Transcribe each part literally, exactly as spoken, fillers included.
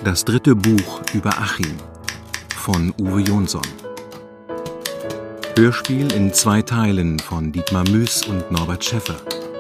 Das dritte Buch über Achim von Uwe Jonsson. Hörspiel in zwei Teilen von Dietmar Müß und Norbert Schäffer.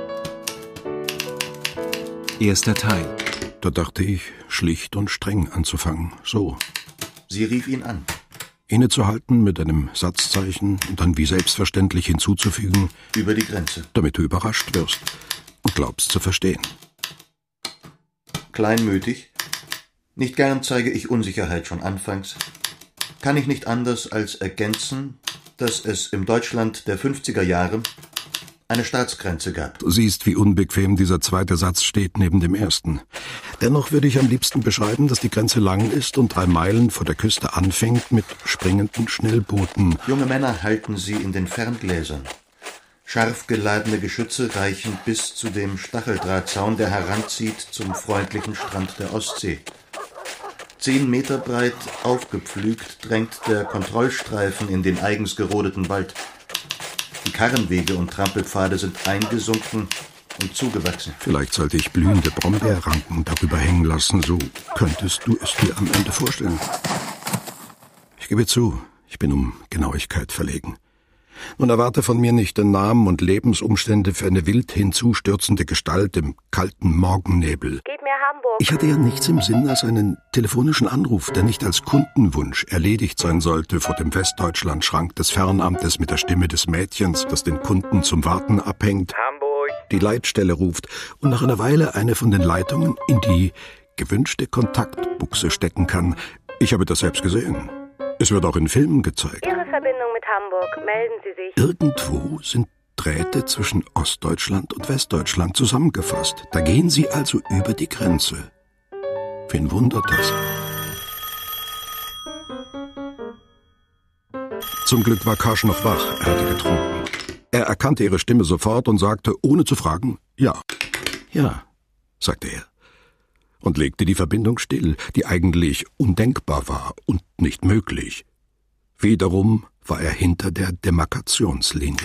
Erster Teil. Da dachte ich, schlicht und streng anzufangen. So. Sie rief ihn an. Innezuhalten mit einem Satzzeichen und dann wie selbstverständlich hinzuzufügen: Über die Grenze. Damit du überrascht wirst und glaubst zu verstehen. Kleinmütig. Nicht gern zeige ich Unsicherheit schon anfangs. Kann ich nicht anders als ergänzen, dass es im Deutschland der fünfziger Jahre eine Staatsgrenze gab. Du siehst, wie unbequem dieser zweite Satz steht neben dem ersten. Dennoch würde ich am liebsten beschreiben, dass die Grenze lang ist und drei Meilen vor der Küste anfängt mit springenden Schnellbooten. Junge Männer halten sie in den Ferngläsern. Scharf geladene Geschütze reichen bis zu dem Stacheldrahtzaun, der heranzieht zum freundlichen Strand der Ostsee. Zehn Meter breit aufgepflügt drängt der Kontrollstreifen in den eigens gerodeten Wald. Die Karrenwege und Trampelpfade sind eingesunken und zugewachsen. Vielleicht sollte ich blühende Brombeerranken darüber hängen lassen, so könntest du es dir am Ende vorstellen. Ich gebe zu, ich bin um Genauigkeit verlegen. Nun erwarte von mir nicht den Namen und Lebensumstände für eine wild hinzustürzende Gestalt im kalten Morgennebel. Gib mir Hamburg. Ich hatte ja nichts im Sinn als einen telefonischen Anruf, der nicht als Kundenwunsch erledigt sein sollte vor dem Westdeutschland-Schrank des Fernamtes mit der Stimme des Mädchens, das den Kunden zum Warten abhängt, Hamburg. die Leitstelle ruft und nach einer Weile eine von den Leitungen in die gewünschte Kontaktbuchse stecken kann. Ich habe das selbst gesehen. Es wird auch in Filmen gezeigt. Ihre Verbindung mit Hamburg. Melden Sie sich. Irgendwo sind Drähte zwischen Ostdeutschland und Westdeutschland zusammengefasst. Da gehen sie also über die Grenze. Wen wundert das? Zum Glück war Karsch noch wach, er hatte getrunken. Er erkannte ihre Stimme sofort und sagte, ohne zu fragen, ja. Ja, sagte er. Und legte die Verbindung still, die eigentlich undenkbar war und nicht möglich. Wiederum war er hinter der Demarkationslinie.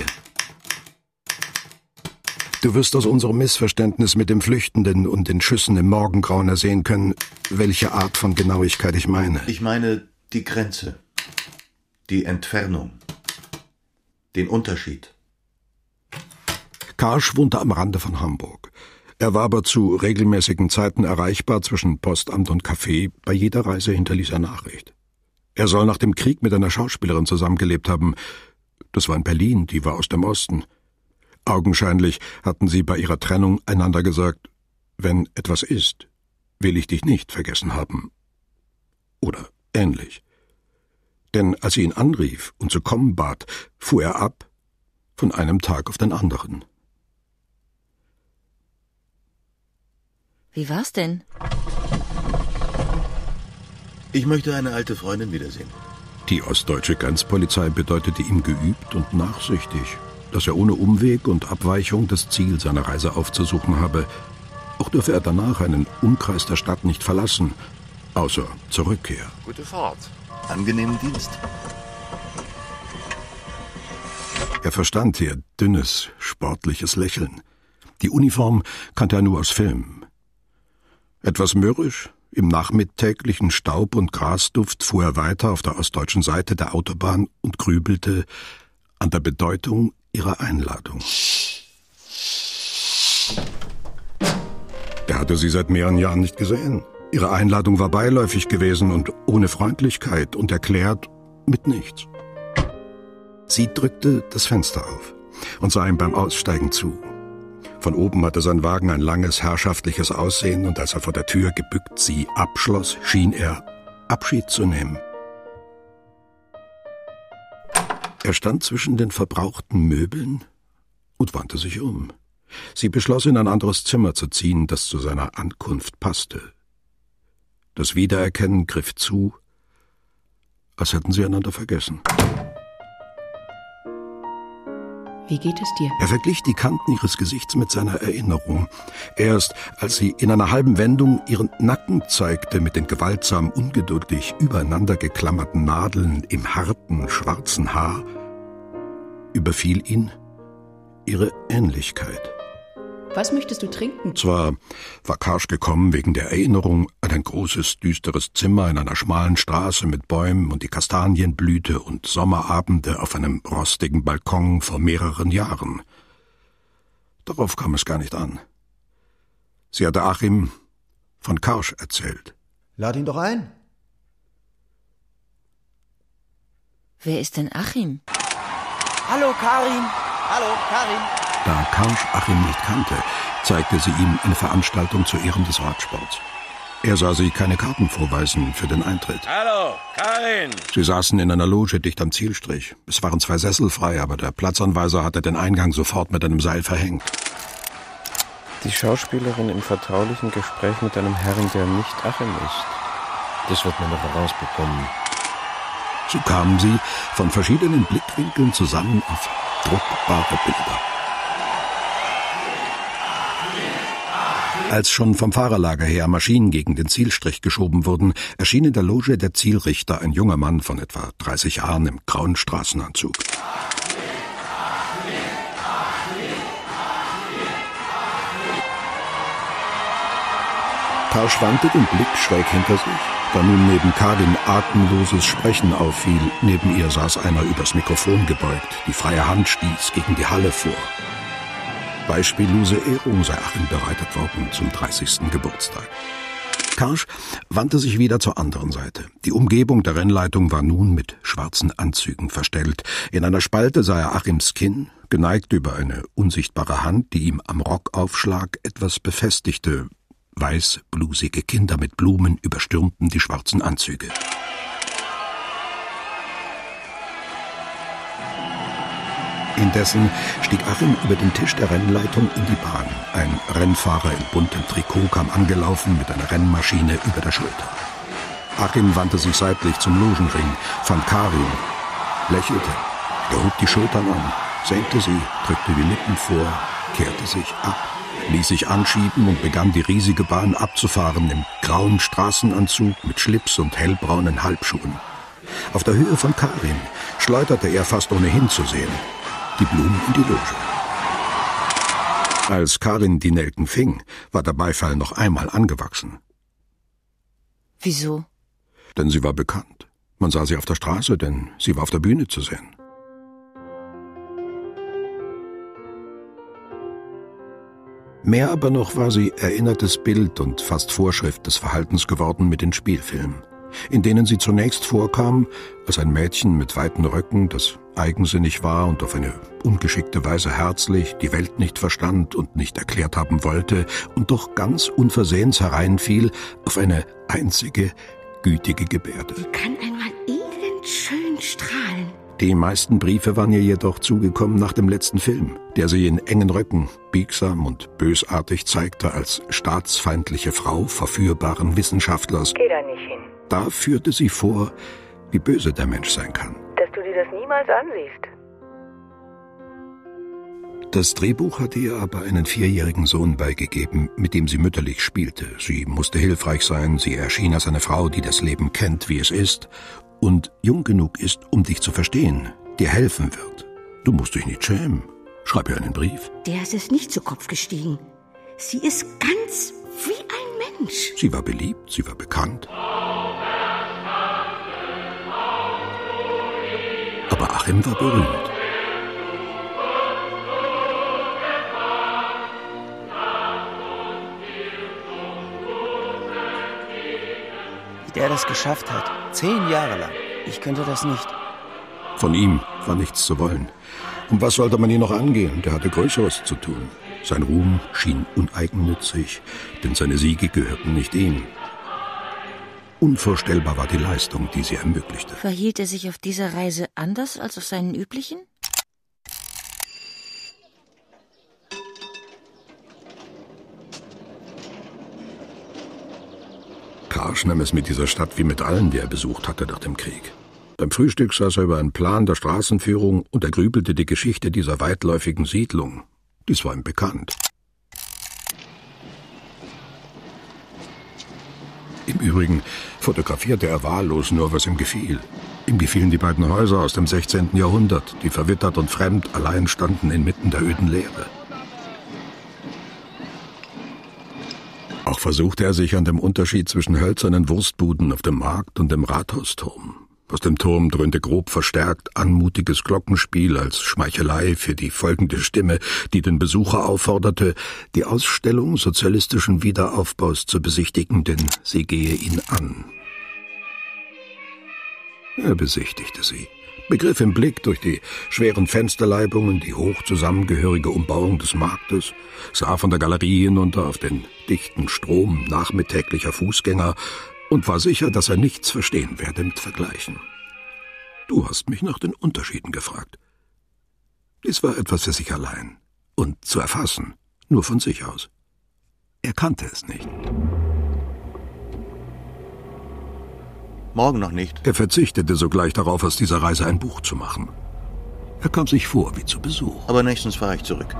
Du wirst aus unserem Missverständnis mit dem Flüchtenden und den Schüssen im Morgengrauen ersehen können, welche Art von Genauigkeit ich meine. Ich meine die Grenze, die Entfernung, den Unterschied. Karsch wohnte am Rande von Hamburg. Er war aber zu regelmäßigen Zeiten erreichbar zwischen Postamt und Café. Bei jeder Reise hinterließ er Nachricht. Er soll nach dem Krieg mit einer Schauspielerin zusammengelebt haben. Das war in Berlin, die war aus dem Osten. Augenscheinlich hatten sie bei ihrer Trennung einander gesagt, wenn etwas ist, will ich dich nicht vergessen haben. Oder ähnlich. Denn als sie ihn anrief und zu kommen bat, fuhr er ab, von einem Tag auf den anderen. Wie war's denn? Ich möchte eine alte Freundin wiedersehen. Die ostdeutsche Grenzpolizei bedeutete ihm geübt und nachsichtig, dass er ohne Umweg und Abweichung das Ziel seiner Reise aufzusuchen habe. Auch dürfe er danach einen Umkreis der Stadt nicht verlassen, außer zur Rückkehr. Gute Fahrt. Angenehmen Dienst. Er verstand ihr dünnes, sportliches Lächeln. Die Uniform kannte er nur aus Filmen. Etwas mürrisch, im nachmittäglichen Staub- und Grasduft fuhr er weiter auf der ostdeutschen Seite der Autobahn und grübelte an der Bedeutung ihrer Einladung. Er hatte sie seit mehreren Jahren nicht gesehen. Ihre Einladung war beiläufig gewesen und ohne Freundlichkeit und erklärt mit nichts. Sie drückte das Fenster auf und sah ihm beim Aussteigen zu. Von oben hatte sein Wagen ein langes, herrschaftliches Aussehen, und als er vor der Tür gebückt sie abschloss, schien er Abschied zu nehmen. Er stand zwischen den verbrauchten Möbeln und wandte sich um. Sie beschloss, in ein anderes Zimmer zu ziehen, das zu seiner Ankunft passte. Das Wiedererkennen griff zu, als hätten sie einander vergessen. Wie geht es dir? Er verglich die Kanten ihres Gesichts mit seiner Erinnerung. Erst als sie in einer halben Wendung ihren Nacken zeigte mit den gewaltsam ungeduldig übereinander geklammerten Nadeln im harten, schwarzen Haar, überfiel ihn ihre Ähnlichkeit. Was möchtest du trinken? Zwar war Karsch gekommen wegen der Erinnerung an ein großes, düsteres Zimmer in einer schmalen Straße mit Bäumen und die Kastanienblüte und Sommerabende auf einem rostigen Balkon vor mehreren Jahren. Darauf kam es gar nicht an. Sie hatte Achim von Karsch erzählt. Lad ihn doch ein. Wer ist denn Achim? Hallo, Karin. Hallo, Karin. Da Karsch Achim nicht kannte, zeigte sie ihm eine Veranstaltung zu Ehren des Radsports. Er sah sie keine Karten vorweisen für den Eintritt. Hallo, Karin. Sie saßen in einer Loge dicht am Zielstrich. Es waren zwei Sessel frei, aber der Platzanweiser hatte den Eingang sofort mit einem Seil verhängt. Die Schauspielerin im vertraulichen Gespräch mit einem Herrn, der nicht Achim ist. Das wird man noch herausbekommen. So kamen sie von verschiedenen Blickwinkeln zusammen auf druckbare Bilder. Als schon vom Fahrerlager her Maschinen gegen den Zielstrich geschoben wurden, erschien in der Loge der Zielrichter, ein junger Mann von etwa dreißig Jahren im grauen Straßenanzug. Karsch wandte den Blick schräg hinter sich, da nun neben Karin atemloses Sprechen auffiel. Neben ihr saß einer übers Mikrofon gebeugt, die freie Hand stieß gegen die Halle vor. Beispiellose Ehrung sei Achim bereitet worden zum dreißigsten Geburtstag. Karsch wandte sich wieder zur anderen Seite. Die Umgebung der Rennleitung war nun mit schwarzen Anzügen verstellt. In einer Spalte sah er Achims Kinn, geneigt über eine unsichtbare Hand, die ihm am Rockaufschlag etwas befestigte. Weiß, blusige Kinder mit Blumen überstürmten die schwarzen Anzüge. Indessen stieg Achim über den Tisch der Rennleitung in die Bahn. Ein Rennfahrer in buntem Trikot kam angelaufen mit einer Rennmaschine über der Schulter. Achim wandte sich seitlich zum Logenring, fand Karin, lächelte, er hob die Schultern an, senkte sie, drückte die Lippen vor, kehrte sich ab, ließ sich anschieben und begann die riesige Bahn abzufahren im grauen Straßenanzug mit Schlips und hellbraunen Halbschuhen. Auf der Höhe von Karin schleuderte er fast ohne hinzusehen die Blumen in die Loge. Als Karin die Nelken fing, war der Beifall noch einmal angewachsen. Wieso? Denn sie war bekannt. Man sah sie auf der Straße, denn sie war auf der Bühne zu sehen. Mehr aber noch war sie erinnertes Bild und fast Vorschrift des Verhaltens geworden mit den Spielfilmen, in denen sie zunächst vorkam als ein Mädchen mit weiten Röcken, das eigensinnig war und auf eine ungeschickte Weise herzlich, die Welt nicht verstand und nicht erklärt haben wollte und doch ganz unversehens hereinfiel auf eine einzige, gütige Gebärde. Die kann einmal elend schön strahlen. Die meisten Briefe waren ihr jedoch zugekommen nach dem letzten Film, der sie in engen Röcken, biegsam und bösartig zeigte als staatsfeindliche Frau verführbaren Wissenschaftlers. Geh da nicht hin. Da führte sie vor, wie böse der Mensch sein kann. Dass du dir das niemals ansiehst. Das Drehbuch hatte ihr aber einen vierjährigen Sohn beigegeben, mit dem sie mütterlich spielte. Sie musste hilfreich sein, sie erschien als eine Frau, die das Leben kennt, wie es ist, und jung genug ist, um dich zu verstehen, dir helfen wird. Du musst dich nicht schämen. Schreib ihr einen Brief. Der ist es nicht zu Kopf gestiegen. Sie ist ganz wie ein Mensch. Sie war beliebt, sie war bekannt. Aber Achim war berühmt. Wie der das geschafft hat. Zehn Jahre lang. Ich könnte das nicht. Von ihm war nichts zu wollen. Und was sollte man ihn noch angehen? Der hatte Größeres zu tun. Sein Ruhm schien uneigennützig, denn seine Siege gehörten nicht ihm. Unvorstellbar war die Leistung, die sie ermöglichte. Verhielt er sich auf dieser Reise anders als auf seinen üblichen? Karsch nahm es mit dieser Stadt wie mit allen, die er besucht hatte nach dem Krieg. Beim Frühstück saß er über einen Plan der Straßenführung und er grübelte die Geschichte dieser weitläufigen Siedlung. Dies war ihm bekannt. Im Übrigen fotografierte er wahllos nur, was ihm gefiel. Ihm gefielen die beiden Häuser aus dem sechzehnten Jahrhundert, die verwittert und fremd allein standen inmitten der öden Leere. Auch versuchte er sich an dem Unterschied zwischen hölzernen Wurstbuden auf dem Markt und dem Rathausturm. Aus dem Turm dröhnte grob verstärkt anmutiges Glockenspiel als Schmeichelei für die folgende Stimme, die den Besucher aufforderte, die Ausstellung sozialistischen Wiederaufbaus zu besichtigen, denn sie gehe ihn an. Er besichtigte sie, begriff im Blick durch die schweren Fensterleibungen die hoch zusammengehörige Umbauung des Marktes, sah von der Galerie hinunter auf den dichten Strom nachmittäglicher Fußgänger und war sicher, dass er nichts verstehen werde mit Vergleichen. Du hast mich nach den Unterschieden gefragt. Dies war etwas für sich allein und zu erfassen, nur von sich aus. Er kannte es nicht. Morgen noch nicht. Er verzichtete sogleich darauf, aus dieser Reise ein Buch zu machen. Er kam sich vor wie zu Besuch. Aber nächstens fahre ich zurück.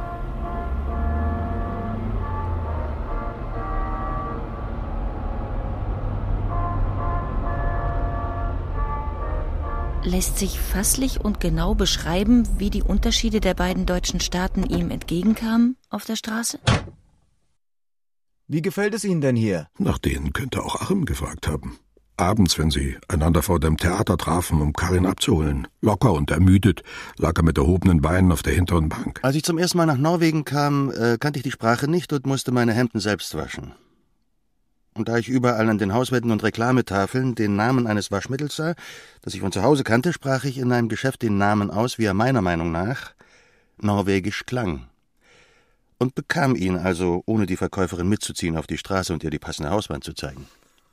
Lässt sich fasslich und genau beschreiben, wie die Unterschiede der beiden deutschen Staaten ihm entgegenkamen auf der Straße? Wie gefällt es Ihnen denn hier? Nach denen könnte auch Achim gefragt haben. Abends, wenn sie einander vor dem Theater trafen, um Karin abzuholen. Locker und ermüdet lag er mit erhobenen Beinen auf der hinteren Bank. Als ich zum ersten Mal nach Norwegen kam, äh, kannte ich die Sprache nicht und musste meine Hemden selbst waschen. Und da ich überall an den Hauswänden und Reklametafeln den Namen eines Waschmittels sah, das ich von zu Hause kannte, sprach ich in einem Geschäft den Namen aus, wie er meiner Meinung nach norwegisch klang. Und bekam ihn also, ohne die Verkäuferin mitzuziehen, auf die Straße und ihr die passende Hauswand zu zeigen.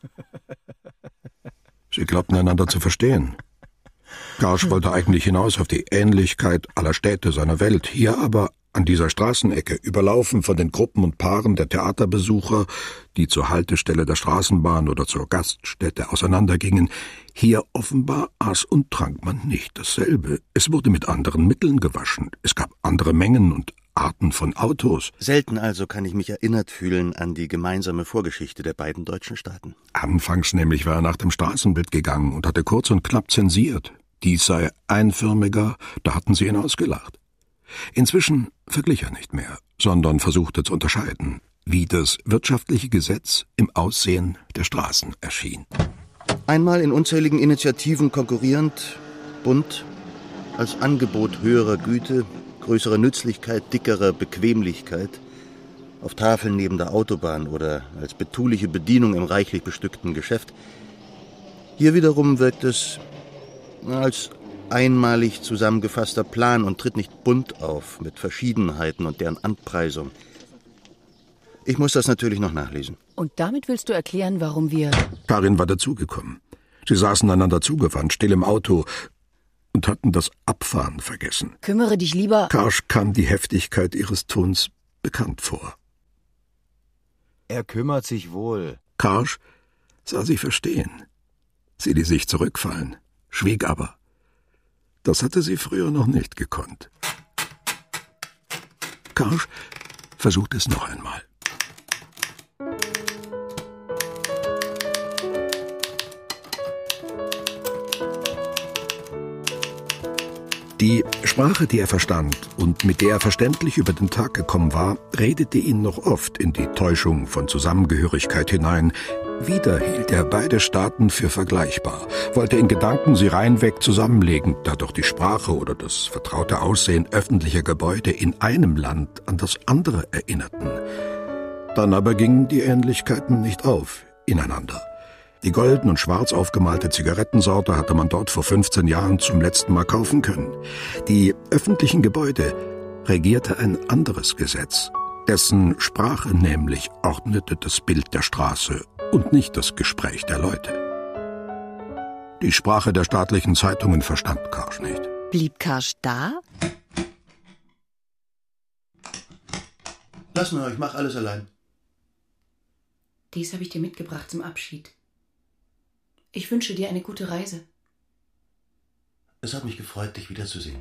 Sie glaubten einander zu verstehen. Karsch wollte eigentlich hinaus auf die Ähnlichkeit aller Städte seiner Welt, hier aber an dieser Straßenecke, überlaufen von den Gruppen und Paaren der Theaterbesucher, die zur Haltestelle der Straßenbahn oder zur Gaststätte auseinandergingen, hier offenbar aß und trank man nicht dasselbe. Es wurde mit anderen Mitteln gewaschen. Es gab andere Mengen und Arten von Autos. Selten also kann ich mich erinnert fühlen an die gemeinsame Vorgeschichte der beiden deutschen Staaten. Anfangs nämlich war er nach dem Straßenbild gegangen und hatte kurz und knapp zensiert. Dies sei einförmiger, da hatten sie ihn ausgelacht. Inzwischen verglich er nicht mehr, sondern versuchte zu unterscheiden, wie das wirtschaftliche Gesetz im Aussehen der Straßen erschien. Einmal in unzähligen Initiativen konkurrierend, bunt, als Angebot höherer Güte, größerer Nützlichkeit, dickerer Bequemlichkeit, auf Tafeln neben der Autobahn oder als betuliche Bedienung im reichlich bestückten Geschäft. Hier wiederum wirkt es als einmalig zusammengefasster Plan und tritt nicht bunt auf, mit Verschiedenheiten und deren Anpreisung. Ich muss das natürlich noch nachlesen. Und damit willst du erklären, warum wir... Karin war dazugekommen. Sie saßen einander zugewandt, still im Auto und hatten das Abfahren vergessen. Kümmere dich lieber... Karsch kam die Heftigkeit ihres Tons bekannt vor. Er kümmert sich wohl. Karsch sah sie verstehen. Sie ließ sich zurückfallen, schwieg aber. Das hatte sie früher noch nicht gekonnt. Karsch versuchte es noch einmal. Die Sprache, die er verstand und mit der er verständlich über den Tag gekommen war, redete ihn noch oft in die Täuschung von Zusammengehörigkeit hinein. Wieder hielt er beide Staaten für vergleichbar, wollte in Gedanken sie reinweg zusammenlegen, da doch die Sprache oder das vertraute Aussehen öffentlicher Gebäude in einem Land an das andere erinnerten. Dann aber gingen die Ähnlichkeiten nicht auf, ineinander. Die golden und schwarz aufgemalte Zigarettensorte hatte man dort vor fünfzehn Jahren zum letzten Mal kaufen können. Die öffentlichen Gebäude regierte ein anderes Gesetz, dessen Sprache nämlich ordnete das Bild der Straße und nicht das Gespräch der Leute. Die Sprache der staatlichen Zeitungen verstand Karsch nicht. Blieb Karsch da? Lass nur, ich mach alles allein. Dies habe ich dir mitgebracht zum Abschied. Ich wünsche dir eine gute Reise. Es hat mich gefreut, dich wiederzusehen.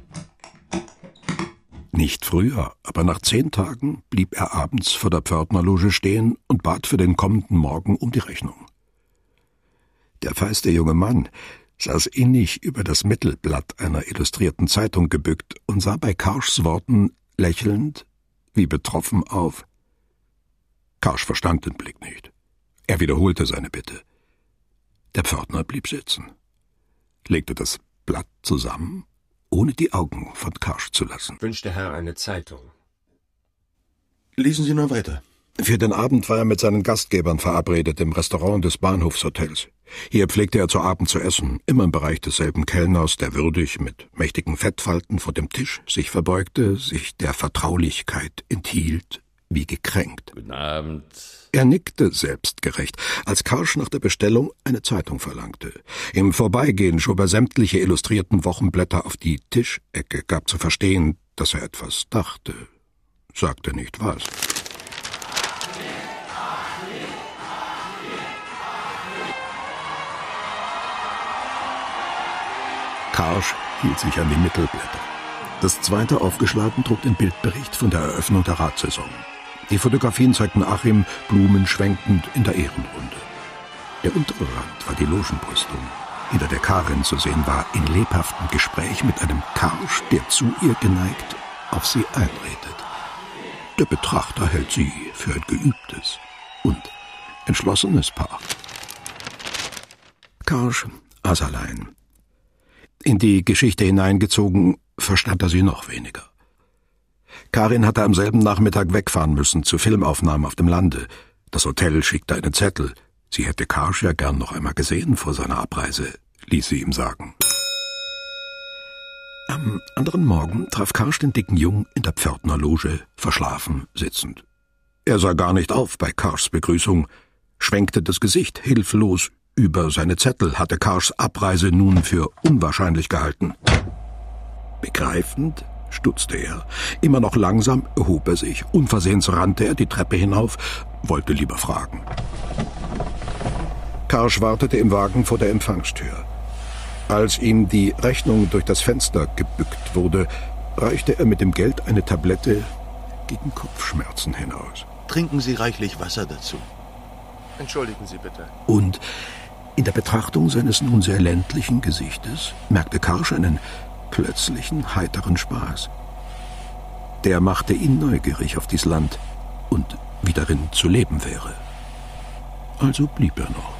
Nicht früher, aber nach zehn Tagen blieb er abends vor der Pförtnerloge stehen und bat für den kommenden Morgen um die Rechnung. Der feiste junge Mann saß innig über das Mittelblatt einer illustrierten Zeitung gebückt und sah bei Karschs Worten lächelnd wie betroffen auf. Karsch verstand den Blick nicht. Er wiederholte seine Bitte. Der Pförtner blieb sitzen, legte das Blatt zusammen, ohne die Augen von Karsch zu lassen. Wünscht der Herr eine Zeitung? Lesen Sie nur weiter. Für den Abend war er mit seinen Gastgebern verabredet im Restaurant des Bahnhofshotels. Hier pflegte er zu Abend zu essen, immer im Bereich desselben Kellners, der würdig mit mächtigen Fettfalten vor dem Tisch sich verbeugte, sich der Vertraulichkeit enthielt, wie gekränkt. Guten Abend. Er nickte selbstgerecht, als Karsch nach der Bestellung eine Zeitung verlangte. Im Vorbeigehen schob er sämtliche illustrierten Wochenblätter auf die Tischecke, gab zu verstehen, dass er etwas dachte, sagte nicht was. Karsch hielt sich an die Mittelblätter. Das zweite aufgeschlagen trug den Bildbericht von der Eröffnung der Radsaison. Die Fotografien zeigten Achim blumenschwenkend in der Ehrenrunde. Der untere Rand war die Logenbrüstung, hinter der Karin zu sehen war, in lebhaftem Gespräch mit einem Karsch, der zu ihr geneigt auf sie einredet. Der Betrachter hält sie für ein geübtes und entschlossenes Paar. Karsch aß allein. In die Geschichte hineingezogen, verstand er sie noch weniger. Karin hatte am selben Nachmittag wegfahren müssen zu Filmaufnahmen auf dem Lande. Das Hotel schickte einen Zettel. Sie hätte Karsch ja gern noch einmal gesehen vor seiner Abreise, ließ sie ihm sagen. Am anderen Morgen traf Karsch den dicken Jungen in der Pförtnerloge, verschlafen, sitzend. Er sah gar nicht auf bei Karschs Begrüßung, schwenkte das Gesicht hilflos über seine Zettel, hatte Karschs Abreise nun für unwahrscheinlich gehalten. Begreifend stutzte er. Immer noch langsam erhob er sich. Unversehens rannte er die Treppe hinauf, wollte lieber fragen. Karsch wartete im Wagen vor der Empfangstür. Als ihm die Rechnung durch das Fenster gebückt wurde, reichte er mit dem Geld eine Tablette gegen Kopfschmerzen hinaus. Trinken Sie reichlich Wasser dazu. Entschuldigen Sie bitte. Und in der Betrachtung seines nun sehr ländlichen Gesichtes merkte Karsch einen plötzlichen, heiteren Spaß. Der machte ihn neugierig auf dies Land und wie darin zu leben wäre. Also blieb er noch.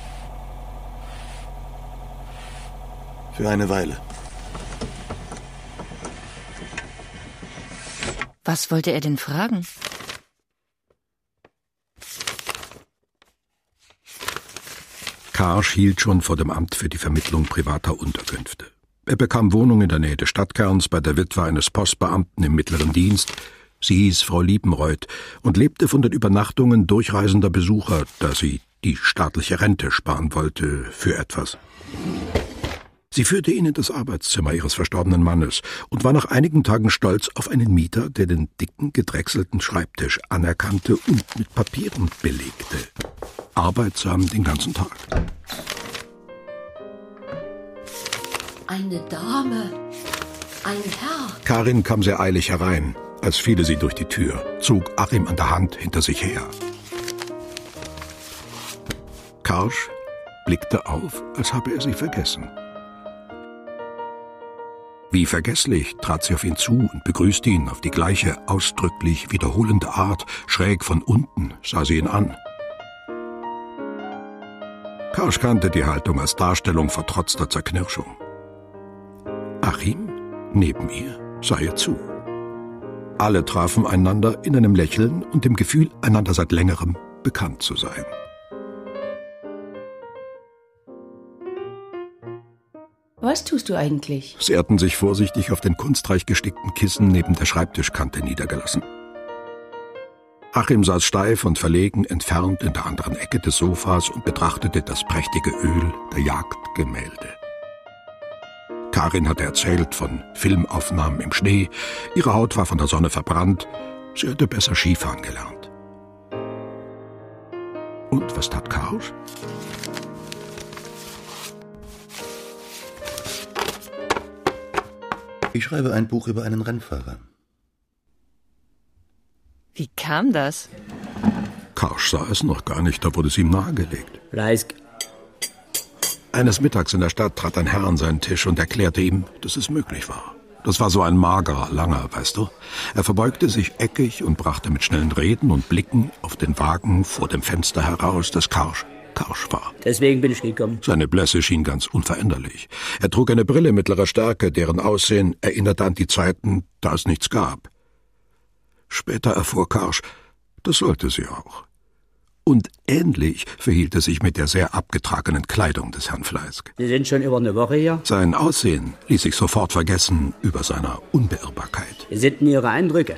Für eine Weile. Was wollte er denn fragen? Karsch hielt schon vor dem Amt für die Vermittlung privater Unterkünfte. Er bekam Wohnung in der Nähe des Stadtkerns bei der Witwe eines Postbeamten im mittleren Dienst. Sie hieß Frau Liebenreuth und lebte von den Übernachtungen durchreisender Besucher, da sie die staatliche Rente sparen wollte für etwas. Sie führte ihn in das Arbeitszimmer ihres verstorbenen Mannes und war nach einigen Tagen stolz auf einen Mieter, der den dicken, gedrechselten Schreibtisch anerkannte und mit Papieren belegte. Arbeitsam den ganzen Tag. Eine Dame, ein Herr. Karin kam sehr eilig herein, als fiele sie durch die Tür, zog Achim an der Hand hinter sich her. Karsch blickte auf, als habe er sie vergessen. Wie vergesslich trat sie auf ihn zu und begrüßte ihn auf die gleiche ausdrücklich wiederholende Art. Schräg von unten sah sie ihn an. Karsch kannte die Haltung als Darstellung vertrotzter Zerknirschung. Achim, neben ihr, sah ihr zu. Alle trafen einander in einem Lächeln und dem Gefühl, einander seit längerem bekannt zu sein. Was tust du eigentlich? Sie hatten sich vorsichtig auf den kunstreich gestickten Kissen neben der Schreibtischkante niedergelassen. Achim saß steif und verlegen entfernt in der anderen Ecke des Sofas und betrachtete das prächtige Öl der Jagdgemälde. Karin hatte erzählt von Filmaufnahmen im Schnee. Ihre Haut war von der Sonne verbrannt. Sie hatte besser Skifahren gelernt. Und was tat Karsch? Ich schreibe ein Buch über einen Rennfahrer. Wie kam das? Karsch sah es noch gar nicht, da wurde es ihm nahegelegt. Leisk. Eines Mittags in der Stadt trat ein Herr an seinen Tisch und erklärte ihm, dass es möglich war. Das war so ein magerer, langer, weißt du? Er verbeugte sich eckig und brachte mit schnellen Reden und Blicken auf den Wagen vor dem Fenster heraus, dass Karsch Karsch war. Deswegen bin ich gekommen. Seine Blässe schien ganz unveränderlich. Er trug eine Brille mittlerer Stärke, deren Aussehen erinnerte an die Zeiten, da es nichts gab. Später erfuhr Karsch, das sollte sie auch. Und ähnlich verhielt es sich mit der sehr abgetragenen Kleidung des Herrn Fleisk. Sie sind schon über eine Woche hier? Sein Aussehen ließ sich sofort vergessen über seiner Unbeirrbarkeit. Wie sind denn Ihre Eindrücke?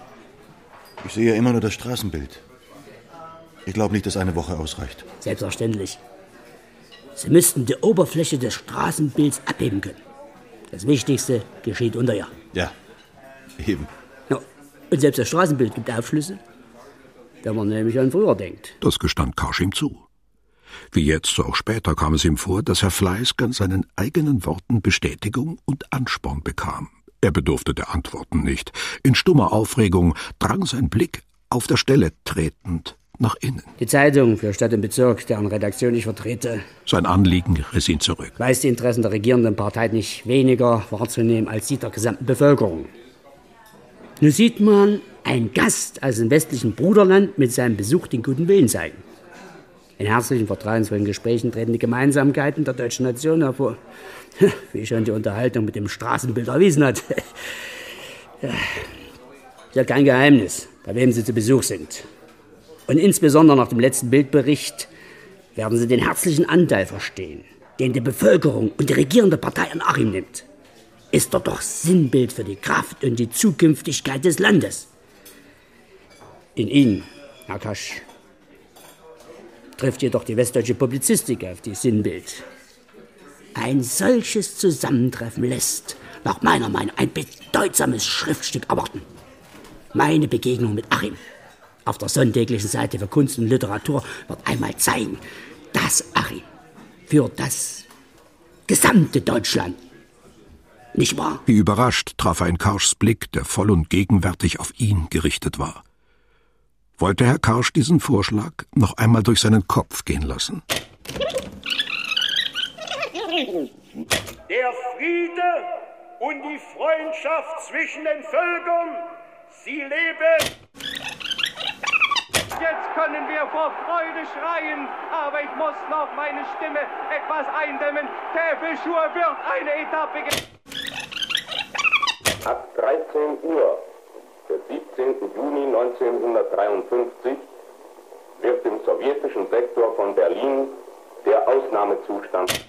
Ich sehe immer nur das Straßenbild. Ich glaube nicht, dass eine Woche ausreicht. Selbstverständlich. Sie müssten die Oberfläche des Straßenbilds abheben können. Das Wichtigste geschieht unter ihr. Ja, eben. Ja, und selbst das Straßenbild gibt Aufschlüsse, wenn man nämlich an früher denkt. Das gestand Karsch ihm zu. Wie jetzt, so auch später kam es ihm vor, dass Herr Fleisk an seinen eigenen Worten Bestätigung und Ansporn bekam. Er bedurfte der Antworten nicht. In stummer Aufregung drang sein Blick, auf der Stelle tretend, nach innen. Die Zeitung für Stadt und Bezirk, deren Redaktion ich vertrete. Sein Anliegen riss ihn zurück. Weiß die Interessen der regierenden Partei nicht weniger wahrzunehmen als die der gesamten Bevölkerung. Nun sieht man einen Gast aus dem westlichen Bruderland mit seinem Besuch den guten Willen zeigen. In herzlichen, vertrauensvollen Gesprächen treten die Gemeinsamkeiten der deutschen Nation hervor. Wie schon die Unterhaltung mit dem Straßenbild erwiesen hat. Ja, ist ja kein Geheimnis, bei wem Sie zu Besuch sind. Und insbesondere nach dem letzten Bildbericht werden Sie den herzlichen Anteil verstehen, den die Bevölkerung und die regierende Partei an Achim nimmt. Ist er doch Sinnbild für die Kraft und die Zukünftigkeit des Landes. In Ihnen, Herr Kasch, trifft jedoch die westdeutsche Publizistik auf die Sinnbild. Ein solches Zusammentreffen lässt, nach meiner Meinung, ein bedeutsames Schriftstück erwarten. Meine Begegnung mit Achim auf der sonntäglichen Seite für Kunst und Literatur wird einmal zeigen, dass Achim für das gesamte Deutschland, nicht wahr? Wie überrascht traf er in Karschs Blick, der voll und gegenwärtig auf ihn gerichtet war. Wollte Herr Karsch diesen Vorschlag noch einmal durch seinen Kopf gehen lassen? Der Friede und die Freundschaft zwischen den Völkern, sie leben. Jetzt können wir vor Freude schreien, aber ich muss noch meine Stimme etwas eindämmen. Täfelschur wird eine Etappe ge... Ab dreizehn Uhr des siebzehnten Juni neunzehnhundertdreiundfünfzig wird im sowjetischen Sektor von Berlin der Ausnahmezustand.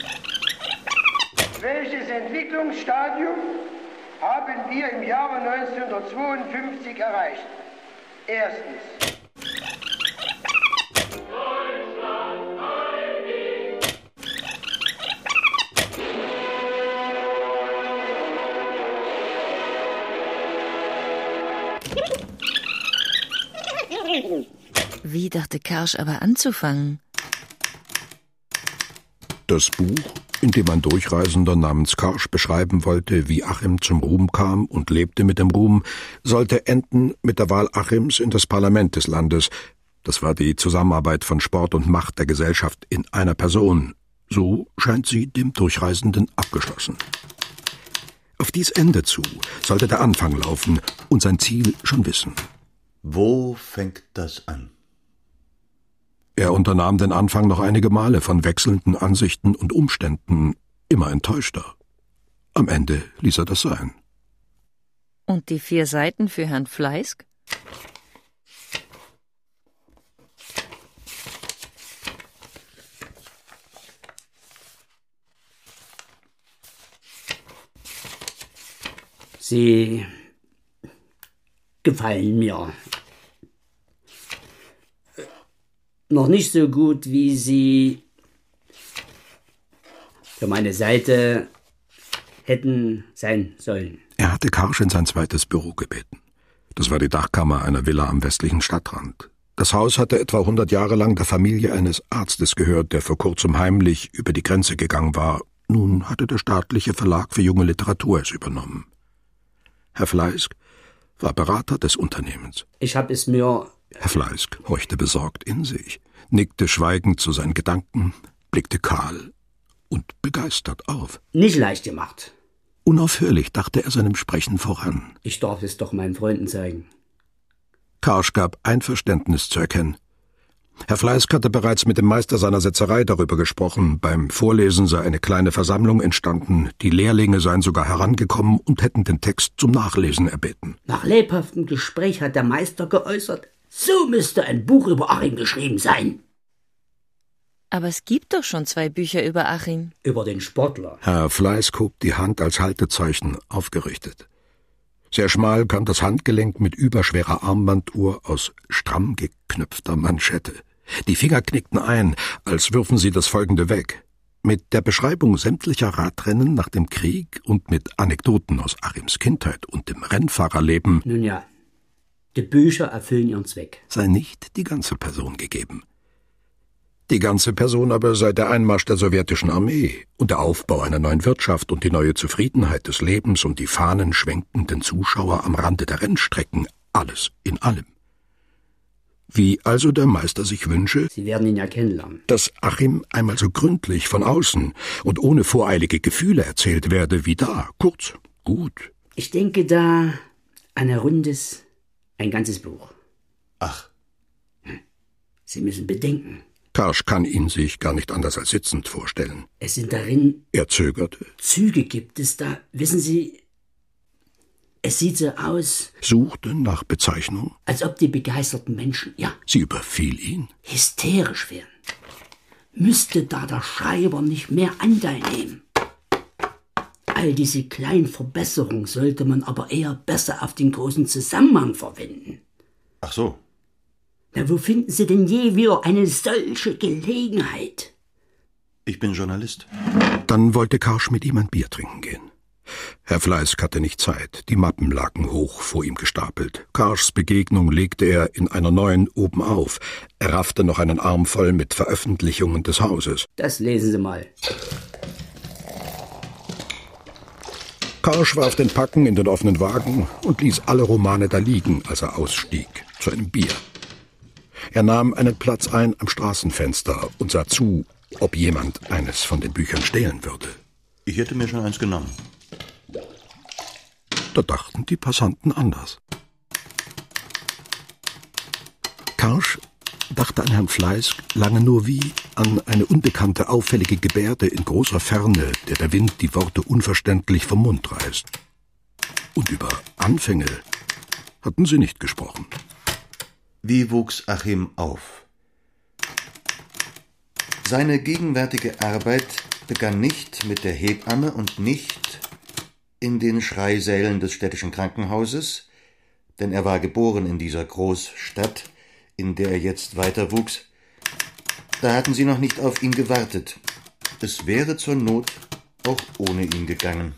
Welches Entwicklungsstadium haben wir im Jahre neunzehnhundertzweiundfünfzig erreicht? Erstens. Wie dachte Karsch aber anzufangen? Das Buch, in dem ein Durchreisender namens Karsch beschreiben wollte, wie Achim zum Ruhm kam und lebte mit dem Ruhm, sollte enden mit der Wahl Achims in das Parlament des Landes. Das war die Zusammenarbeit von Sport und Macht der Gesellschaft in einer Person. So scheint sie dem Durchreisenden abgeschlossen. Auf dies Ende zu sollte der Anfang laufen und sein Ziel schon wissen. Wo fängt das an? Er unternahm den Anfang noch einige Male von wechselnden Ansichten und Umständen, immer enttäuschter. Am Ende ließ er das sein. Und die vier Seiten für Herrn Fleisk? Sie gefallen mir. Noch nicht so gut, wie sie für meine Seite hätten sein sollen. Er hatte Karsch in sein zweites Büro gebeten. Das war die Dachkammer einer Villa am westlichen Stadtrand. Das Haus hatte etwa hundert Jahre lang der Familie eines Arztes gehört, der vor kurzem heimlich über die Grenze gegangen war. Nun hatte der staatliche Verlag für junge Literatur es übernommen. Herr Fleisk war Berater des Unternehmens. Ich habe es mir... Herr Fleisk horchte besorgt in sich, nickte schweigend zu seinen Gedanken, blickte kahl und begeistert auf. Nicht leicht gemacht. Unaufhörlich dachte er seinem Sprechen voran. Ich darf es doch meinen Freunden zeigen. Karsch gab Einverständnis zu erkennen. Herr Fleisk hatte bereits mit dem Meister seiner Setzerei darüber gesprochen. Beim Vorlesen sei eine kleine Versammlung entstanden. Die Lehrlinge seien sogar herangekommen und hätten den Text zum Nachlesen erbeten. Nach lebhaftem Gespräch hat der Meister geäußert, so müsste ein Buch über Achim geschrieben sein. Aber es gibt doch schon zwei Bücher über Achim. Über den Sportler. Herr Fleisk hob die Hand als Haltezeichen aufgerichtet. Sehr schmal kam das Handgelenk mit überschwerer Armbanduhr aus stramm geknüpfter Manschette. Die Finger knickten ein, als würfen sie das Folgende weg. Mit der Beschreibung sämtlicher Radrennen nach dem Krieg und mit Anekdoten aus Achims Kindheit und dem Rennfahrerleben Nun ja, die Bücher erfüllen ihren Zweck. Sei nicht die ganze Person gegeben. Die ganze Person aber sei der Einmarsch der sowjetischen Armee und der Aufbau einer neuen Wirtschaft und die neue Zufriedenheit des Lebens und die fahnenschwenkenden Zuschauer am Rande der Rennstrecken, alles in allem. Wie also der Meister sich wünsche, Sie werden ihn ja kennenlernen, dass Achim einmal so gründlich von außen und ohne voreilige Gefühle erzählt werde wie da, kurz, gut. Ich denke da an ein rundes, ein ganzes Buch. Ach. Sie müssen bedenken. Karsch kann ihn sich gar nicht anders als sitzend vorstellen. Es sind darin... Er zögerte. Züge gibt es da, wissen Sie, es sieht so aus... Suchte nach Bezeichnung. Als ob die begeisterten Menschen, ja... Sie überfiel ihn. Hysterisch werden. Müsste da der Schreiber nicht mehr Anteil nehmen. All diese kleinen Verbesserungen sollte man aber eher besser auf den großen Zusammenhang verwenden. Ach so. Na, wo finden Sie denn je wieder eine solche Gelegenheit? Ich bin Journalist. Dann wollte Karsch mit ihm ein Bier trinken gehen. Herr Fleisk hatte nicht Zeit, die Mappen lagen hoch vor ihm gestapelt. Karschs Begegnung legte er in einer neuen oben auf. Er raffte noch einen Arm voll mit Veröffentlichungen des Hauses. Das lesen Sie mal. Karsch warf den Packen in den offenen Wagen und ließ alle Romane da liegen, als er ausstieg, zu einem Bier. Er nahm einen Platz ein am Straßenfenster und sah zu, ob jemand eines von den Büchern stehlen würde. Ich hätte mir schon eins genommen. Da dachten die Passanten anders. Karsch dachte an Herrn Fleisk lange nur wie an eine unbekannte, auffällige Gebärde in großer Ferne, der der Wind die Worte unverständlich vom Mund reißt. Und über Anfänge hatten sie nicht gesprochen. Wie wuchs Achim auf? Seine gegenwärtige Arbeit begann nicht mit der Hebamme und nicht in den Schreisälen des städtischen Krankenhauses, denn er war geboren in dieser Großstadt, in der er jetzt weiter wuchs. Da hatten sie noch nicht auf ihn gewartet. Es wäre zur Not auch ohne ihn gegangen.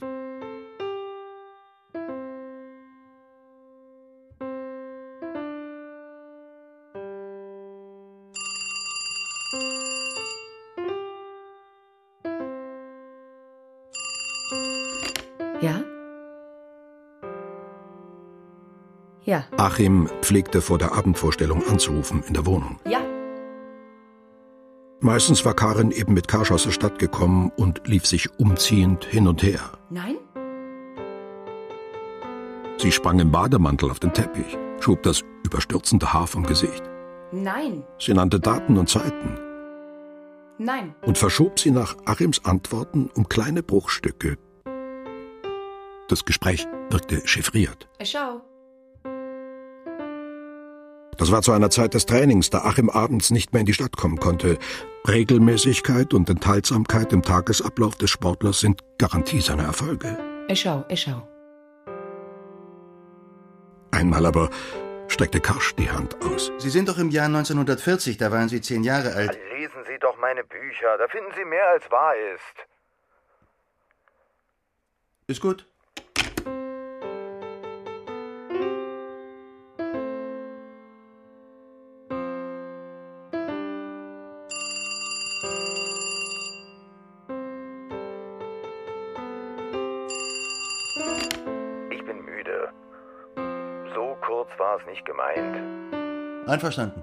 Ja? Ja. Achim pflegte vor der Abendvorstellung anzurufen in der Wohnung. Ja. Meistens war Karin eben mit Karsch aus der Stadt gekommen und lief sich umziehend hin und her. Nein? Sie sprang im Bademantel auf den Teppich, schob das überstürzende Haar vom Gesicht. Nein. Sie nannte Daten und Zeiten. Nein. Und verschob sie nach Achims Antworten um kleine Bruchstücke. Das Gespräch wirkte chiffriert. Schau. Das war zu einer Zeit des Trainings, da Achim abends nicht mehr in die Stadt kommen konnte. Regelmäßigkeit und Enthaltsamkeit im Tagesablauf des Sportlers sind Garantie seiner Erfolge. Schau, schau. Einmal aber streckte Karsch die Hand aus. Sie sind doch im Jahr neunzehnhundertvierzig, da waren Sie zehn Jahre alt. Lesen Sie doch meine Bücher, da finden Sie mehr als wahr ist. Ist gut. Ich bin müde. So kurz war es nicht gemeint. Einverstanden.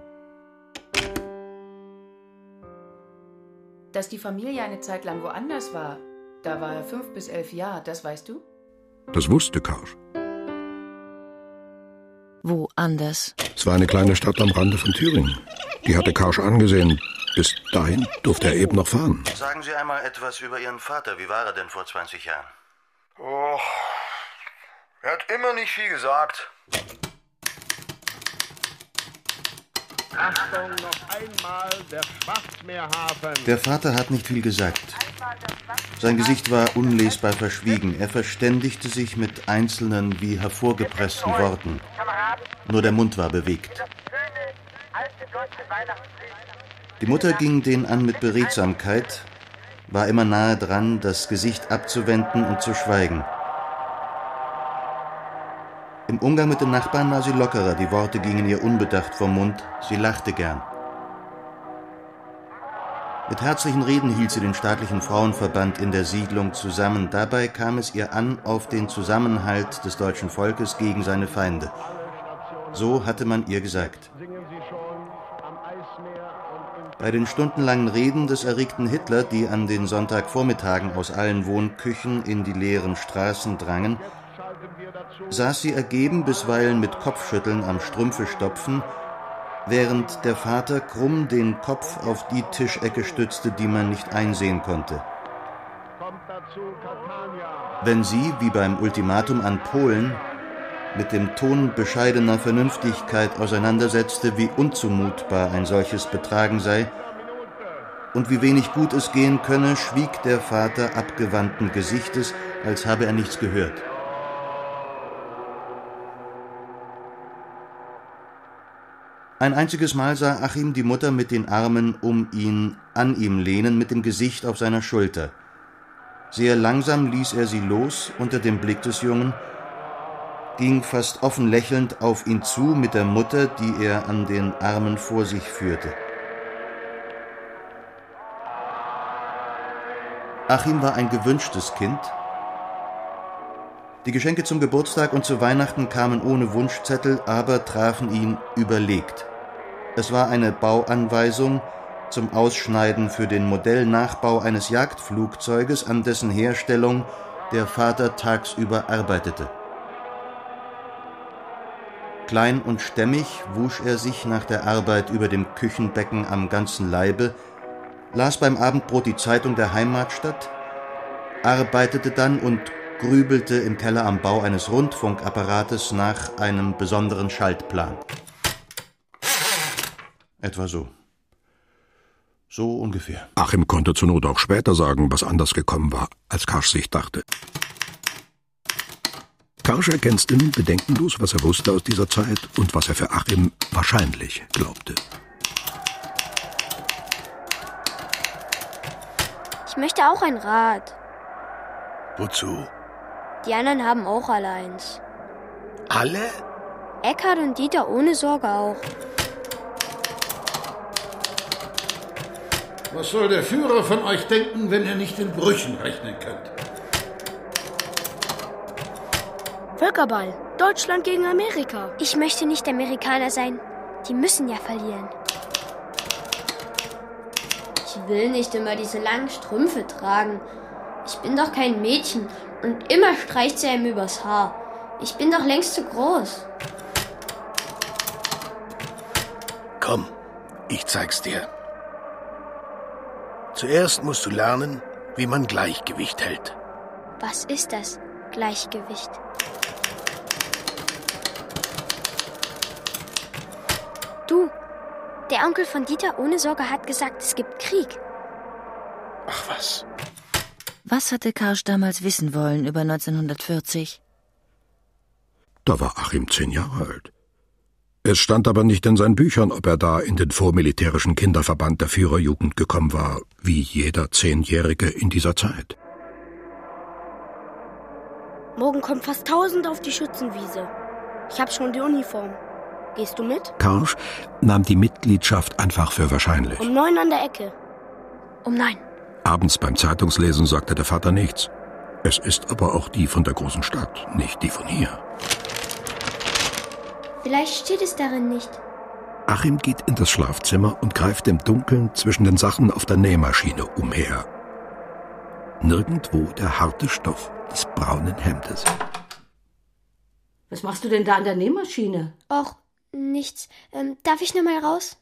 Dass die Familie eine Zeit lang woanders war, da war er fünf bis elf Jahre, das weißt du? Das wusste Karsch. Wo anders? Es war eine kleine Stadt am Rande von Thüringen. Die hatte Karsch angesehen. Bis dahin durfte er eben noch fahren. Sagen Sie einmal etwas über Ihren Vater. Wie war er denn vor zwanzig Jahren? Oh, er hat immer nicht viel gesagt. Achtung, noch einmal der Schwarzmeerhafen. Der Vater hat nicht viel gesagt. Sein Gesicht war unlesbar verschwiegen. Er verständigte sich mit einzelnen, wie hervorgepressten Worten. Nur der Mund war bewegt. Die Mutter ging den an mit Beredsamkeit, war immer nahe dran, das Gesicht abzuwenden und zu schweigen. Im Umgang mit den Nachbarn war sie lockerer, die Worte gingen ihr unbedacht vom Mund, sie lachte gern. Mit herzlichen Reden hielt sie den staatlichen Frauenverband in der Siedlung zusammen. Dabei kam es ihr an auf den Zusammenhalt des deutschen Volkes gegen seine Feinde. So hatte man ihr gesagt. Bei den stundenlangen Reden des erregten Hitler, die an den Sonntagvormittagen aus allen Wohnküchen in die leeren Straßen drangen, saß sie ergeben, bisweilen mit Kopfschütteln am Strümpfestopfen, während der Vater krumm den Kopf auf die Tischecke stützte, die man nicht einsehen konnte. Wenn sie, wie beim Ultimatum an Polen, mit dem Ton bescheidener Vernünftigkeit auseinandersetzte, wie unzumutbar ein solches Betragen sei und wie wenig gut es gehen könne, schwieg der Vater abgewandten Gesichtes, als habe er nichts gehört. Ein einziges Mal sah Achim die Mutter mit den Armen um ihn, an ihm lehnen, mit dem Gesicht auf seiner Schulter. Sehr langsam ließ er sie los unter dem Blick des Jungen, ging fast offen lächelnd auf ihn zu mit der Mutter, die er an den Armen vor sich führte. Achim war ein gewünschtes Kind. Die Geschenke zum Geburtstag und zu Weihnachten kamen ohne Wunschzettel, aber trafen ihn überlegt. Es war eine Bauanweisung zum Ausschneiden für den Modellnachbau eines Jagdflugzeuges, an dessen Herstellung der Vater tagsüber arbeitete. Klein und stämmig wusch er sich nach der Arbeit über dem Küchenbecken am ganzen Leibe, las beim Abendbrot die Zeitung der Heimatstadt, arbeitete dann und grübelte im Keller am Bau eines Rundfunkapparates nach einem besonderen Schaltplan. Etwa so. So ungefähr. Achim konnte zur Not auch später sagen, was anders gekommen war, als Karsch sich dachte. Karsch ergänzte nun bedenkenlos, was er wusste aus dieser Zeit und was er für Achim wahrscheinlich glaubte. Ich möchte auch ein Rad. Wozu? Die anderen haben auch alle eins. Alle? Eckhard und Dieter ohne Sorge auch. Was soll der Führer von euch denken, wenn ihr nicht in Brüchen rechnen könnt? Völkerball. Deutschland gegen Amerika. Ich möchte nicht Amerikaner sein. Die müssen ja verlieren. Ich will nicht immer diese langen Strümpfe tragen. Ich bin doch kein Mädchen und immer streicht sie einem übers Haar. Ich bin doch längst zu groß. Komm, ich zeig's dir. Zuerst musst du lernen, wie man Gleichgewicht hält. Was ist das, Gleichgewicht? Du, der Onkel von Dieter ohne Sorge hat gesagt, es gibt Krieg. Ach was. Was hatte Karsch damals wissen wollen über neunzehnhundertvierzig? Da war Achim zehn Jahre alt. Es stand aber nicht in seinen Büchern, ob er da in den vormilitärischen Kinderverband der Führerjugend gekommen war, wie jeder Zehnjährige in dieser Zeit. Morgen kommt fast tausend auf die Schützenwiese. Ich hab schon die Uniform. Gehst du mit? Karsch nahm die Mitgliedschaft einfach für wahrscheinlich. Um neun an der Ecke. Um neun. Abends beim Zeitungslesen sagte der Vater nichts. Es ist aber auch die von der großen Stadt, nicht die von hier. Vielleicht steht es darin nicht. Achim geht in das Schlafzimmer und greift im Dunkeln zwischen den Sachen auf der Nähmaschine umher. Nirgendwo der harte Stoff des braunen Hemdes. Was machst du denn da an der Nähmaschine? Och, nichts. Ähm, darf ich nur mal raus?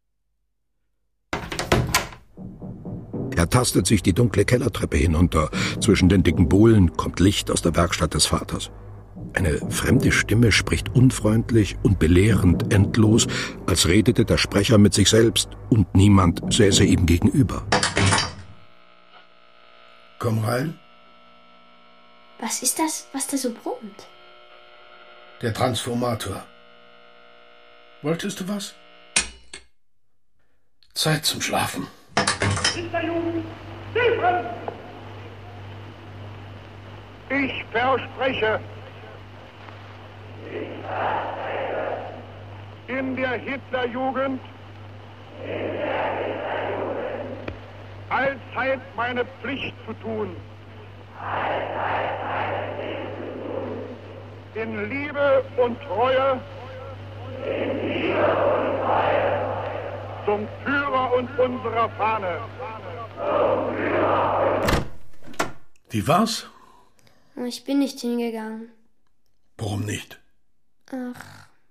Er tastet sich die dunkle Kellertreppe hinunter. Zwischen den dicken Bohlen kommt Licht aus der Werkstatt des Vaters. Eine fremde Stimme spricht unfreundlich und belehrend endlos, als redete der Sprecher mit sich selbst und niemand säße ihm gegenüber. Komm rein. Was ist das, was da so brummt? Der Transformator. Wolltest du was? Zeit zum Schlafen. Ich verspreche, in der Hitlerjugend allzeit meine Pflicht zu tun, in Liebe und Treue zum Führer und unserer Fahne. Wie war's? Ich bin nicht hingegangen. Warum nicht? Ach.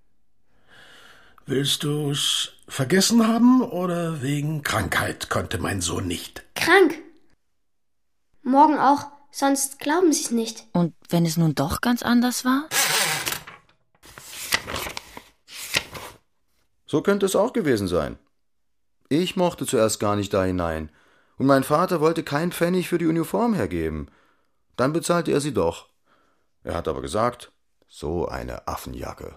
Willst du's vergessen haben oder wegen Krankheit konnte mein Sohn nicht? Krank? Morgen auch, sonst glauben sie's nicht. Und wenn es nun doch ganz anders war? So könnte es auch gewesen sein. Ich mochte zuerst gar nicht da hinein. Und mein Vater wollte keinen Pfennig für die Uniform hergeben. Dann bezahlte er sie doch. Er hat aber gesagt, so eine Affenjacke.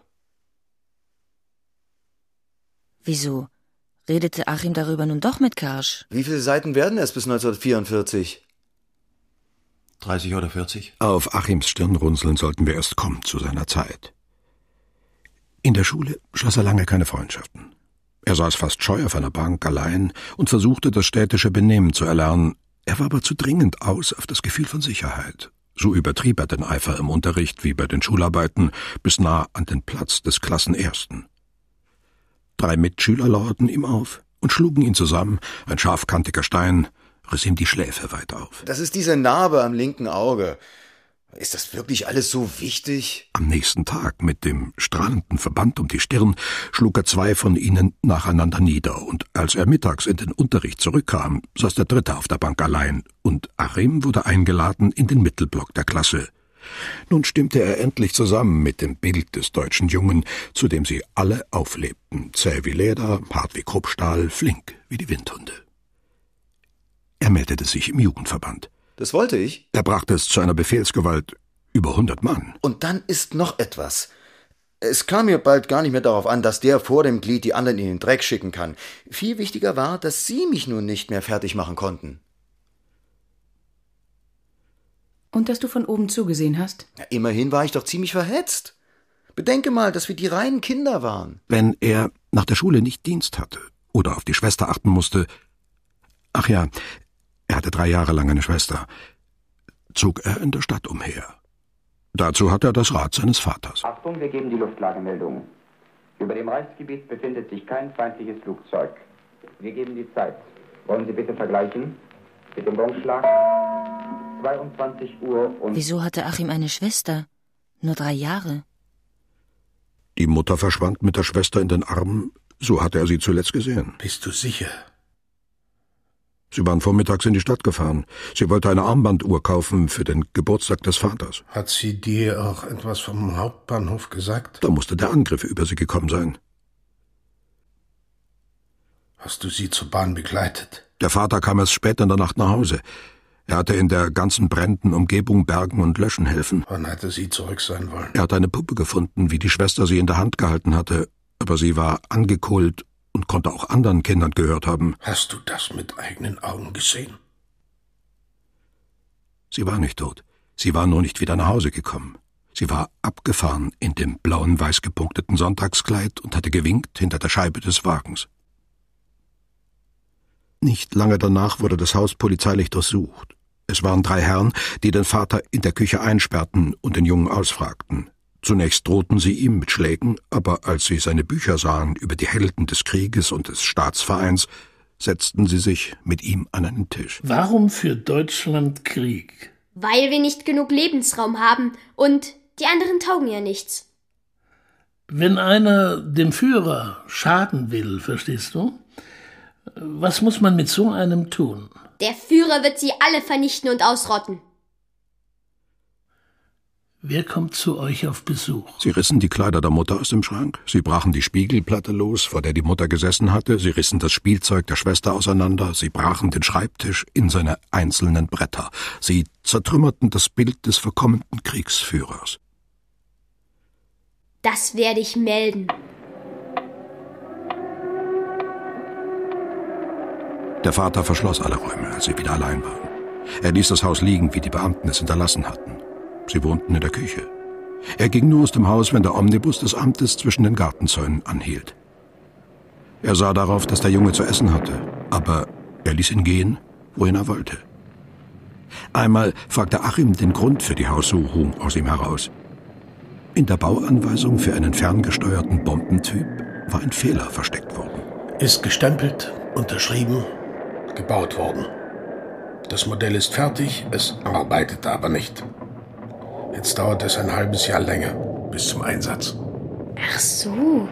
Wieso? Redete Achim darüber nun doch mit Karsch? Wie viele Seiten werden es bis neunzehnhundertvierundvierzig? dreißig oder vierzig? Auf Achims Stirnrunzeln sollten wir erst kommen zu seiner Zeit. In der Schule schloss er lange keine Freundschaften. Er saß fast scheu auf einer Bank allein und versuchte, das städtische Benehmen zu erlernen. Er war aber zu dringend aus auf das Gefühl von Sicherheit. So übertrieb er den Eifer im Unterricht wie bei den Schularbeiten bis nah an den Platz des Klassenersten. Drei Mitschüler lauerten ihm auf und schlugen ihn zusammen. Ein scharfkantiger Stein riss ihm die Schläfe weit auf. Das ist diese Narbe am linken Auge. Ist das wirklich alles so wichtig? Am nächsten Tag, mit dem strahlenden Verband um die Stirn, schlug er zwei von ihnen nacheinander nieder, und als er mittags in den Unterricht zurückkam, saß der Dritte auf der Bank allein, und Achim wurde eingeladen in den Mittelblock der Klasse. Nun stimmte er endlich zusammen mit dem Bild des deutschen Jungen, zu dem sie alle auflebten, zäh wie Leder, hart wie Kruppstahl, flink wie die Windhunde. Er meldete sich im Jugendverband. Das wollte ich. Er brachte es zu einer Befehlsgewalt über hundert Mann. Und dann ist noch etwas. Es kam mir bald gar nicht mehr darauf an, dass der vor dem Glied die anderen in den Dreck schicken kann. Viel wichtiger war, dass sie mich nun nicht mehr fertig machen konnten. Und dass du von oben zugesehen hast? Ja, immerhin war ich doch ziemlich verhetzt. Bedenke mal, dass wir die reinen Kinder waren. Wenn er nach der Schule nicht Dienst hatte oder auf die Schwester achten musste, ach ja, er hatte drei Jahre lang eine Schwester, zog er in der Stadt umher. Dazu hatte er das Rat seines Vaters. Achtung, wir geben die Luftlagemeldung. Über dem Reichsgebiet befindet sich kein feindliches Flugzeug. Wir geben die Zeit. Wollen Sie bitte vergleichen? Mit dem Gongschlag zweiundzwanzig Uhr und... Wieso hatte Achim eine Schwester? Nur drei Jahre. Die Mutter verschwand mit der Schwester in den Armen, so hatte er sie zuletzt gesehen. Bist du sicher? Sie waren vormittags in die Stadt gefahren. Sie wollte eine Armbanduhr kaufen für den Geburtstag des Vaters. Hat sie dir auch etwas vom Hauptbahnhof gesagt? Da musste der Angriff über sie gekommen sein. Hast du sie zur Bahn begleitet? Der Vater kam erst spät in der Nacht nach Hause. Er hatte in der ganzen brennenden Umgebung bergen und löschen helfen. Wann hatte sie zurück sein wollen? Er hatte eine Puppe gefunden, wie die Schwester sie in der Hand gehalten hatte, aber sie war angekohlt und konnte auch anderen Kindern gehört haben. Hast du das mit eigenen Augen gesehen? Sie war nicht tot. Sie war nur nicht wieder nach Hause gekommen. Sie war abgefahren in dem blauen, weiß gepunkteten Sonntagskleid und hatte gewinkt hinter der Scheibe des Wagens. Nicht lange danach wurde das Haus polizeilich durchsucht. Es waren drei Herren, die den Vater in der Küche einsperrten und den Jungen ausfragten. Zunächst drohten sie ihm mit Schlägen, aber als sie seine Bücher sahen über die Helden des Krieges und des Staatsvereins, setzten sie sich mit ihm an einen Tisch. Warum führt Deutschland Krieg? Weil wir nicht genug Lebensraum haben und die anderen taugen ja nichts. Wenn einer dem Führer schaden will, verstehst du? Was muss man mit so einem tun? Der Führer wird sie alle vernichten und ausrotten. Wer kommt zu euch auf Besuch? Sie rissen die Kleider der Mutter aus dem Schrank, sie brachen die Spiegelplatte los, vor der die Mutter gesessen hatte, sie rissen das Spielzeug der Schwester auseinander, sie brachen den Schreibtisch in seine einzelnen Bretter, sie zertrümmerten das Bild des verkommenen Kriegsführers. Das werde ich melden. Der Vater verschloss alle Räume, als sie wieder allein waren. Er ließ das Haus liegen, wie die Beamten es hinterlassen hatten. Sie wohnten in der Küche. Er ging nur aus dem Haus, wenn der Omnibus des Amtes zwischen den Gartenzäunen anhielt. Er sah darauf, dass der Junge zu essen hatte, aber er ließ ihn gehen, wohin er wollte. Einmal fragte Achim den Grund für die Haussuchung aus ihm heraus. In der Bauanweisung für einen ferngesteuerten Bombentyp war ein Fehler versteckt worden. Ist gestempelt, unterschrieben, gebaut worden. Das Modell ist fertig, es arbeitet aber nicht. Jetzt dauert es ein halbes Jahr länger bis zum Einsatz. Ach so.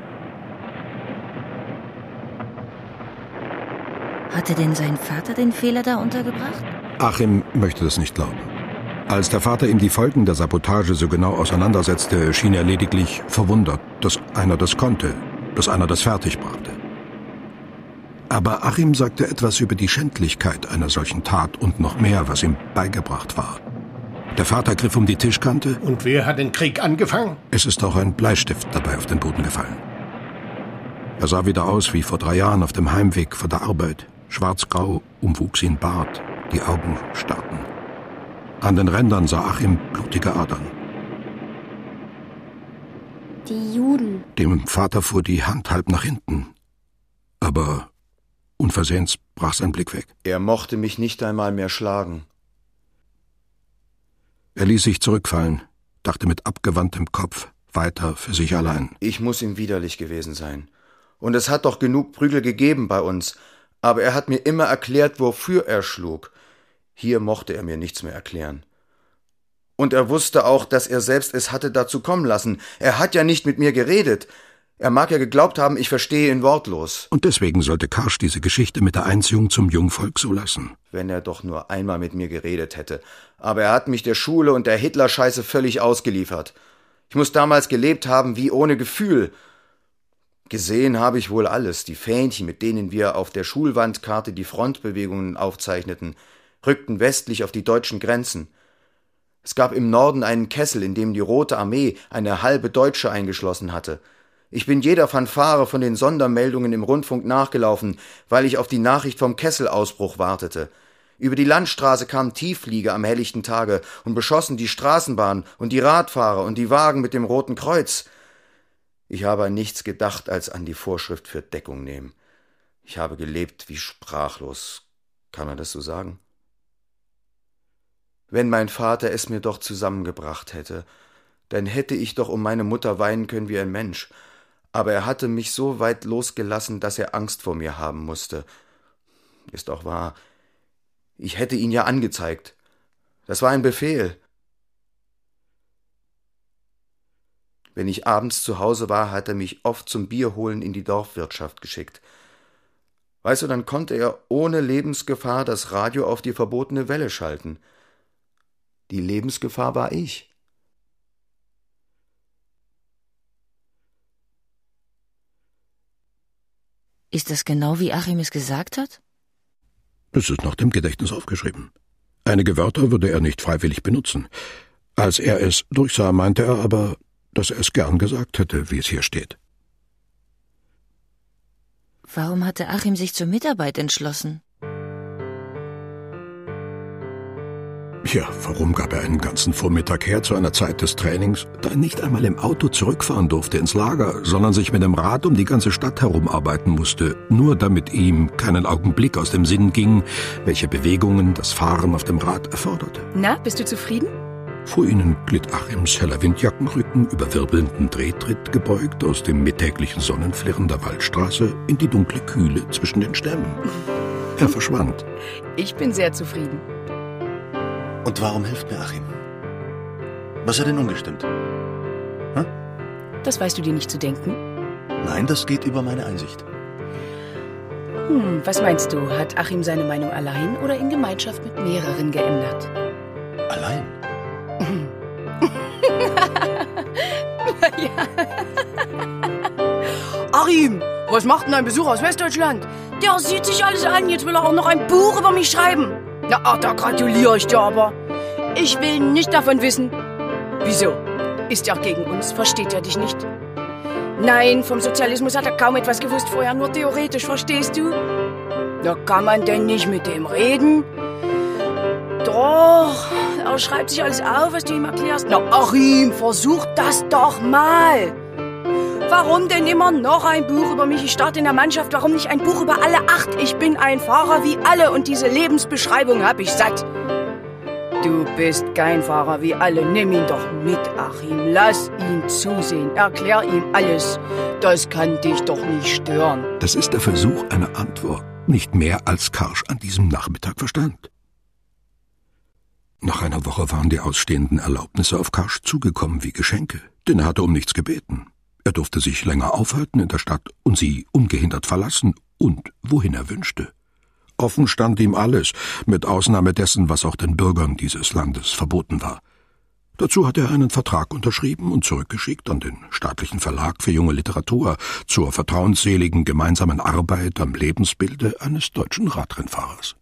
Hatte denn sein Vater den Fehler da untergebracht? Achim möchte das nicht glauben. Als der Vater ihm die Folgen der Sabotage so genau auseinandersetzte, schien er lediglich verwundert, dass einer das konnte, dass einer das fertigbrachte. Aber Achim sagte etwas über die Schändlichkeit einer solchen Tat und noch mehr, was ihm beigebracht war. Der Vater griff um die Tischkante. Und wer hat den Krieg angefangen? Es ist auch ein Bleistift dabei auf den Boden gefallen. Er sah wieder aus wie vor drei Jahren auf dem Heimweg von der Arbeit. Schwarzgrau umwuchs ihn Bart, die Augen starrten. An den Rändern sah Achim blutige Adern. Die Juden. Dem Vater fuhr die Hand halb nach hinten. Aber unversehens brach sein Blick weg. Er mochte mich nicht einmal mehr schlagen. Er ließ sich zurückfallen, dachte mit abgewandtem Kopf weiter für sich allein. Ich muss ihm widerlich gewesen sein. Und es hat doch genug Prügel gegeben bei uns. Aber er hat mir immer erklärt, wofür er schlug. Hier mochte er mir nichts mehr erklären. Und er wusste auch, dass er selbst es hatte dazu kommen lassen. Er hat ja nicht mit mir geredet. Er mag ja geglaubt haben, ich verstehe ihn wortlos. Und deswegen sollte Karsch diese Geschichte mit der Einziehung zum Jungvolk so lassen. Wenn er doch nur einmal mit mir geredet hätte. Aber er hat mich der Schule und der Hitler-Scheiße völlig ausgeliefert. Ich muss damals gelebt haben wie ohne Gefühl. Gesehen habe ich wohl alles. Die Fähnchen, mit denen wir auf der Schulwandkarte die Frontbewegungen aufzeichneten, rückten westlich auf die deutschen Grenzen. Es gab im Norden einen Kessel, in dem die Rote Armee eine halbe Deutsche eingeschlossen hatte. Ich bin jeder Fanfare von den Sondermeldungen im Rundfunk nachgelaufen, weil ich auf die Nachricht vom Kesselausbruch wartete. Über die Landstraße kamen Tiefflieger am helllichten Tage und beschossen die Straßenbahn und die Radfahrer und die Wagen mit dem Roten Kreuz. Ich habe an nichts gedacht als an die Vorschrift für Deckung nehmen. Ich habe gelebt wie sprachlos. Kann man das so sagen? Wenn mein Vater es mir doch zusammengebracht hätte, dann hätte ich doch um meine Mutter weinen können wie ein Mensch. Aber er hatte mich so weit losgelassen, dass er Angst vor mir haben musste. Ist auch wahr. Ich hätte ihn ja angezeigt. Das war ein Befehl. Wenn ich abends zu Hause war, hat er mich oft zum Bierholen in die Dorfwirtschaft geschickt. Weißt du, dann konnte er ohne Lebensgefahr das Radio auf die verbotene Welle schalten. Die Lebensgefahr war ich. Ist das genau, wie Achim es gesagt hat? Es ist nach dem Gedächtnis aufgeschrieben. Einige Wörter würde er nicht freiwillig benutzen. Als er es durchsah, meinte er aber, dass er es gern gesagt hätte, wie es hier steht. Warum hatte Achim sich zur Mitarbeit entschlossen? Ja, warum gab er einen ganzen Vormittag her zu einer Zeit des Trainings, da er nicht einmal im Auto zurückfahren durfte ins Lager, sondern sich mit dem Rad um die ganze Stadt herumarbeiten musste, nur damit ihm keinen Augenblick aus dem Sinn ging, welche Bewegungen das Fahren auf dem Rad erforderte. Na, bist du zufrieden? Vor ihnen glitt Achims heller Windjackenrücken über wirbelnden Drehtritt gebeugt aus dem mittäglichen Sonnenflirren der Waldstraße in die dunkle Kühle zwischen den Stämmen. Er verschwand. Ich bin sehr zufrieden. Und warum hilft mir Achim? Was hat denn umgestimmt? Hm? Das weißt du dir nicht zu denken? Nein, das geht über meine Einsicht. Hm, was meinst du? Hat Achim seine Meinung allein oder in Gemeinschaft mit mehreren geändert? Allein? Ja. Achim, was macht denn ein Besuch aus Westdeutschland? Der sieht sich alles an, jetzt will er auch noch ein Buch über mich schreiben. Na, ach, da gratuliere ich dir aber. Ich will nicht davon wissen. Wieso? Ist er gegen uns? Versteht er dich nicht? Nein, vom Sozialismus hat er kaum etwas gewusst vorher, nur theoretisch, verstehst du? Da kann man denn nicht mit dem reden? Doch, er schreibt sich alles auf, was du ihm erklärst. Na, Achim, versuch das doch mal. Warum denn immer noch ein Buch über mich? Ich starte in der Mannschaft. Warum nicht ein Buch über alle acht? Ich bin ein Fahrer wie alle und diese Lebensbeschreibung hab ich satt. Du bist kein Fahrer wie alle. Nimm ihn doch mit, Achim. Lass ihn zusehen. Erklär ihm alles. Das kann dich doch nicht stören. Das ist der Versuch einer Antwort. Nicht mehr als Karsch an diesem Nachmittag verstand. Nach einer Woche waren die ausstehenden Erlaubnisse auf Karsch zugekommen wie Geschenke, denn er hatte um nichts gebeten. Er durfte sich länger aufhalten in der Stadt und sie ungehindert verlassen und wohin er wünschte. Offen stand ihm alles, mit Ausnahme dessen, was auch den Bürgern dieses Landes verboten war. Dazu hatte er einen Vertrag unterschrieben und zurückgeschickt an den staatlichen Verlag für junge Literatur zur vertrauensseligen gemeinsamen Arbeit am Lebensbilde eines deutschen Radrennfahrers.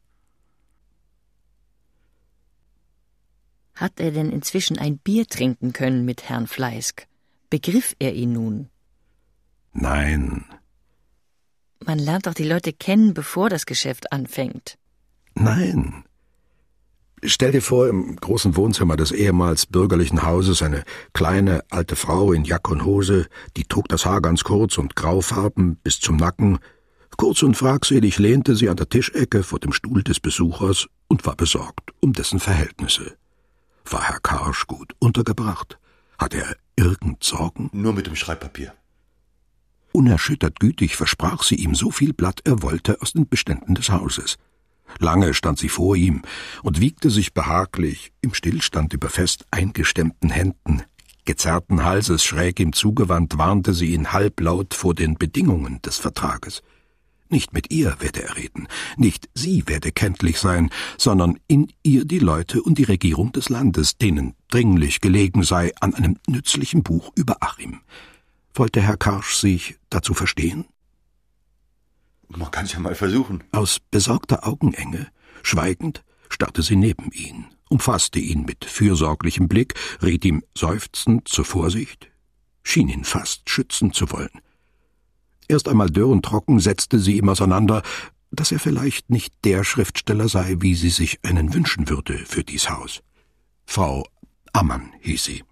Hat er denn inzwischen ein Bier trinken können mit Herrn Fleisk? Begriff er ihn nun? Nein. Man lernt doch die Leute kennen, bevor das Geschäft anfängt. Nein. Stell dir vor, im großen Wohnzimmer des ehemals bürgerlichen Hauses eine kleine, alte Frau in Jack und Hose, die trug das Haar ganz kurz und graufarben bis zum Nacken. Kurz und fragwürdig lehnte sie an der Tischecke vor dem Stuhl des Besuchers und war besorgt um dessen Verhältnisse. War Herr Karsch gut untergebracht? Hatte er irgend Sorgen? Nur mit dem Schreibpapier. Unerschüttert gütig versprach sie ihm so viel Blatt er wollte aus den Beständen des Hauses. Lange stand sie vor ihm und wiegte sich behaglich im Stillstand über fest eingestemmten Händen. Gezerrten Halses schräg ihm zugewandt warnte sie ihn halblaut vor den Bedingungen des Vertrages. Nicht mit ihr werde er reden, nicht sie werde kenntlich sein, sondern in ihr die Leute und die Regierung des Landes, denen dringlich gelegen sei an einem nützlichen Buch über Achim. Wollte Herr Karsch sich dazu verstehen? Man kann es ja mal versuchen. Aus besorgter Augenenge, schweigend, starrte sie neben ihn, umfasste ihn mit fürsorglichem Blick, riet ihm seufzend zur Vorsicht, schien ihn fast schützen zu wollen. Erst einmal dürr und trocken setzte sie ihm auseinander, dass er vielleicht nicht der Schriftsteller sei, wie sie sich einen wünschen würde für dies Haus. Frau Ammann hieß sie.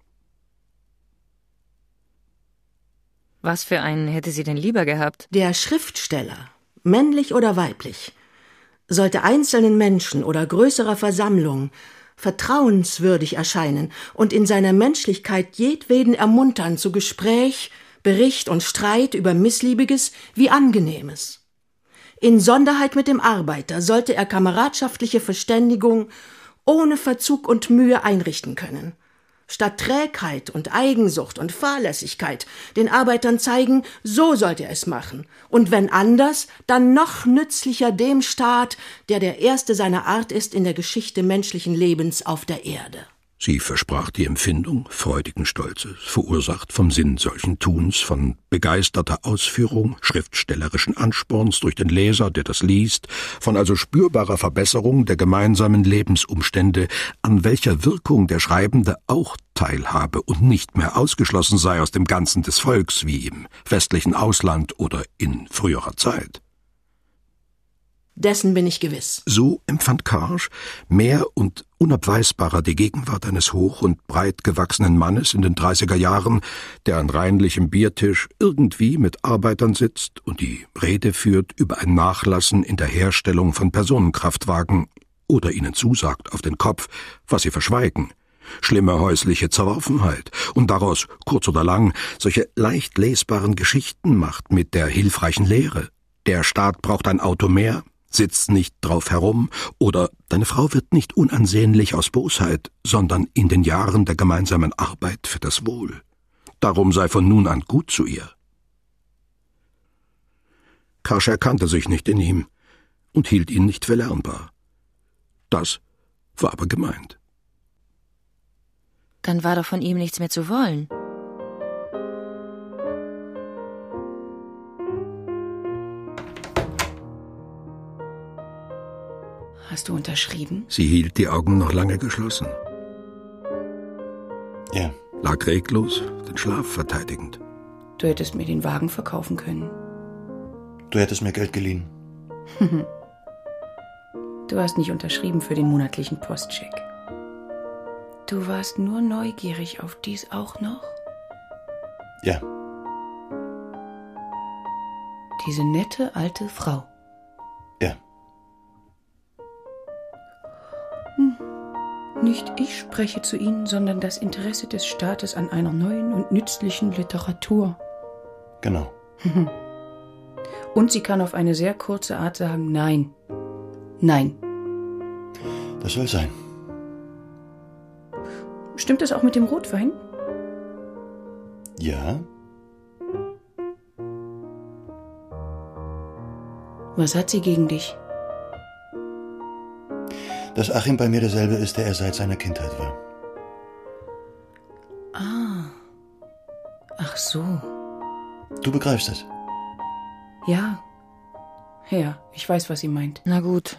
Was für einen hätte sie denn lieber gehabt? Der Schriftsteller, männlich oder weiblich, sollte einzelnen Menschen oder größerer Versammlung vertrauenswürdig erscheinen und in seiner Menschlichkeit jedweden ermuntern zu Gespräch, Bericht und Streit über Missliebiges wie Angenehmes. In Sonderheit mit dem Arbeiter sollte er kameradschaftliche Verständigung ohne Verzug und Mühe einrichten können. Statt Trägheit und Eigensucht und Fahrlässigkeit den Arbeitern zeigen, so sollte er es machen. Und wenn anders, dann noch nützlicher dem Staat, der der erste seiner Art ist in der Geschichte menschlichen Lebens auf der Erde. Sie versprach die Empfindung freudigen Stolzes, verursacht vom Sinn solchen Tuns, von begeisterter Ausführung, schriftstellerischen Ansporns durch den Leser, der das liest, von also spürbarer Verbesserung der gemeinsamen Lebensumstände, an welcher Wirkung der Schreibende auch teilhabe und nicht mehr ausgeschlossen sei aus dem Ganzen des Volks, wie im westlichen Ausland oder in früherer Zeit. Dessen bin ich gewiss. So empfand Karsch mehr und unabweisbarer die Gegenwart eines hoch und breit gewachsenen Mannes in den dreißiger Jahren, der an reinlichem Biertisch irgendwie mit Arbeitern sitzt und die Rede führt über ein Nachlassen in der Herstellung von Personenkraftwagen oder ihnen zusagt auf den Kopf, was sie verschweigen, schlimme häusliche Zerworfenheit und daraus, kurz oder lang, solche leicht lesbaren Geschichten macht mit der hilfreichen Lehre. Der Staat braucht ein Auto mehr, sitzt nicht drauf herum, oder deine Frau wird nicht unansehnlich aus Bosheit, sondern in den Jahren der gemeinsamen Arbeit für das Wohl. Darum sei von nun an gut zu ihr. Karsch erkannte sich nicht in ihm und hielt ihn nicht für lernbar. Das war aber gemeint. Dann war doch von ihm nichts mehr zu wollen. Hast du unterschrieben? Sie hielt die Augen noch lange geschlossen. Ja. Lag reglos, den Schlaf verteidigend. Du hättest mir den Wagen verkaufen können. Du hättest mir Geld geliehen. Du hast nicht unterschrieben für den monatlichen Postcheck. Du warst nur neugierig auf dies auch noch? Ja. Diese nette alte Frau. Ja. Hm. Nicht ich spreche zu Ihnen, sondern das Interesse des Staates an einer neuen und nützlichen Literatur. Genau. Und sie kann auf eine sehr kurze Art sagen, nein. Nein. Das soll sein. Stimmt das auch mit dem Rotwein? Ja. Was hat sie gegen dich? Dass Achim bei mir derselbe ist, der er seit seiner Kindheit war. Ah. Ach so. Du begreifst es. Ja. Ja, ich weiß, was sie meint. Na gut.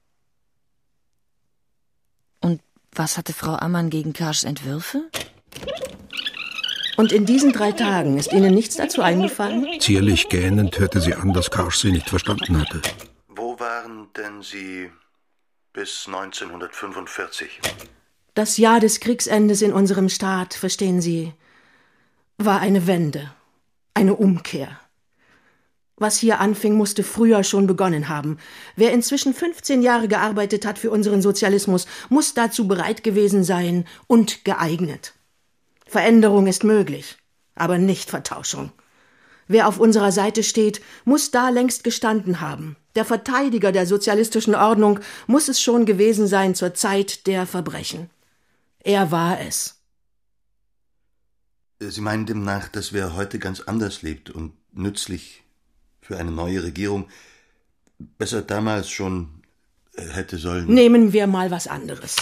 Und was hatte Frau Ammann gegen Karschs Entwürfe? Und in diesen drei Tagen ist Ihnen nichts dazu eingefallen? Zierlich gähnend hörte sie an, dass Karsch sie nicht verstanden hatte. Wo waren denn Sie bis neunzehnhundertfünfundvierzig? Das Jahr des Kriegsendes in unserem Staat, verstehen Sie, war eine Wende, eine Umkehr. Was hier anfing, musste früher schon begonnen haben. Wer inzwischen fünfzehn Jahre gearbeitet hat für unseren Sozialismus, muss dazu bereit gewesen sein und geeignet. Veränderung ist möglich, aber nicht Vertauschung. Wer auf unserer Seite steht, muss da längst gestanden haben. Der Verteidiger der sozialistischen Ordnung muss es schon gewesen sein zur Zeit der Verbrechen. Er war es. Sie meinen demnach, dass wer heute ganz anders lebt und nützlich für eine neue Regierung besser damals schon hätte sollen... Nehmen wir mal was anderes.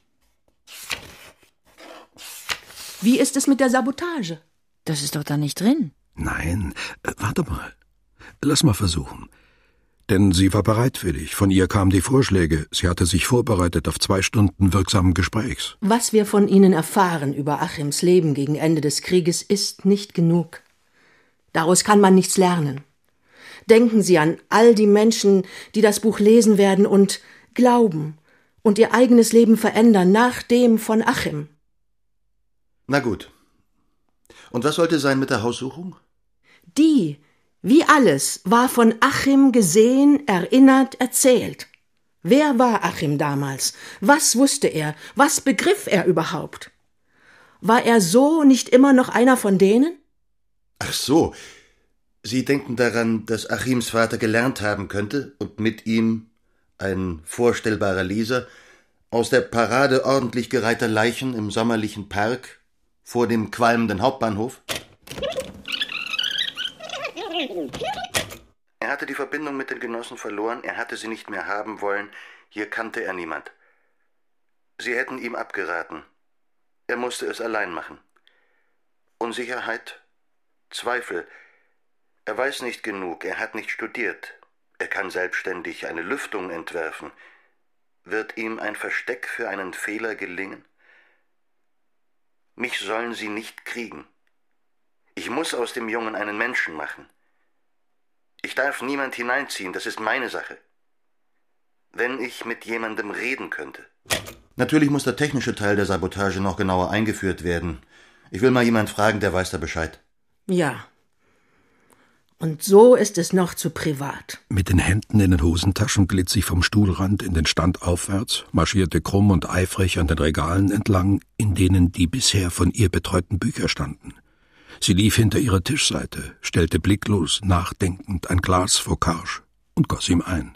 Wie ist es mit der Sabotage? Das ist doch da nicht drin. Nein, äh, warte mal. Lass mal versuchen. Denn sie war bereitwillig. Von ihr kamen die Vorschläge. Sie hatte sich vorbereitet auf zwei Stunden wirksamen Gesprächs. Was wir von Ihnen erfahren über Achims Leben gegen Ende des Krieges, ist nicht genug. Daraus kann man nichts lernen. Denken Sie an all die Menschen, die das Buch lesen werden und glauben und ihr eigenes Leben verändern nach dem von Achim. Na gut. Und was sollte sein mit der Haussuchung? Die, wie alles, war von Achim gesehen, erinnert, erzählt. Wer war Achim damals? Was wusste er? Was begriff er überhaupt? War er so nicht immer noch einer von denen? Ach so. Sie denken daran, dass Achims Vater gelernt haben könnte und mit ihm, ein vorstellbarer Leser, aus der Parade ordentlich gereihter Leichen im sommerlichen Park vor dem qualmenden Hauptbahnhof? Er hatte die Verbindung mit den Genossen verloren, er hatte sie nicht mehr haben wollen, hier kannte er niemand. Sie hätten ihm abgeraten. Er musste es allein machen. Unsicherheit, Zweifel. Er weiß nicht genug, er hat nicht studiert. Er kann selbstständig eine Lüftung entwerfen. Wird ihm ein Versteck für einen Fehler gelingen? Mich sollen sie nicht kriegen. Ich muss aus dem Jungen einen Menschen machen. Ich darf niemand hineinziehen, das ist meine Sache. Wenn ich mit jemandem reden könnte. Natürlich muss der technische Teil der Sabotage noch genauer eingeführt werden. Ich will mal jemand fragen, der weiß da Bescheid. Ja. Und so ist es noch zu privat. Mit den Händen in den Hosentaschen glitt sie vom Stuhlrand in den Stand aufwärts, marschierte krumm und eifrig an den Regalen entlang, in denen die bisher von ihr betreuten Bücher standen. Sie lief hinter ihrer Tischseite, stellte blicklos, nachdenkend ein Glas vor Karsch und goss ihm ein.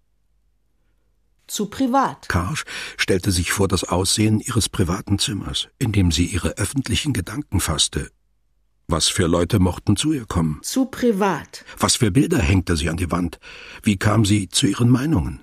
Zu privat. Karsch stellte sich vor das Aussehen ihres privaten Zimmers, in dem sie ihre öffentlichen Gedanken fasste, Was für Leute mochten zu ihr kommen? Zu privat. Was für Bilder hängte sie an die Wand? Wie kam sie zu ihren Meinungen?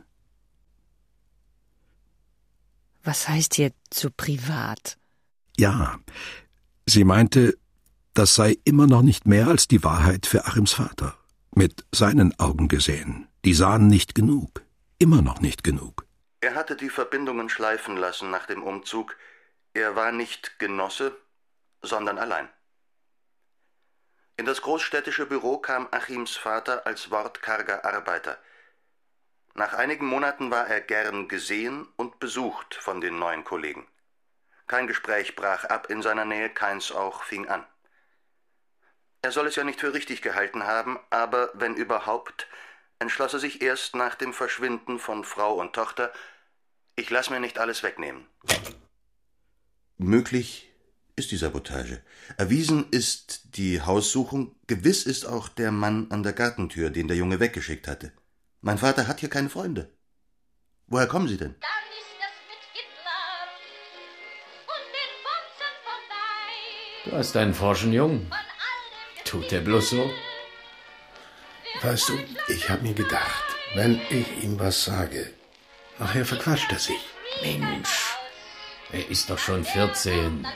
Was heißt hier zu privat? Ja, sie meinte, das sei immer noch nicht mehr als die Wahrheit für Achims Vater. Mit seinen Augen gesehen. Die sahen nicht genug. Immer noch nicht genug. Er hatte die Verbindungen schleifen lassen nach dem Umzug. Er war nicht Genosse, sondern allein. In das großstädtische Büro kam Achims Vater als wortkarger Arbeiter. Nach einigen Monaten war er gern gesehen und besucht von den neuen Kollegen. Kein Gespräch brach ab in seiner Nähe, keins auch fing an. Er soll es ja nicht für richtig gehalten haben, aber wenn überhaupt, entschloss er sich erst nach dem Verschwinden von Frau und Tochter, ich lass mir nicht alles wegnehmen. Möglich ist die Sabotage. Erwiesen ist die Haussuchung, gewiss ist auch der Mann an der Gartentür, den der Junge weggeschickt hatte. Mein Vater hat hier keine Freunde. Woher kommen Sie denn? Du hast einen forschen Jungen. Tut der bloß so? Weißt du, ich habe mir gedacht, wenn ich ihm was sage, nachher verquatscht er sich. Mensch, er ist doch schon vierzehn.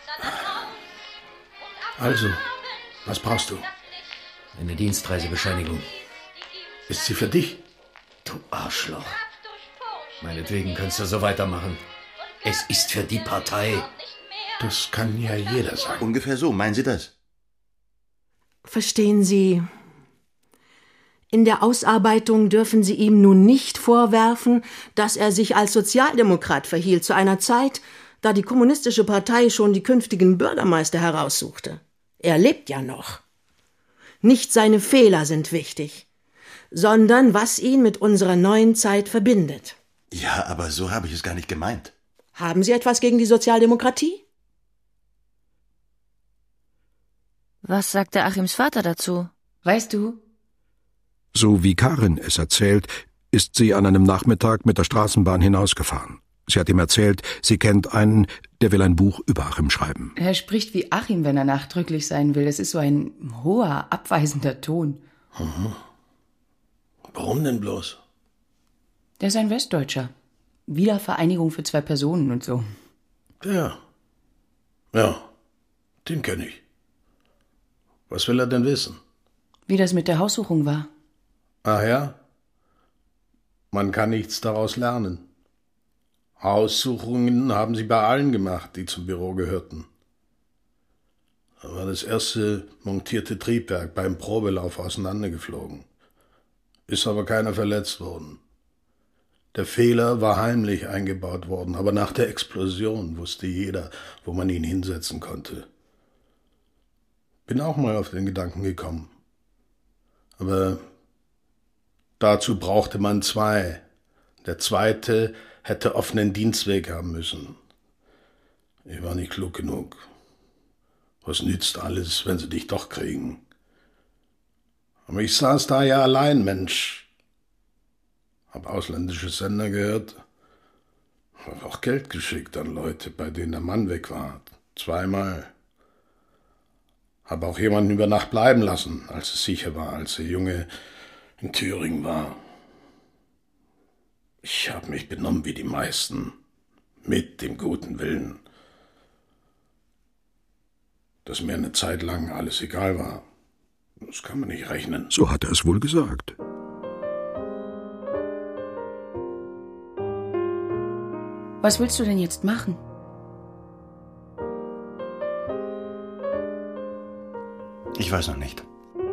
Also, was brauchst du? Eine Dienstreisebescheinigung. Ist sie für dich? Du Arschloch. Meinetwegen kannst du so weitermachen. Es ist für die Partei. Das kann ja jeder sagen. Ungefähr so, meinen Sie das? Verstehen Sie, in der Ausarbeitung dürfen Sie ihm nun nicht vorwerfen, dass er sich als Sozialdemokrat verhielt zu einer Zeit, da die kommunistische Partei schon die künftigen Bürgermeister heraussuchte. Er lebt ja noch. Nicht seine Fehler sind wichtig, sondern was ihn mit unserer neuen Zeit verbindet. Ja, aber so habe ich es gar nicht gemeint. Haben Sie etwas gegen die Sozialdemokratie? Was sagte Achims Vater dazu? Weißt du? So wie Karin es erzählt, ist sie an einem Nachmittag mit der Straßenbahn hinausgefahren. Sie hat ihm erzählt, sie kennt einen, der will ein Buch über Achim schreiben. Er spricht wie Achim, wenn er nachdrücklich sein will. Das ist so ein hoher, abweisender Ton. Mhm. Warum denn bloß? Der ist ein Westdeutscher. Wiedervereinigung für zwei Personen und so. Der? Ja, den kenne ich. Was will er denn wissen? Wie das mit der Haussuchung war. Ach ja? Man kann nichts daraus lernen. Haussuchungen haben sie bei allen gemacht, die zum Büro gehörten. Da war das erste montierte Triebwerk beim Probelauf auseinandergeflogen. Ist aber keiner verletzt worden. Der Fehler war heimlich eingebaut worden, aber nach der Explosion wusste jeder, wo man ihn hinsetzen konnte. Bin auch mal auf den Gedanken gekommen. Aber dazu brauchte man zwei. Der zweite hätte offenen Dienstweg haben müssen. Ich war nicht klug genug. Was nützt alles, wenn sie dich doch kriegen? Aber ich saß da ja allein, Mensch. Hab ausländische Sender gehört. Hab auch Geld geschickt an Leute, bei denen der Mann weg war. Zweimal. Hab auch jemanden über Nacht bleiben lassen, als es sicher war, als der Junge in Thüringen war. Ich hab mich benommen wie die meisten, mit dem guten Willen. Dass mir eine Zeit lang alles egal war, das kann man nicht rechnen. So hat er es wohl gesagt. Was willst du denn jetzt machen? Ich weiß noch nicht.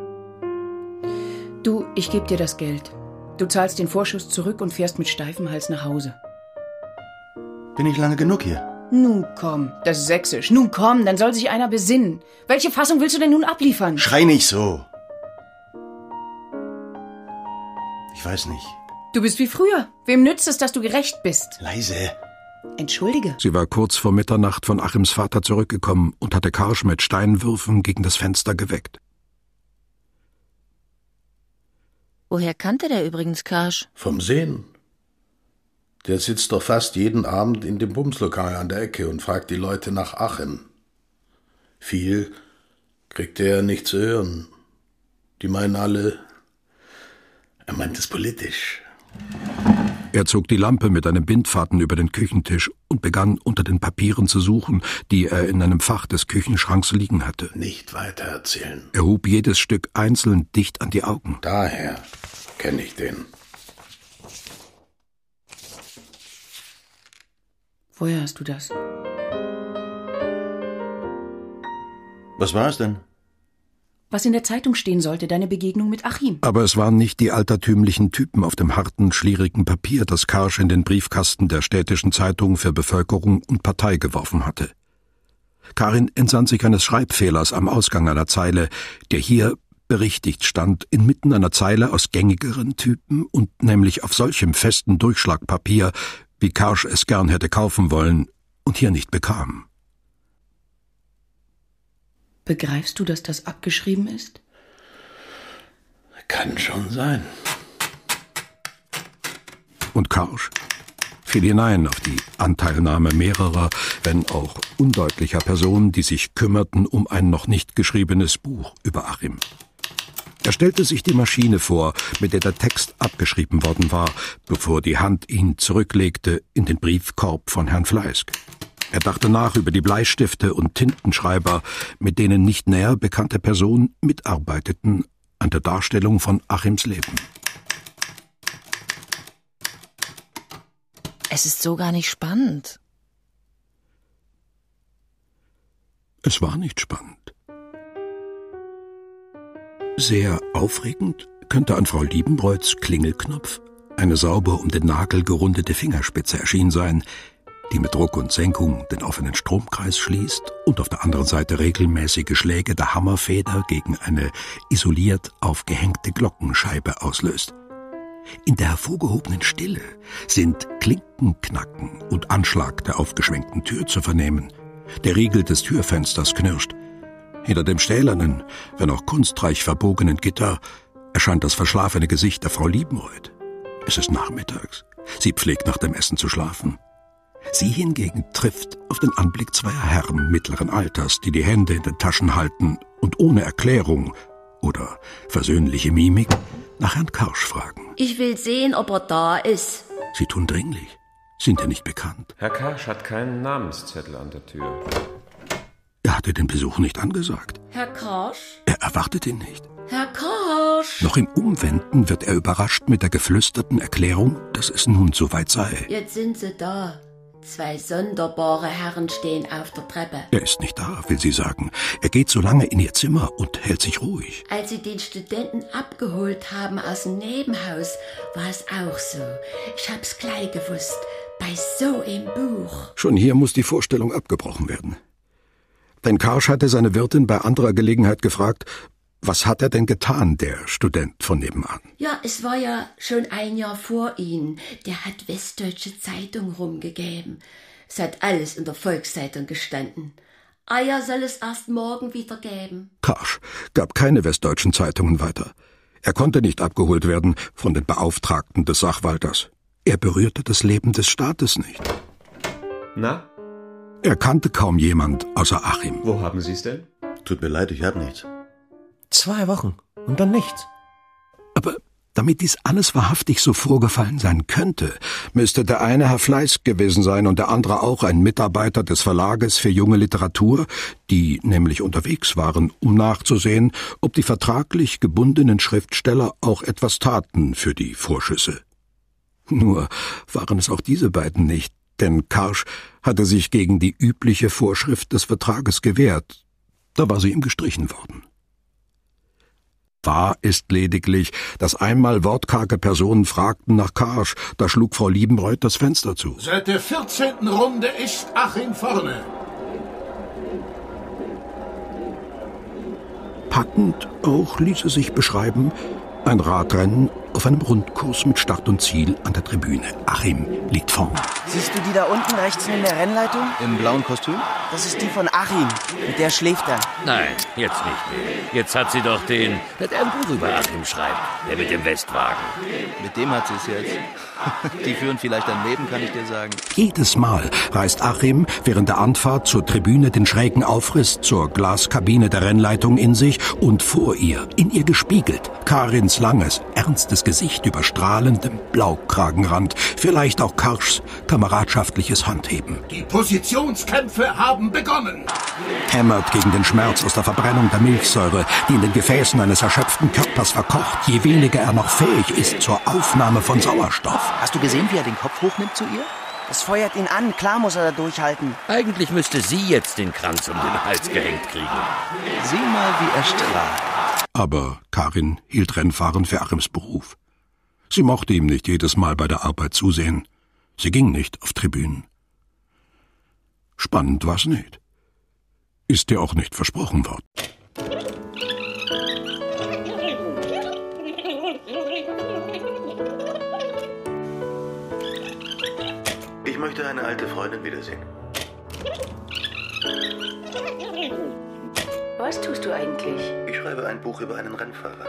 Du, ich gebe dir das Geld. Du zahlst den Vorschuss zurück und fährst mit steifem Hals nach Hause. Bin ich lange genug hier? Nun komm, das ist sächsisch. Nun komm, dann soll sich einer besinnen. Welche Fassung willst du denn nun abliefern? Schrei nicht so. Ich weiß nicht. Du bist wie früher. Wem nützt es, dass du gerecht bist? Leise. Entschuldige. Sie war kurz vor Mitternacht von Achims Vater zurückgekommen und hatte Karsch mit Steinwürfen gegen das Fenster geweckt. Woher kannte der übrigens Karsch? Vom Sehen. Der sitzt doch fast jeden Abend in dem Bumslokal an der Ecke und fragt die Leute nach Achim. Viel Kriegt er nicht zu hören. Die meinen alle, er meint es politisch. Er zog die Lampe mit einem Bindfaden über den Küchentisch und begann unter den Papieren zu suchen, die er in einem Fach des Küchenschranks liegen hatte. Nicht weiter erzählen. Er hob jedes Stück einzeln dicht an die Augen. Daher kenne ich den. Woher hast du das? Was war es denn? Was in der Zeitung stehen sollte, deine Begegnung mit Achim. Aber es waren nicht die altertümlichen Typen auf dem harten, schlierigen Papier, das Karsch in den Briefkasten der städtischen Zeitung für Bevölkerung und Partei geworfen hatte. Karin entsann sich eines Schreibfehlers am Ausgang einer Zeile, der hier berichtigt stand, inmitten einer Zeile aus gängigeren Typen und nämlich auf solchem festen Durchschlagpapier, wie Karsch es gern hätte kaufen wollen und hier nicht bekam. Begreifst du, dass das abgeschrieben ist? Kann schon sein. Und Karsch fiel hinein auf die Anteilnahme mehrerer, wenn auch undeutlicher Personen, die sich kümmerten um ein noch nicht geschriebenes Buch über Achim. Er stellte sich die Maschine vor, mit der der Text abgeschrieben worden war, bevor die Hand ihn zurücklegte in den Briefkorb von Herrn Fleisk. Er dachte nach über die Bleistifte und Tintenschreiber, mit denen nicht näher bekannte Personen mitarbeiteten an der Darstellung von Achims Leben. Es ist so gar nicht spannend. Es war nicht spannend. Sehr aufregend könnte an Frau Liebenbreuts Klingelknopf eine sauber um den Nagel gerundete Fingerspitze erschienen sein, die mit Druck und Senkung den offenen Stromkreis schließt und auf der anderen Seite regelmäßige Schläge der Hammerfeder gegen eine isoliert aufgehängte Glockenscheibe auslöst. In der hervorgehobenen Stille sind Klinkenknacken und Anschlag der aufgeschwenkten Tür zu vernehmen. Der Riegel des Türfensters knirscht. Hinter dem stählernen, wenn auch kunstreich verbogenen Gitter erscheint das verschlafene Gesicht der Frau Liebenreuth. Es ist nachmittags. Sie pflegt nach dem Essen zu schlafen. Sie hingegen trifft auf den Anblick zweier Herren mittleren Alters, die die Hände in den Taschen halten und ohne Erklärung oder versöhnliche Mimik nach Herrn Karsch fragen. Ich will sehen, ob er da ist. Sie tun dringlich, sind ihr nicht bekannt. Herr Karsch hat keinen Namenszettel an der Tür. Er hatte den Besuch nicht angesagt. Herr Karsch? Er erwartet ihn nicht. Herr Karsch! Noch im Umwenden wird er überrascht mit der geflüsterten Erklärung, dass es nun soweit sei. Jetzt sind sie da. Zwei sonderbare Herren stehen auf der Treppe. Er ist nicht da, will sie sagen. Er geht so lange in ihr Zimmer und hält sich ruhig. Als sie den Studenten abgeholt haben aus dem Nebenhaus, war es auch so. Ich hab's gleich gewusst. Bei so einem Buch. Schon hier muss die Vorstellung abgebrochen werden. Denn Karsch hatte seine Wirtin bei anderer Gelegenheit gefragt, was hat er denn getan, der Student von nebenan? Ja, es war ja schon ein Jahr vor Ihnen. Der hat Westdeutsche Zeitung rumgegeben. Es hat alles in der Volkszeitung gestanden. Eier soll es erst morgen wieder geben. Karsch gab keine westdeutschen Zeitungen weiter. Er konnte nicht abgeholt werden von den Beauftragten des Sachwalters. Er berührte das Leben des Staates nicht. Na? Er kannte kaum jemand außer Achim. Wo haben Sie es denn? Tut mir leid, ich hab nichts. Zwei Wochen und dann nichts. Aber damit dies alles wahrhaftig so vorgefallen sein könnte, müsste der eine Herr Fleisk gewesen sein und der andere auch ein Mitarbeiter des Verlages für junge Literatur, die nämlich unterwegs waren, um nachzusehen, ob die vertraglich gebundenen Schriftsteller auch etwas taten für die Vorschüsse. Nur waren es auch diese beiden nicht, denn Karsch hatte sich gegen die übliche Vorschrift des Vertrages gewehrt. Da war sie ihm gestrichen worden. Wahr ist lediglich, dass einmal wortkarge Personen fragten nach Karsch, da schlug Frau Liebenreuth das Fenster zu. Seit der vierzehnten Runde ist Achim vorne. Packend auch ließe sich beschreiben, ein Radrennen auf einem Rundkurs mit Start und Ziel an der Tribüne. Achim liegt vorn. Siehst du die da unten rechts neben der Rennleitung? Im blauen Kostüm? Das ist die von Achim. Mit der schläft er. Nein, jetzt nicht mehr. Jetzt hat sie doch den, der ein Buch über Achim schreibt. Der mit dem Westwagen. Mit dem hat sie es jetzt. Die führen vielleicht ein Leben, kann ich dir sagen. Jedes Mal reißt Achim während der Anfahrt zur Tribüne den schrägen Aufriss zur Glaskabine der Rennleitung in sich und vor ihr, in ihr gespiegelt, Karins langes, ernstes Gesicht über strahlendem Blaukragenrand, vielleicht auch Karschs kameradschaftliches Handheben. Die Positionskämpfe haben begonnen. Hämmert gegen den Schmerz aus der Verbrennung der Milchsäure, die in den Gefäßen eines erschöpften Körpers verkocht, je weniger er noch fähig ist zur Aufnahme von Sauerstoff. Hast du gesehen, wie er den Kopf hochnimmt zu ihr? Das feuert ihn an. Klar muss er da durchhalten. Eigentlich müsste sie jetzt den Kranz um den Hals gehängt kriegen. Sieh mal, wie er strahlt. Aber Karin hielt Rennfahren für Achims Beruf. Sie mochte ihm nicht jedes Mal bei der Arbeit zusehen. Sie ging nicht auf Tribünen. Spannend war's nicht. Ist dir auch nicht versprochen worden. Ich möchte eine alte Freundin wiedersehen. Was tust du eigentlich? Ich schreibe ein Buch über einen Rennfahrer.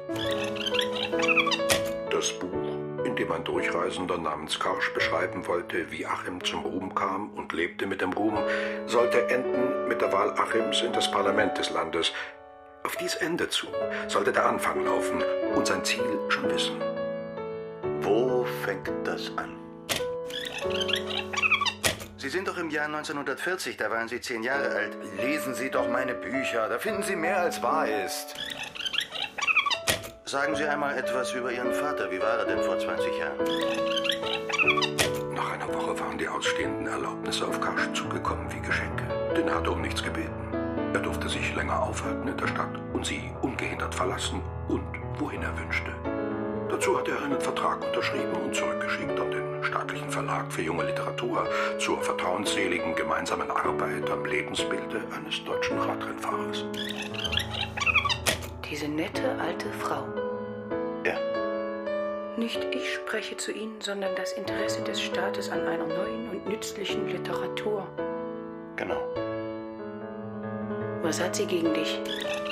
Das Buch, in dem ein Durchreisender namens Karsch beschreiben wollte, wie Achim zum Ruhm kam und lebte mit dem Ruhm, sollte enden mit der Wahl Achims in das Parlament des Landes. Auf dies Ende zu sollte der Anfang laufen und sein Ziel schon wissen. Wo fängt das an? Sie sind doch im Jahr neunzehnhundertvierzig, da waren Sie zehn Jahre alt. Lesen Sie doch meine Bücher, da finden Sie mehr als wahr ist. Sagen Sie einmal etwas über Ihren Vater. Wie war er denn vor zwanzig Jahren? Nach einer Woche waren die ausstehenden Erlaubnisse auf Karsch zugekommen wie Geschenke. Denn er hatte um nichts gebeten. Er durfte sich länger aufhalten in der Stadt und sie ungehindert verlassen und wohin er wünschte. Dazu hat er einen Vertrag unterschrieben und zurückgeschickt an den staatlichen Verlag für junge Literatur zur vertrauensseligen gemeinsamen Arbeit am Lebensbilde eines deutschen Radrennfahrers. Diese nette alte Frau. Ja. Nicht ich spreche zu Ihnen, sondern das Interesse des Staates an einer neuen und nützlichen Literatur. Genau. Was hat sie gegen dich?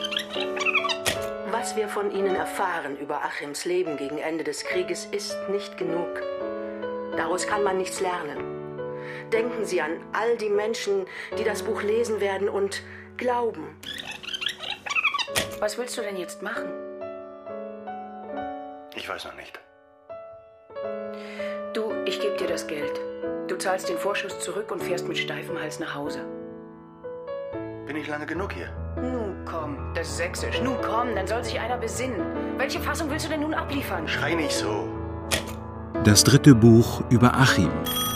Was wir von Ihnen erfahren über Achims Leben gegen Ende des Krieges ist nicht genug. Daraus kann man nichts lernen. Denken Sie an all die Menschen, die das Buch lesen werden und glauben. Was willst du denn jetzt machen? Ich weiß noch nicht. Du, ich gebe dir das Geld. Du zahlst den Vorschuss zurück und fährst mit steifem Hals nach Hause. Bin ich lange genug hier? Nun komm, das ist sächsisch. Nun komm, dann soll sich einer besinnen. Welche Fassung willst du denn nun abliefern? Schrei nicht so. Das dritte Buch über Achim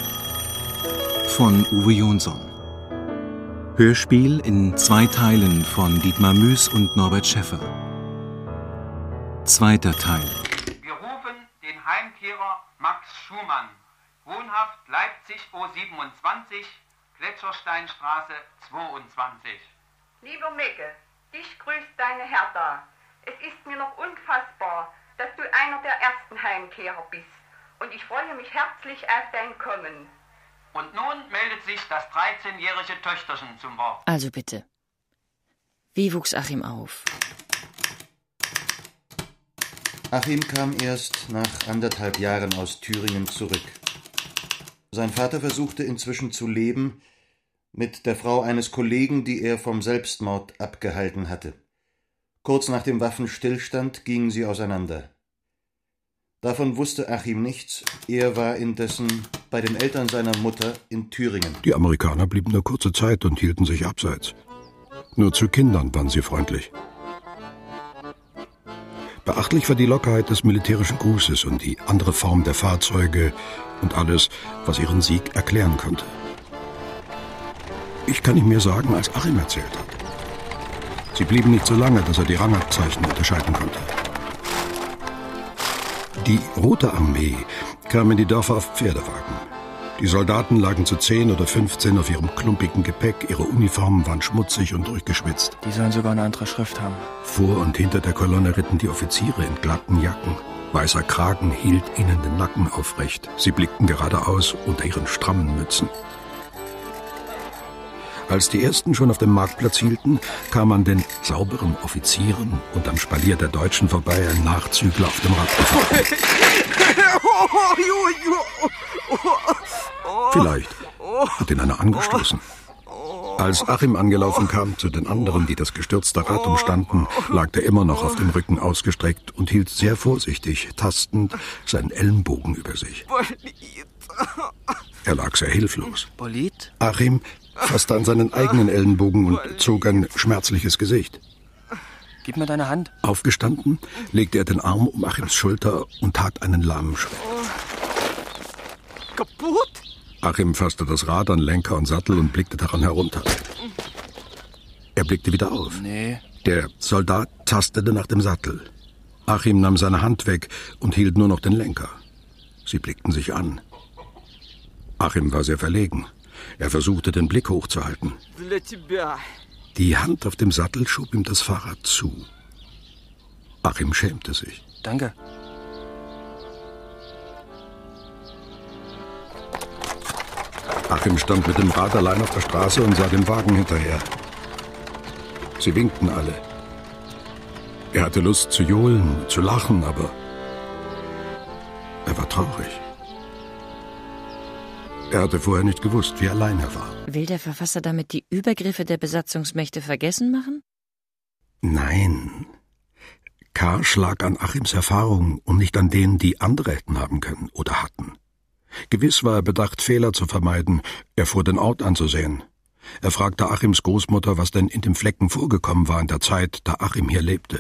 von Uwe Jonsson. Hörspiel in zwei Teilen von Dietmar Müß und Norbert Schäffer. Zweiter Teil. Wir rufen den Heimkehrer Max Schumann, wohnhaft Leipzig O siebenundzwanzig, Gletschersteinstraße zweiundzwanzig. Lieber Mecke, dich grüßt deine Hertha. Es ist mir noch unfassbar, dass du einer der ersten Heimkehrer bist. Und ich freue mich herzlich auf dein Kommen. Und nun meldet sich das dreizehnjährige Töchterchen zum Wort. Also bitte. Wie wuchs Achim auf? Achim kam erst nach anderthalb Jahren aus Thüringen zurück. Sein Vater versuchte inzwischen zu leben mit der Frau eines Kollegen, die er vom Selbstmord abgehalten hatte. Kurz nach dem Waffenstillstand gingen sie auseinander. Davon wusste Achim nichts, er war indessen bei den Eltern seiner Mutter in Thüringen. Die Amerikaner blieben nur kurze Zeit und hielten sich abseits. Nur zu Kindern waren sie freundlich. Beachtlich war die Lockerheit des militärischen Grußes und die andere Form der Fahrzeuge und alles, was ihren Sieg erklären konnte. Ich kann nicht mehr sagen, als Achim erzählt hat. Sie blieben nicht so lange, dass er die Rangabzeichen unterscheiden konnte. Die Rote Armee kam in die Dörfer auf Pferdewagen. Die Soldaten lagen zu zehn oder fünfzehn auf ihrem klumpigen Gepäck, ihre Uniformen waren schmutzig und durchgeschwitzt. Die sollen sogar eine andere Schrift haben. Vor und hinter der Kolonne ritten die Offiziere in glatten Jacken. Weißer Kragen hielt ihnen den Nacken aufrecht. Sie blickten geradeaus unter ihren strammen Mützen. Als die ersten schon auf dem Marktplatz hielten, kam an den sauberen Offizieren und am Spalier der Deutschen vorbei ein Nachzügler auf dem Rad gefahren. Vielleicht hat ihn einer angestoßen. Als Achim angelaufen kam zu den anderen, die das gestürzte Rad umstanden, lag er immer noch auf dem Rücken ausgestreckt und hielt sehr vorsichtig, tastend, seinen Ellenbogen über sich. Er lag sehr hilflos. Bolit? Achim fasste an seinen eigenen Ellenbogen und zog ein schmerzliches Gesicht. Gib mir deine Hand. Aufgestanden, legte er den Arm um Achims Schulter und tat einen lahmen Schritt. Kaputt? Achim fasste das Rad an Lenker und Sattel und blickte daran herunter. Er blickte wieder auf. Nee. Der Soldat tastete nach dem Sattel. Achim nahm seine Hand weg und hielt nur noch den Lenker. Sie blickten sich an. Achim war sehr verlegen. Er versuchte, den Blick hochzuhalten. Die Hand auf dem Sattel schob ihm das Fahrrad zu. Achim schämte sich. Danke. Achim stand mit dem Rad allein auf der Straße und sah dem Wagen hinterher. Sie winkten alle. Er hatte Lust zu johlen, zu lachen, aber er war traurig. Er hatte vorher nicht gewusst, wie allein er war. Will der Verfasser damit die Übergriffe der Besatzungsmächte vergessen machen? Nein. Karsch lag an Achims Erfahrungen und nicht an denen, die andere hätten haben können oder hatten. Gewiss war er bedacht, Fehler zu vermeiden. Er fuhr den Ort anzusehen. Er fragte Achims Großmutter, was denn in dem Flecken vorgekommen war in der Zeit, da Achim hier lebte.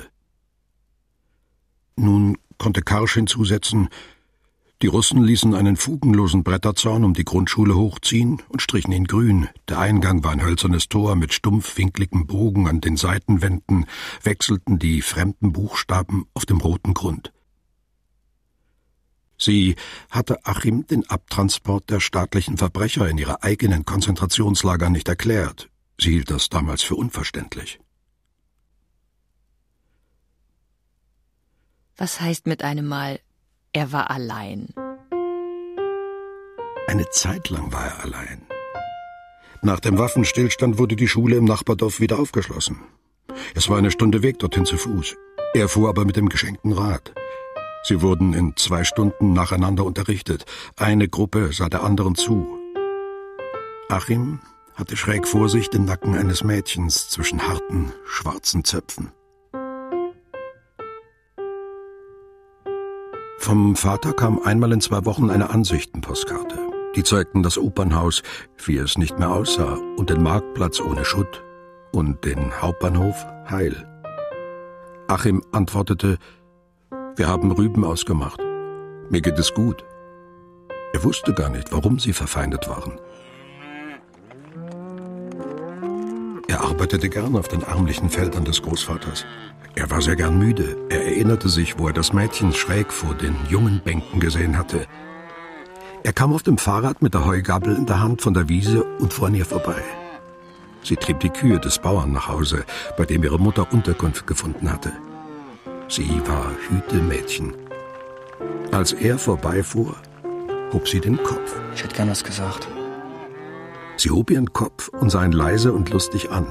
Nun konnte Karsch hinzusetzen, die Russen ließen einen fugenlosen Bretterzaun um die Grundschule hochziehen und strichen ihn grün. Der Eingang war ein hölzernes Tor mit stumpfwinkligem Bogen an den Seitenwänden, wechselten die fremden Buchstaben auf dem roten Grund. Sie hatte Achim den Abtransport der staatlichen Verbrecher in ihre eigenen Konzentrationslager nicht erklärt. Sie hielt das damals für unverständlich. Was heißt mit einem Mal, er war allein? Eine Zeit lang war er allein. Nach dem Waffenstillstand wurde die Schule im Nachbardorf wieder aufgeschlossen. Es war eine Stunde Weg dorthin zu Fuß. Er fuhr aber mit dem geschenkten Rad. Sie wurden in zwei Stunden nacheinander unterrichtet. Eine Gruppe sah der anderen zu. Achim hatte schräg vor sich den Nacken eines Mädchens zwischen harten, schwarzen Zöpfen. Vom Vater kam einmal in zwei Wochen eine Ansichtenpostkarte. Die zeigten das Opernhaus, wie es nicht mehr aussah, und den Marktplatz ohne Schutt und den Hauptbahnhof heil. Achim antwortete: Wir haben Rüben ausgemacht. Mir geht es gut. Er wusste gar nicht, warum sie verfeindet waren. Er arbeitete gern auf den ärmlichen Feldern des Großvaters. Er war sehr gern müde. Er erinnerte sich, wo er das Mädchen schräg vor den jungen Bänken gesehen hatte. Er kam auf dem Fahrrad mit der Heugabel in der Hand von der Wiese und fuhr an ihr vorbei. Sie trieb die Kühe des Bauern nach Hause, bei dem ihre Mutter Unterkunft gefunden hatte. Sie war Hütemädchen. Als er vorbeifuhr, hob sie den Kopf. Ich hätte gern was gesagt. Sie hob ihren Kopf und sah ihn leise und lustig an.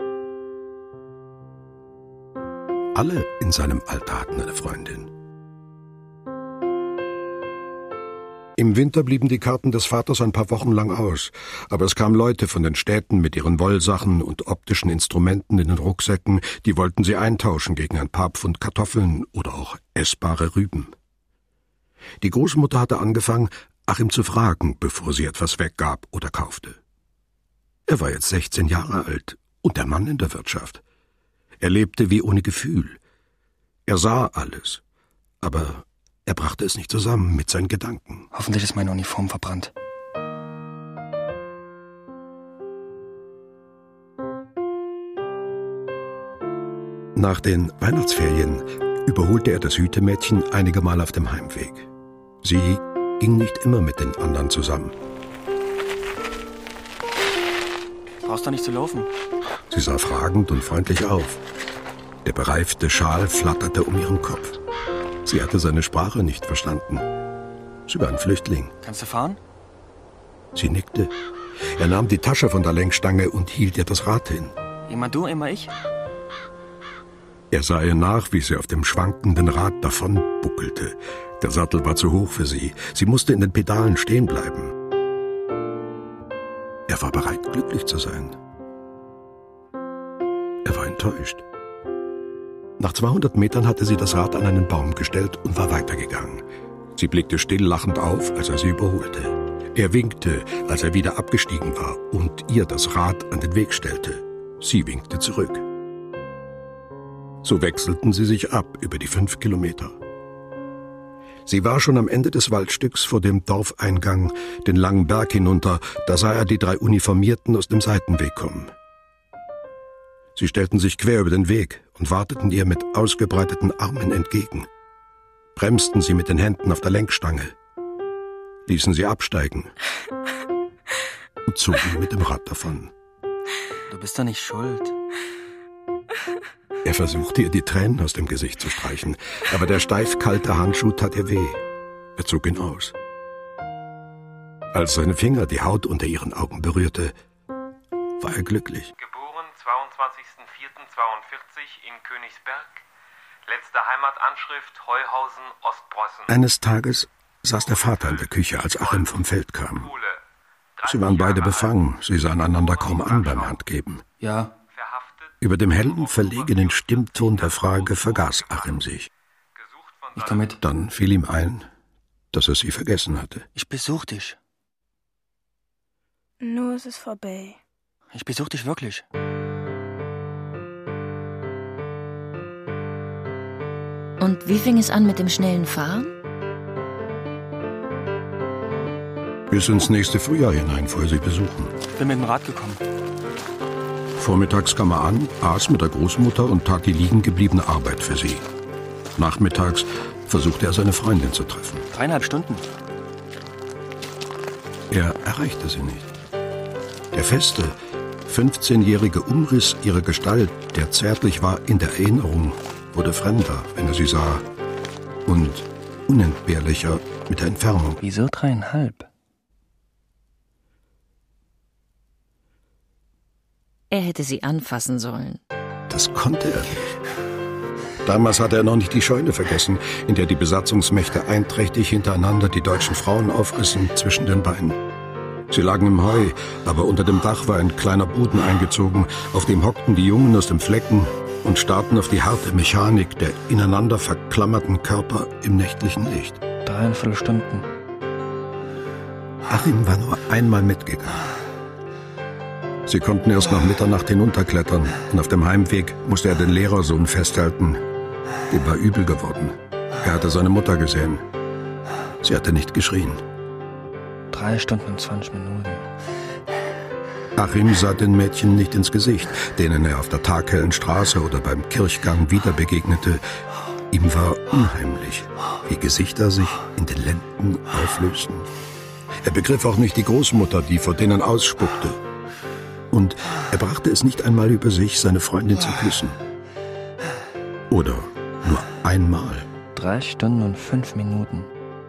Alle in seinem Alter hatten eine Freundin. Im Winter blieben die Karten des Vaters ein paar Wochen lang aus, aber es kamen Leute von den Städten mit ihren Wollsachen und optischen Instrumenten in den Rucksäcken, die wollten sie eintauschen gegen ein paar Pfund Kartoffeln oder auch essbare Rüben. Die Großmutter hatte angefangen, Achim zu fragen, bevor sie etwas weggab oder kaufte. Er war jetzt sechzehn Jahre alt und der Mann in der Wirtschaft. Er lebte wie ohne Gefühl. Er sah alles, aber er brachte es nicht zusammen mit seinen Gedanken. Hoffentlich ist meine Uniform verbrannt. Nach den Weihnachtsferien überholte er das Hütemädchen einige Mal auf dem Heimweg. Sie ging nicht immer mit den anderen zusammen. Brauchst doch nicht zu laufen. Sie sah fragend und freundlich auf. Der bereifte Schal flatterte um ihren Kopf. Sie hatte seine Sprache nicht verstanden. Sie war ein Flüchtling. Kannst du fahren? Sie nickte. Er nahm die Tasche von der Lenkstange und hielt ihr das Rad hin. Immer du, immer ich? Er sah ihr nach, wie sie auf dem schwankenden Rad davon buckelte. Der Sattel war zu hoch für sie. Sie musste in den Pedalen stehen bleiben. Er war bereit, glücklich zu sein. Er war enttäuscht. Nach zweihundert Metern hatte sie das Rad an einen Baum gestellt und war weitergegangen. Sie blickte still lachend auf, als er sie überholte. Er winkte, als er wieder abgestiegen war und ihr das Rad an den Weg stellte. Sie winkte zurück. So wechselten sie sich ab über die fünf Kilometer. Sie war schon am Ende des Waldstücks vor dem Dorfeingang, den langen Berg hinunter, da sah er die drei Uniformierten aus dem Seitenweg kommen. Sie stellten sich quer über den Weg und warteten ihr mit ausgebreiteten Armen entgegen. Bremsten sie mit den Händen auf der Lenkstange, ließen sie absteigen und zogen mit dem Rad davon. Du bist doch nicht schuld. Er versuchte ihr die Tränen aus dem Gesicht zu streichen, aber der steif kalte Handschuh tat ihr weh. Er zog ihn aus. Als seine Finger die Haut unter ihren Augen berührte, war er glücklich. Geboren zweiundzwanzigsten vierten zweiundvierzig in Königsberg. Letzte Heimatanschrift Heuhausen, Ostpreußen. Eines Tages saß der Vater in der Küche, als Achim vom Feld kam. Sie waren beide befangen, sie sahen einander kaum an beim Handgeben. Ja. Über dem hellen, verlegenen Stimmton der Frage vergaß Achim sich. Ich komm mit. Dann fiel ihm ein, dass er sie vergessen hatte. Ich besuch dich. Nur ist es vorbei. Ich besuch dich wirklich. Und wie fing es an mit dem schnellen Fahren? Bis ins nächste Frühjahr hinein fuhr er sie besuchen. Bin mit dem Rad gekommen. Vormittags kam er an, aß mit der Großmutter und tat die liegen gebliebene Arbeit für sie. Nachmittags versuchte er, seine Freundin zu treffen. Dreieinhalb Stunden. Er erreichte sie nicht. Der feste, fünfzehnjährige Umriss ihrer Gestalt, der zärtlich war in der Erinnerung, wurde fremder, wenn er sie sah, und unentbehrlicher mit der Entfernung. Wieso dreieinhalb? Er hätte sie anfassen sollen. Das konnte er nicht. Damals hatte er noch nicht die Scheune vergessen, in der die Besatzungsmächte einträchtig hintereinander die deutschen Frauen aufrissen zwischen den Beinen. Sie lagen im Heu, aber unter dem Dach war ein kleiner Boden eingezogen, auf dem hockten die Jungen aus dem Flecken und starrten auf die harte Mechanik der ineinander verklammerten Körper im nächtlichen Licht. Dreieinviertel Stunden. Achim war nur einmal mitgegangen. Sie konnten erst nach Mitternacht hinunterklettern und auf dem Heimweg musste er den Lehrersohn festhalten. Dem war übel geworden. Er hatte seine Mutter gesehen. Sie hatte nicht geschrien. Drei Stunden und zwanzig Minuten. Achim sah den Mädchen nicht ins Gesicht, denen er auf der taghellen Straße oder beim Kirchgang wieder begegnete. Ihm war unheimlich, wie Gesichter sich in den Lenden auflösten. Er begriff auch nicht die Großmutter, die vor denen ausspuckte. Und er brachte es nicht einmal über sich, seine Freundin zu küssen. Oder nur einmal. Drei Stunden und fünf Minuten.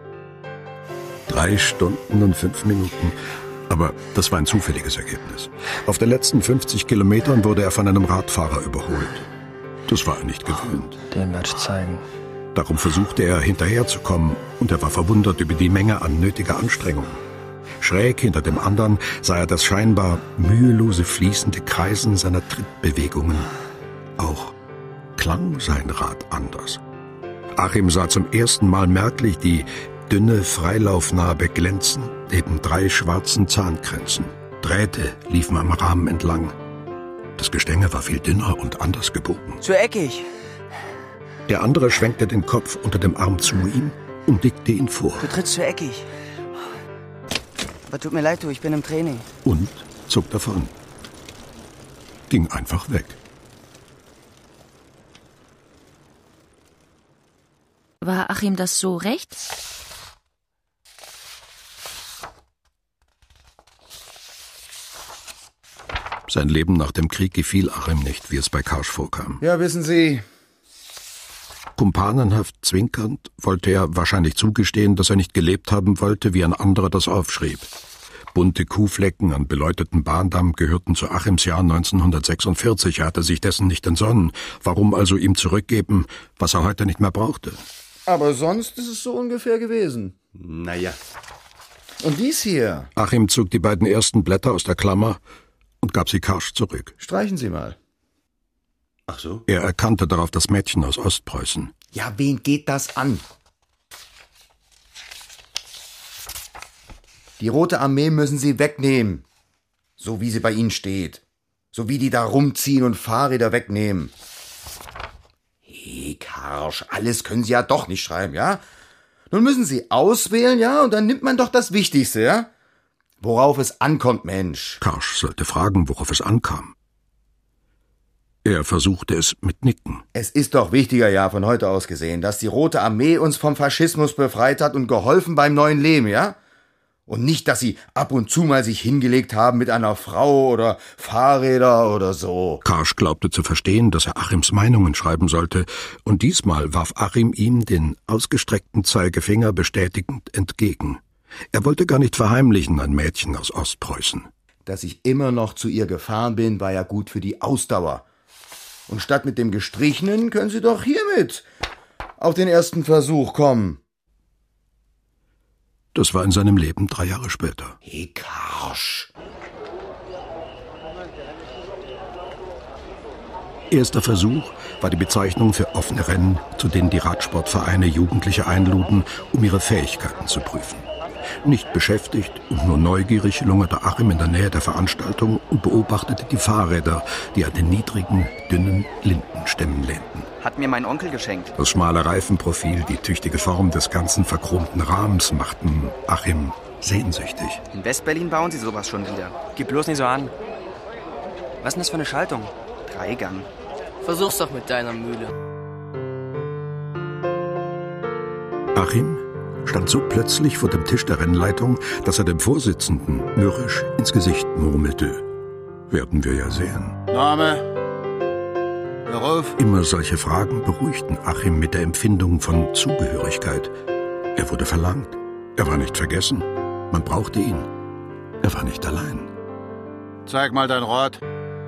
Drei Stunden und fünf Minuten. Aber das war ein zufälliges Ergebnis. Auf den letzten fünfzig Kilometern wurde er von einem Radfahrer überholt. Das war er nicht gewöhnt. Dem werde ich zeigen. Darum versuchte er, hinterherzukommen, und er war verwundert über die Menge an nötiger Anstrengung. Schräg hinter dem anderen sah er das scheinbar mühelose fließende Kreisen seiner Trittbewegungen. Auch klang sein Rad anders. Achim sah zum ersten Mal merklich die dünne Freilaufnarbe glänzen neben drei schwarzen Zahnkränzen. Drähte liefen am Rahmen entlang. Das Gestänge war viel dünner und anders gebogen. Zu eckig. Der andere schwenkte den Kopf unter dem Arm zu ihm und dickte ihn vor. Du trittst zu eckig. Aber tut mir leid, du, ich bin im Training. Und zog davon. Ging einfach weg. War Achim das so recht? Sein Leben nach dem Krieg gefiel Achim nicht, wie es bei Karsch vorkam. Ja, wissen Sie... Kumpanenhaft zwinkernd wollte er wahrscheinlich zugestehen, dass er nicht gelebt haben wollte, wie ein anderer das aufschrieb. Bunte Kuhflecken an beleuchteten Bahndamm gehörten zu Achims Jahr neunzehnhundertsechsundvierzig. Er hatte sich dessen nicht entsonnen. Warum also ihm zurückgeben, was er heute nicht mehr brauchte? Aber sonst ist es so ungefähr gewesen. Naja. Und dies hier? Achim zog die beiden ersten Blätter aus der Klammer und gab sie Karsch zurück. Streichen Sie mal. Ach so? Er erkannte darauf das Mädchen aus Ostpreußen. Ja, wen geht das an? Die Rote Armee müssen Sie wegnehmen. So wie sie bei Ihnen steht. So wie die da rumziehen und Fahrräder wegnehmen. Hey, Karsch, alles können Sie ja doch nicht schreiben, ja? Nun müssen Sie auswählen, ja? Und dann nimmt man doch das Wichtigste, ja? Worauf es ankommt, Mensch. Karsch sollte fragen, worauf es ankam. Er versuchte es mit Nicken. Es ist doch wichtiger, ja, von heute aus gesehen, dass die Rote Armee uns vom Faschismus befreit hat und geholfen beim neuen Leben, ja? Und nicht, dass sie ab und zu mal sich hingelegt haben mit einer Frau oder Fahrräder oder so. Karsch glaubte zu verstehen, dass er Achims Meinungen schreiben sollte, und diesmal warf Achim ihm den ausgestreckten Zeigefinger bestätigend entgegen. Er wollte gar nicht verheimlichen, ein Mädchen aus Ostpreußen. Dass ich immer noch zu ihr gefahren bin, war ja gut für die Ausdauer. Und statt mit dem Gestrichenen können Sie doch hiermit auf den ersten Versuch kommen. Das war in seinem Leben drei Jahre später. Hey, Karsch. Erster Versuch war die Bezeichnung für offene Rennen, zu denen die Radsportvereine Jugendliche einluden, um ihre Fähigkeiten zu prüfen. Nicht beschäftigt und nur neugierig lungerte Achim in der Nähe der Veranstaltung und beobachtete die Fahrräder, die an den niedrigen, dünnen Lindenstämmen lehnten. Hat mir mein Onkel geschenkt. Das schmale Reifenprofil, die tüchtige Form des ganzen verchromten Rahmens machten Achim sehnsüchtig. In Westberlin bauen sie sowas schon wieder. Gib bloß nicht so an. Was ist denn das für eine Schaltung? Dreigang. Versuch's doch mit deiner Mühle. Achim stand so plötzlich vor dem Tisch der Rennleitung, dass er dem Vorsitzenden mürrisch ins Gesicht murmelte. Werden wir ja sehen. Name? Beruf? Immer solche Fragen beruhigten Achim mit der Empfindung von Zugehörigkeit. Er wurde verlangt. Er war nicht vergessen. Man brauchte ihn. Er war nicht allein. Zeig mal dein Rad.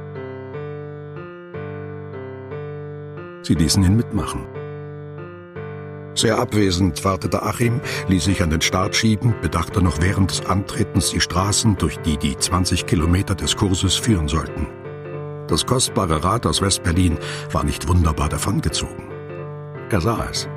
Sie ließen ihn mitmachen. Sehr abwesend wartete Achim, ließ sich an den Start schieben, bedachte noch während des Antretens die Straßen, durch die die zwanzig Kilometer des Kurses führen sollten. Das kostbare Rad aus Westberlin war nicht wunderbar davongezogen. Er sah es.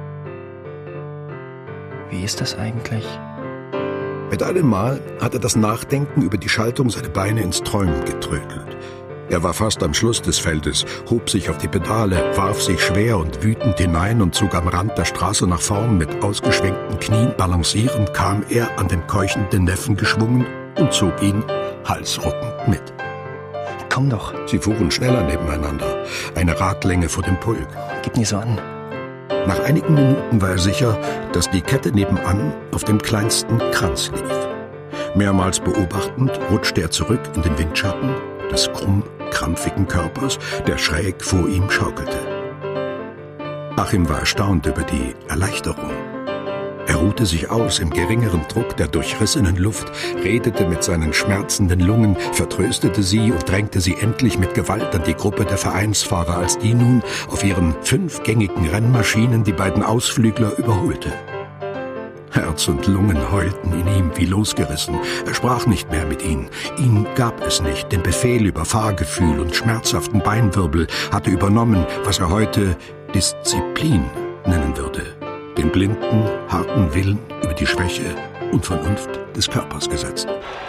Wie ist das eigentlich? Mit einem Mal hatte das Nachdenken über die Schaltung seine Beine ins Träumen getrödelt. Er war fast am Schluss des Feldes, hob sich auf die Pedale, warf sich schwer und wütend hinein und zog am Rand der Straße nach vorn. Mit ausgeschwenkten Knien balancierend kam er an den keuchenden Neffen geschwungen und zog ihn halsruckend mit. Komm doch. Sie fuhren schneller nebeneinander, eine Radlänge vor dem Pulk. Gib nie so an. Nach einigen Minuten war er sicher, dass die Kette nebenan auf dem kleinsten Kranz lief. Mehrmals beobachtend rutschte er zurück in den Windschatten des krumm krampfigen Körpers, der schräg vor ihm schaukelte. Achim war erstaunt über die Erleichterung. Er ruhte sich aus im geringeren Druck der durchrissenen Luft, redete mit seinen schmerzenden Lungen, vertröstete sie und drängte sie endlich mit Gewalt an die Gruppe der Vereinsfahrer, als die nun auf ihren fünfgängigen Rennmaschinen die beiden Ausflügler überholte. Herz und Lungen heulten in ihm wie losgerissen. Er sprach nicht mehr mit ihnen. Ihn gab es nicht. Den Befehl über Fahrgefühl und schmerzhaften Beinwirbel hatte übernommen, was er heute Disziplin nennen würde. Den blinden, harten Willen über die Schwäche und Vernunft des Körpers gesetzt.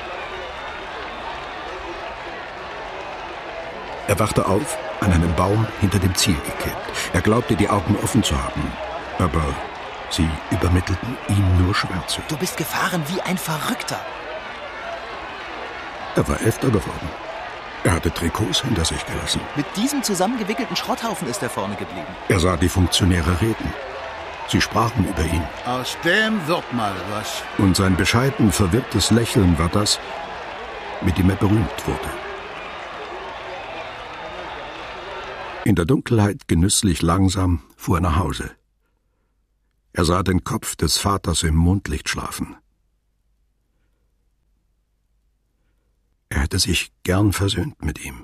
Er wachte auf, an einem Baum hinter dem Ziel geklebt. Er glaubte, die Augen offen zu haben, aber sie übermittelten ihm nur Schwärze. Du bist gefahren wie ein Verrückter. Er war Elfter geworden. Er hatte Trikots hinter sich gelassen. Mit diesem zusammengewickelten Schrotthaufen ist er vorne geblieben. Er sah die Funktionäre reden. Sie sprachen über ihn. Aus dem wird mal was. Und sein bescheiden, verwirrtes Lächeln war das, mit dem er berühmt wurde. In der Dunkelheit genüsslich langsam fuhr er nach Hause. Er sah den Kopf des Vaters im Mondlicht schlafen. Er hätte sich gern versöhnt mit ihm.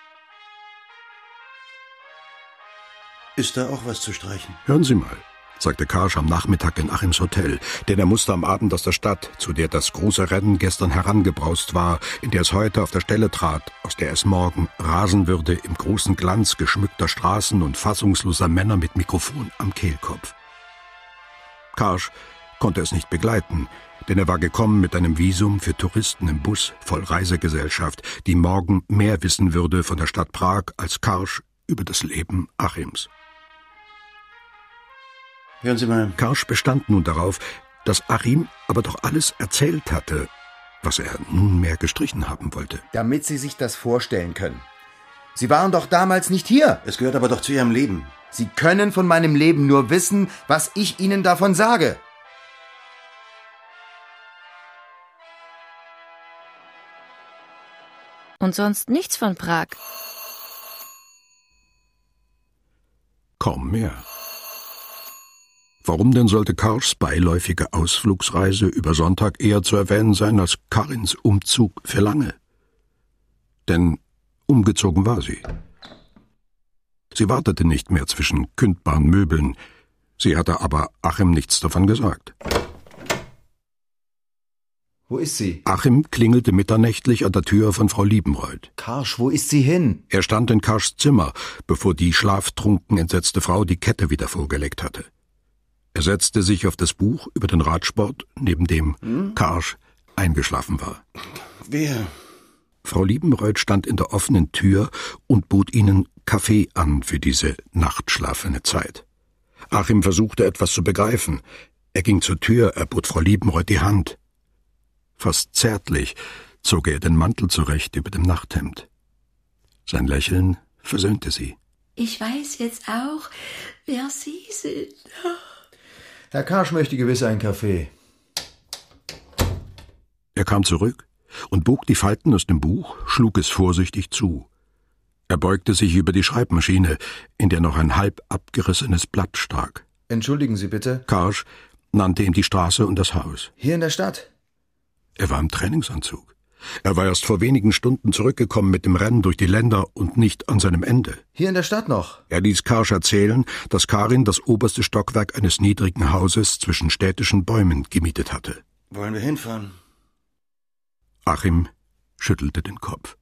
Ist da auch was zu streichen? Hören Sie mal, sagte Karsch am Nachmittag in Achims Hotel, denn er musste am Abend aus der Stadt, zu der das große Rennen gestern herangebraust war, in der es heute auf der Stelle trat, aus der es morgen rasen würde im großen Glanz geschmückter Straßen und fassungsloser Männer mit Mikrofon am Kehlkopf. Karsch konnte es nicht begleiten, denn er war gekommen mit einem Visum für Touristen im Bus voll Reisegesellschaft, die morgen mehr wissen würde von der Stadt Prag als Karsch über das Leben Achims. Hören Sie mal. Karsch bestand nun darauf, dass Achim aber doch alles erzählt hatte, was er nunmehr gestrichen haben wollte. Damit Sie sich das vorstellen können. Sie waren doch damals nicht hier. Es gehört aber doch zu Ihrem Leben. Sie können von meinem Leben nur wissen, was ich Ihnen davon sage. Und sonst nichts von Prag. Kaum mehr. Warum denn sollte Karschs beiläufige Ausflugsreise über Sonntag eher zu erwähnen sein als Karins Umzug für lange? Denn umgezogen war sie. Sie wartete nicht mehr zwischen kündbaren Möbeln, sie hatte aber Achim nichts davon gesagt. Wo ist sie? Achim klingelte mitternächtlich an der Tür von Frau Liebenreuth. Karsch, wo ist sie hin? Er stand in Karschs Zimmer, bevor die schlaftrunken entsetzte Frau die Kette wieder vorgelegt hatte. Er setzte sich auf das Buch über den Radsport, neben dem hm? Karsch eingeschlafen war. Wer? Frau Liebenreuth stand in der offenen Tür und bot ihnen Kaffee an für diese nachtschlafene Zeit. Achim versuchte etwas zu begreifen. Er ging zur Tür, er bot Frau Liebenreuth die Hand. Fast zärtlich zog er den Mantel zurecht über dem Nachthemd. Sein Lächeln versöhnte sie. Ich weiß jetzt auch, wer Sie sind. Herr Karsch möchte gewiss einen Kaffee. Er kam zurück und bog die Falten aus dem Buch, schlug es vorsichtig zu. Er beugte sich über die Schreibmaschine, in der noch ein halb abgerissenes Blatt stak. Entschuldigen Sie bitte. Karsch nannte ihm die Straße und das Haus. Hier in der Stadt? Er war im Trainingsanzug. Er war erst vor wenigen Stunden zurückgekommen mit dem Rennen durch die Länder und nicht an seinem Ende. Hier in der Stadt noch? Er ließ Karsch erzählen, dass Karin das oberste Stockwerk eines niedrigen Hauses zwischen städtischen Bäumen gemietet hatte. Wollen wir hinfahren? Achim schüttelte den Kopf.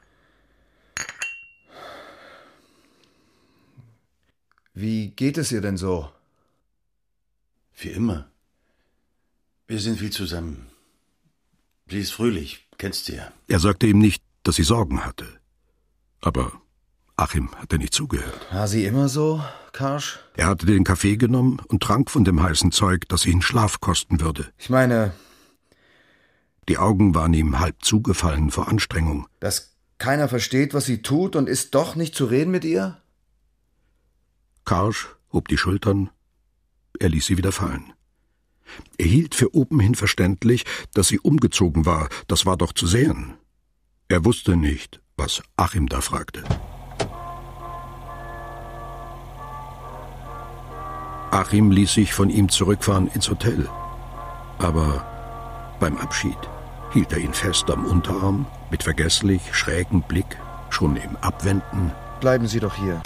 Wie geht es ihr denn so? Wie immer. Wir sind viel zusammen. Sie ist fröhlich, kennst du ja. Er sagte ihm nicht, dass sie Sorgen hatte. Aber Achim hatte nicht zugehört. War sie immer so, Karsch? Er hatte den Kaffee genommen und trank von dem heißen Zeug, das ihn Schlaf kosten würde. Ich meine... Die Augen waren ihm halb zugefallen vor Anstrengung. Dass keiner versteht, was sie tut und ist doch nicht zu reden mit ihr? Karsch hob die Schultern. Er ließ sie wieder fallen. Er hielt für obenhin verständlich, dass sie umgezogen war. Das war doch zu sehen. Er wusste nicht, was Achim da fragte. Achim ließ sich von ihm zurückfahren ins Hotel. Aber beim Abschied hielt er ihn fest am Unterarm, mit vergesslich schrägem Blick, schon im Abwenden. Bleiben Sie doch hier.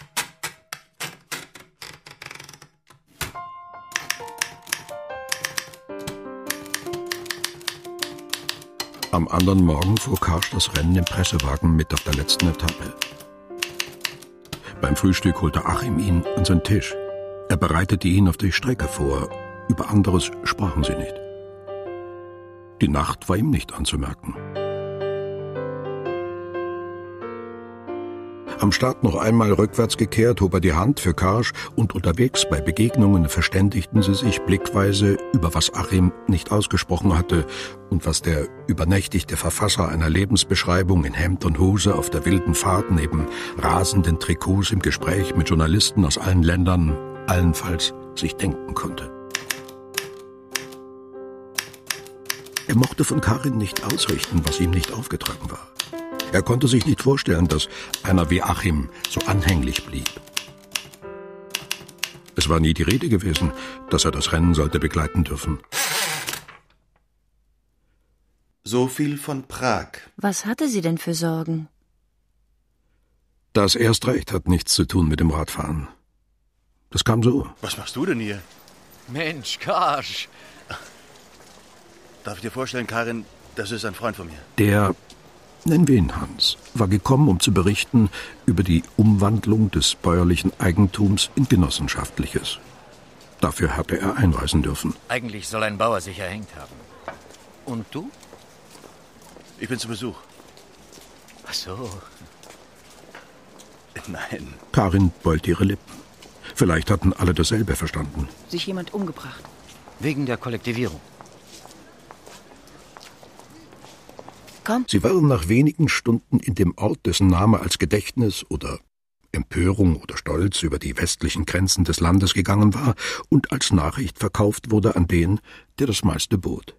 Am anderen Morgen fuhr Karsch das Rennen im Pressewagen mit auf der letzten Etappe. Beim Frühstück holte Achim ihn an seinen Tisch. Er bereitete ihn auf die Strecke vor. Über anderes sprachen sie nicht. Die Nacht war ihm nicht anzumerken. Am Start noch einmal rückwärts gekehrt, hob er die Hand für Karsch und unterwegs bei Begegnungen verständigten sie sich blickweise über was Achim nicht ausgesprochen hatte und was der übernächtigte Verfasser einer Lebensbeschreibung in Hemd und Hose auf der wilden Fahrt neben rasenden Trikots im Gespräch mit Journalisten aus allen Ländern allenfalls sich denken konnte. Er mochte von Karin nicht ausrichten, was ihm nicht aufgetragen war. Er konnte sich nicht vorstellen, dass einer wie Achim so anhänglich blieb. Es war nie die Rede gewesen, dass er das Rennen sollte begleiten dürfen. So viel von Prag. Was hatte sie denn für Sorgen? Das erst recht hat nichts zu tun mit dem Radfahren. Das kam so. Was machst du denn hier? Mensch, Karsch. Darf ich dir vorstellen, Karin, das ist ein Freund von mir. Der, nennen wir ihn Hans, war gekommen, um zu berichten über die Umwandlung des bäuerlichen Eigentums in genossenschaftliches. Dafür hatte er einreisen dürfen. Eigentlich soll ein Bauer sich erhängt haben. Und du? Ich bin zu Besuch. Ach so. Nein. Karin beulte ihre Lippen. Vielleicht hatten alle dasselbe verstanden. Sich jemand umgebracht? Wegen der Kollektivierung. Komm. Sie waren nach wenigen Stunden in dem Ort, dessen Name als Gedächtnis oder Empörung oder Stolz über die westlichen Grenzen des Landes gegangen war und als Nachricht verkauft wurde an den, der das meiste bot.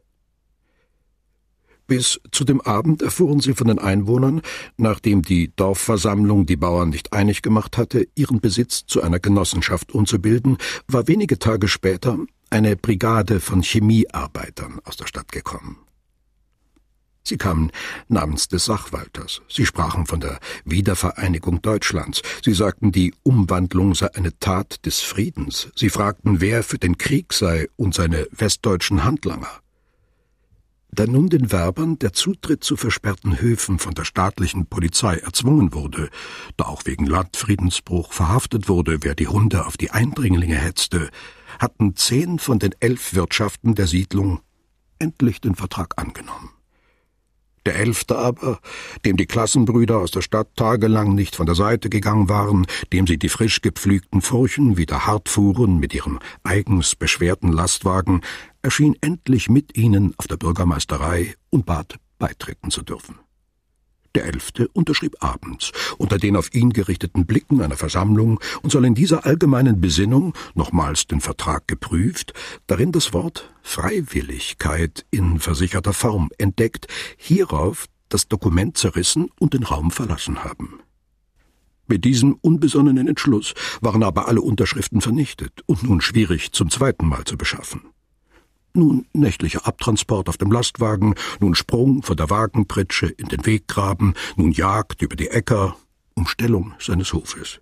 Bis zu dem Abend erfuhren sie von den Einwohnern, nachdem die Dorfversammlung die Bauern nicht einig gemacht hatte, ihren Besitz zu einer Genossenschaft umzubilden, war wenige Tage später eine Brigade von Chemiearbeitern aus der Stadt gekommen. Sie kamen namens des Sachwalters. Sie sprachen von der Wiedervereinigung Deutschlands. Sie sagten, die Umwandlung sei eine Tat des Friedens. Sie fragten, wer für den Krieg sei und seine westdeutschen Handlanger. Da nun den Werbern der Zutritt zu versperrten Höfen von der staatlichen Polizei erzwungen wurde, da auch wegen Landfriedensbruch verhaftet wurde, wer die Hunde auf die Eindringlinge hetzte, hatten zehn von den elf Wirtschaften der Siedlung endlich den Vertrag angenommen. Der elfte aber, dem die Klassenbrüder aus der Stadt tagelang nicht von der Seite gegangen waren, dem sie die frisch gepflügten Furchen wieder hart fuhren mit ihrem eigens beschwerten Lastwagen, erschien endlich mit ihnen auf der Bürgermeisterei und bat, beitreten zu dürfen. Der Elfte unterschrieb abends, unter den auf ihn gerichteten Blicken einer Versammlung, und soll in dieser allgemeinen Besinnung, nochmals den Vertrag geprüft, darin das Wort Freiwilligkeit in versicherter Form entdeckt, hierauf das Dokument zerrissen und den Raum verlassen haben. Mit diesem unbesonnenen Entschluss waren aber alle Unterschriften vernichtet und nun schwierig zum zweiten Mal zu beschaffen. Nun nächtlicher Abtransport auf dem Lastwagen, nun Sprung von der Wagenpritsche in den Weggraben, nun Jagd über die Äcker, Umstellung seines Hofes.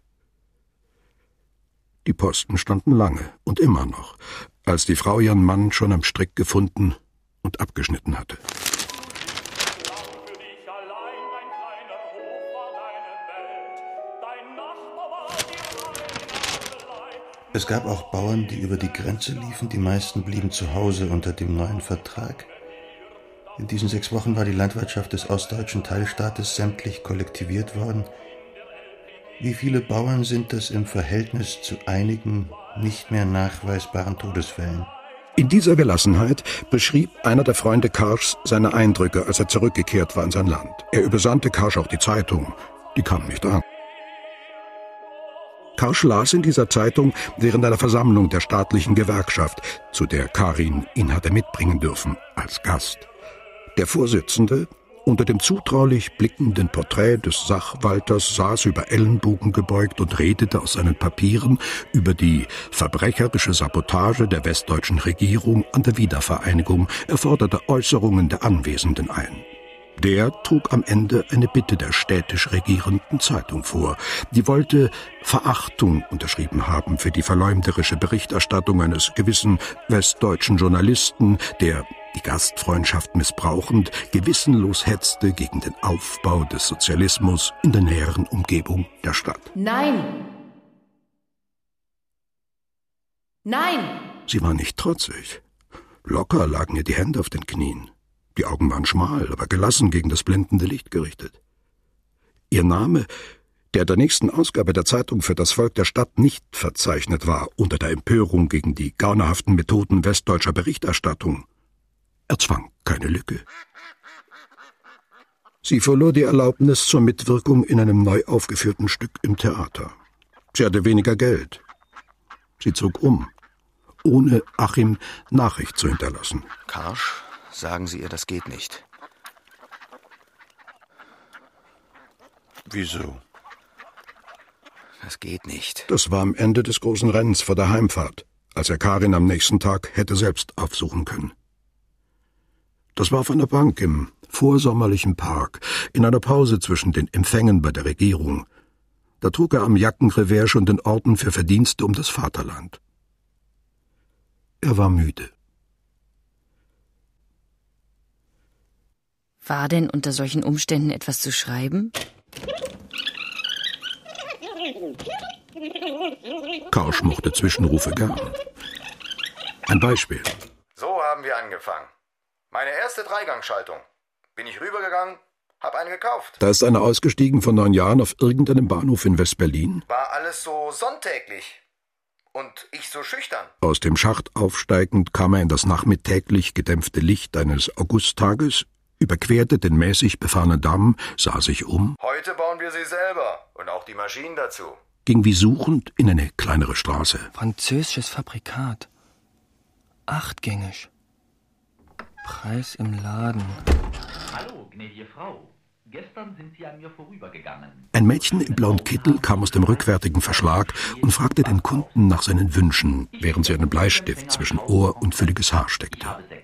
Die Posten standen lange und immer noch, als die Frau ihren Mann schon am Strick gefunden und abgeschnitten hatte. Es gab auch Bauern, die über die Grenze liefen, die meisten blieben zu Hause unter dem neuen Vertrag. In diesen sechs Wochen war die Landwirtschaft des ostdeutschen Teilstaates sämtlich kollektiviert worden. Wie viele Bauern sind das im Verhältnis zu einigen nicht mehr nachweisbaren Todesfällen? In dieser Gelassenheit beschrieb einer der Freunde Karschs seine Eindrücke, als er zurückgekehrt war in sein Land. Er übersandte Karsch auch die Zeitung. Die kam nicht an. Karsch las in dieser Zeitung während einer Versammlung der staatlichen Gewerkschaft, zu der Karin ihn hatte mitbringen dürfen, als Gast. Der Vorsitzende, unter dem zutraulich blickenden Porträt des Sachwalters, saß über Ellenbogen gebeugt und redete aus seinen Papieren über die verbrecherische Sabotage der westdeutschen Regierung an der Wiedervereinigung, er forderte Äußerungen der Anwesenden ein. Der trug am Ende eine Bitte der städtisch regierenden Zeitung vor. Die wollte Verachtung unterschrieben haben für die verleumderische Berichterstattung eines gewissen westdeutschen Journalisten, der, die Gastfreundschaft missbrauchend, gewissenlos hetzte gegen den Aufbau des Sozialismus in der näheren Umgebung der Stadt. Nein! Nein! Sie war nicht trotzig. Locker lagen ihr die Hände auf den Knien. Die Augen waren schmal, aber gelassen gegen das blendende Licht gerichtet. Ihr Name, der der nächsten Ausgabe der Zeitung für das Volk der Stadt nicht verzeichnet war, unter der Empörung gegen die gaunerhaften Methoden westdeutscher Berichterstattung, erzwang keine Lücke. Sie verlor die Erlaubnis zur Mitwirkung in einem neu aufgeführten Stück im Theater. Sie hatte weniger Geld. Sie zog um, ohne Achim Nachricht zu hinterlassen. Karsch? Sagen Sie ihr, das geht nicht. Wieso? Das geht nicht. Das war am Ende des großen Rennens vor der Heimfahrt, als er Karin am nächsten Tag hätte selbst aufsuchen können. Das war auf einer Bank im vorsommerlichen Park, in einer Pause zwischen den Empfängen bei der Regierung. Da trug er am Jackenrevers schon den Orden für Verdienste um das Vaterland. Er war müde. War denn unter solchen Umständen etwas zu schreiben? Karsch mochte Zwischenrufe gern. Ein Beispiel. So haben wir angefangen. Meine erste Dreigangschaltung. Bin ich rübergegangen, hab eine gekauft. Da ist einer ausgestiegen vor neun Jahren auf irgendeinem Bahnhof in West-Berlin. War alles so sonntäglich. Und ich so schüchtern. Aus dem Schacht aufsteigend kam er in das nachmittäglich gedämpfte Licht eines Augusttages, überquerte den mäßig befahrenen Damm, sah sich um. Heute bauen wir sie selber und auch die Maschinen dazu. Ging wie suchend in eine kleinere Straße. Französisches Fabrikat. Achtgängig. Preis im Laden. Hallo, gnädige Frau. Gestern sind Sie an mir vorübergegangen. Ein Mädchen im blauen Kittel kam aus dem rückwärtigen Verschlag und fragte den Kunden nach seinen Wünschen, während sie einen Bleistift zwischen Ohr und fülliges Haar steckte.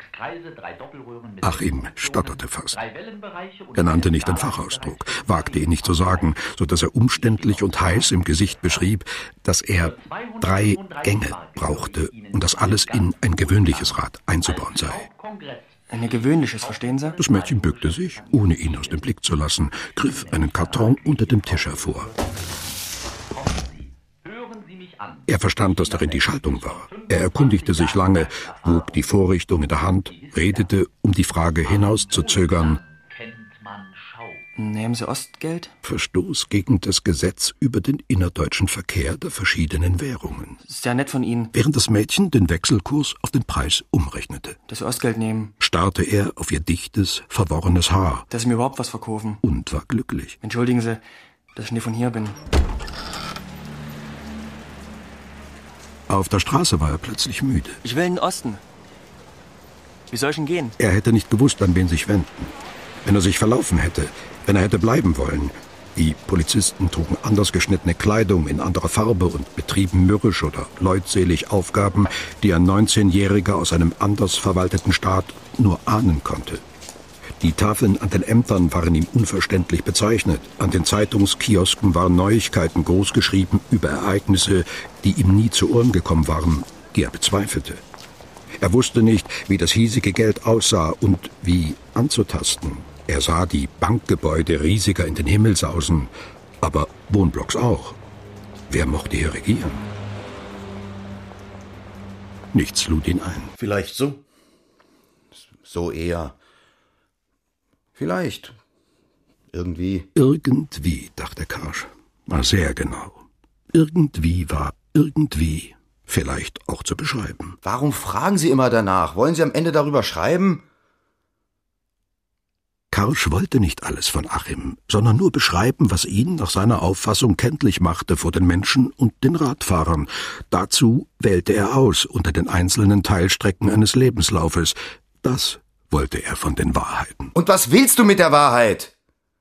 Achim stotterte fast. Er nannte nicht den Fachausdruck, wagte ihn nicht zu sagen, so dass er umständlich und heiß im Gesicht beschrieb, dass er drei Gänge brauchte und dass alles in ein gewöhnliches Rad einzubauen sei. Ein gewöhnliches, verstehen Sie? Das Mädchen bückte sich, ohne ihn aus dem Blick zu lassen, griff einen Karton unter dem Tisch hervor. Er verstand, dass darin die Schaltung war. Er erkundigte sich lange, wog die Vorrichtung in der Hand, redete, um die Frage hinauszuzögern. Nehmen Sie Ostgeld? Verstoß gegen das Gesetz über den innerdeutschen Verkehr der verschiedenen Währungen. Ist ja nett von Ihnen. Während das Mädchen den Wechselkurs auf den Preis umrechnete. Dass Sie Ostgeld nehmen. Starrte er auf ihr dichtes, verworrenes Haar. Dass Sie mir überhaupt was verkaufen. Und war glücklich. Entschuldigen Sie, dass ich nicht von hier bin. Auf der Straße war er plötzlich müde. Ich will in den Osten. Wie soll ich denn gehen? Er hätte nicht gewusst, an wen sich wenden. Wenn er sich verlaufen hätte, wenn er hätte bleiben wollen. Die Polizisten trugen anders geschnittene Kleidung in anderer Farbe und betrieben mürrisch oder leutselig Aufgaben, die ein neunzehnjähriger aus einem anders verwalteten Staat nur ahnen konnte. Die Tafeln an den Ämtern waren ihm unverständlich bezeichnet. An den Zeitungskiosken waren Neuigkeiten großgeschrieben über Ereignisse, die ihm nie zu Ohren gekommen waren, die er bezweifelte. Er wusste nicht, wie das hiesige Geld aussah und wie anzutasten. Er sah die Bankgebäude riesiger in den Himmel sausen, aber Wohnblocks auch. Wer mochte hier regieren? Nichts lud ihn ein. Vielleicht so? So eher. Vielleicht. Irgendwie. Irgendwie, dachte Karsch. War sehr genau. Irgendwie war irgendwie vielleicht auch zu beschreiben. Warum fragen Sie immer danach? Wollen Sie am Ende darüber schreiben? Karsch wollte nicht alles von Achim, sondern nur beschreiben, was ihn nach seiner Auffassung kenntlich machte vor den Menschen und den Radfahrern. Dazu wählte er aus unter den einzelnen Teilstrecken eines Lebenslaufes. Das wollte er von den Wahrheiten. Und was willst du mit der Wahrheit?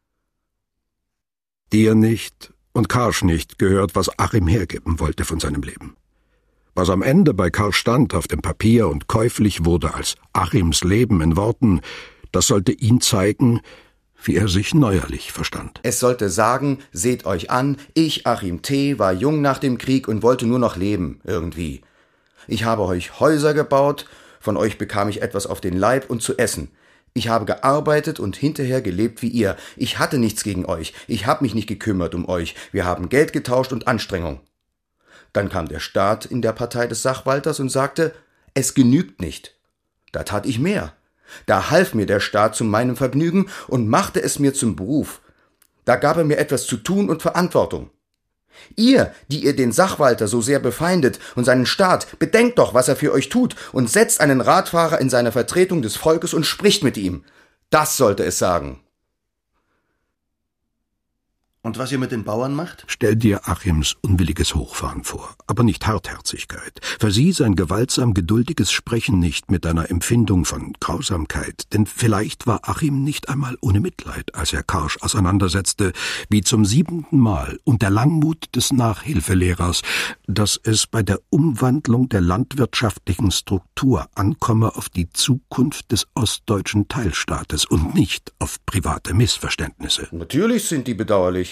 Dir nicht und Karsch nicht gehört, was Achim hergeben wollte von seinem Leben. Was am Ende bei Karsch stand auf dem Papier und käuflich wurde als Achims Leben in Worten, das sollte ihn zeigen, wie er sich neuerlich verstand. Es sollte sagen, seht euch an, ich, Achim T., war jung nach dem Krieg und wollte nur noch leben, irgendwie. Ich habe euch Häuser gebaut, von euch bekam ich etwas auf den Leib und zu essen. Ich habe gearbeitet und hinterher gelebt wie ihr. Ich hatte nichts gegen euch, ich habe mich nicht gekümmert um euch. Wir haben Geld getauscht und Anstrengung. Dann kam der Staat in der Partei des Sachwalters und sagte, es genügt nicht. Da tat ich mehr. Da half mir der Staat zu meinem Vergnügen und machte es mir zum Beruf. Da gab er mir etwas zu tun und Verantwortung. Ihr, die ihr den Sachwalter so sehr befeindet und seinen Staat, bedenkt doch, was er für euch tut und setzt einen Radfahrer in seiner Vertretung des Volkes und spricht mit ihm. Das sollte es sagen. Und was ihr mit den Bauern macht? Stell dir Achims unwilliges Hochfahren vor, aber nicht Hartherzigkeit. Versieh sein gewaltsam geduldiges Sprechen nicht mit einer Empfindung von Grausamkeit, denn vielleicht war Achim nicht einmal ohne Mitleid, als er Karsch auseinandersetzte, wie zum siebenten Mal, und der Langmut des Nachhilfelehrers, dass es bei der Umwandlung der landwirtschaftlichen Struktur ankomme auf die Zukunft des ostdeutschen Teilstaates und nicht auf private Missverständnisse. Natürlich sind die bedauerlich.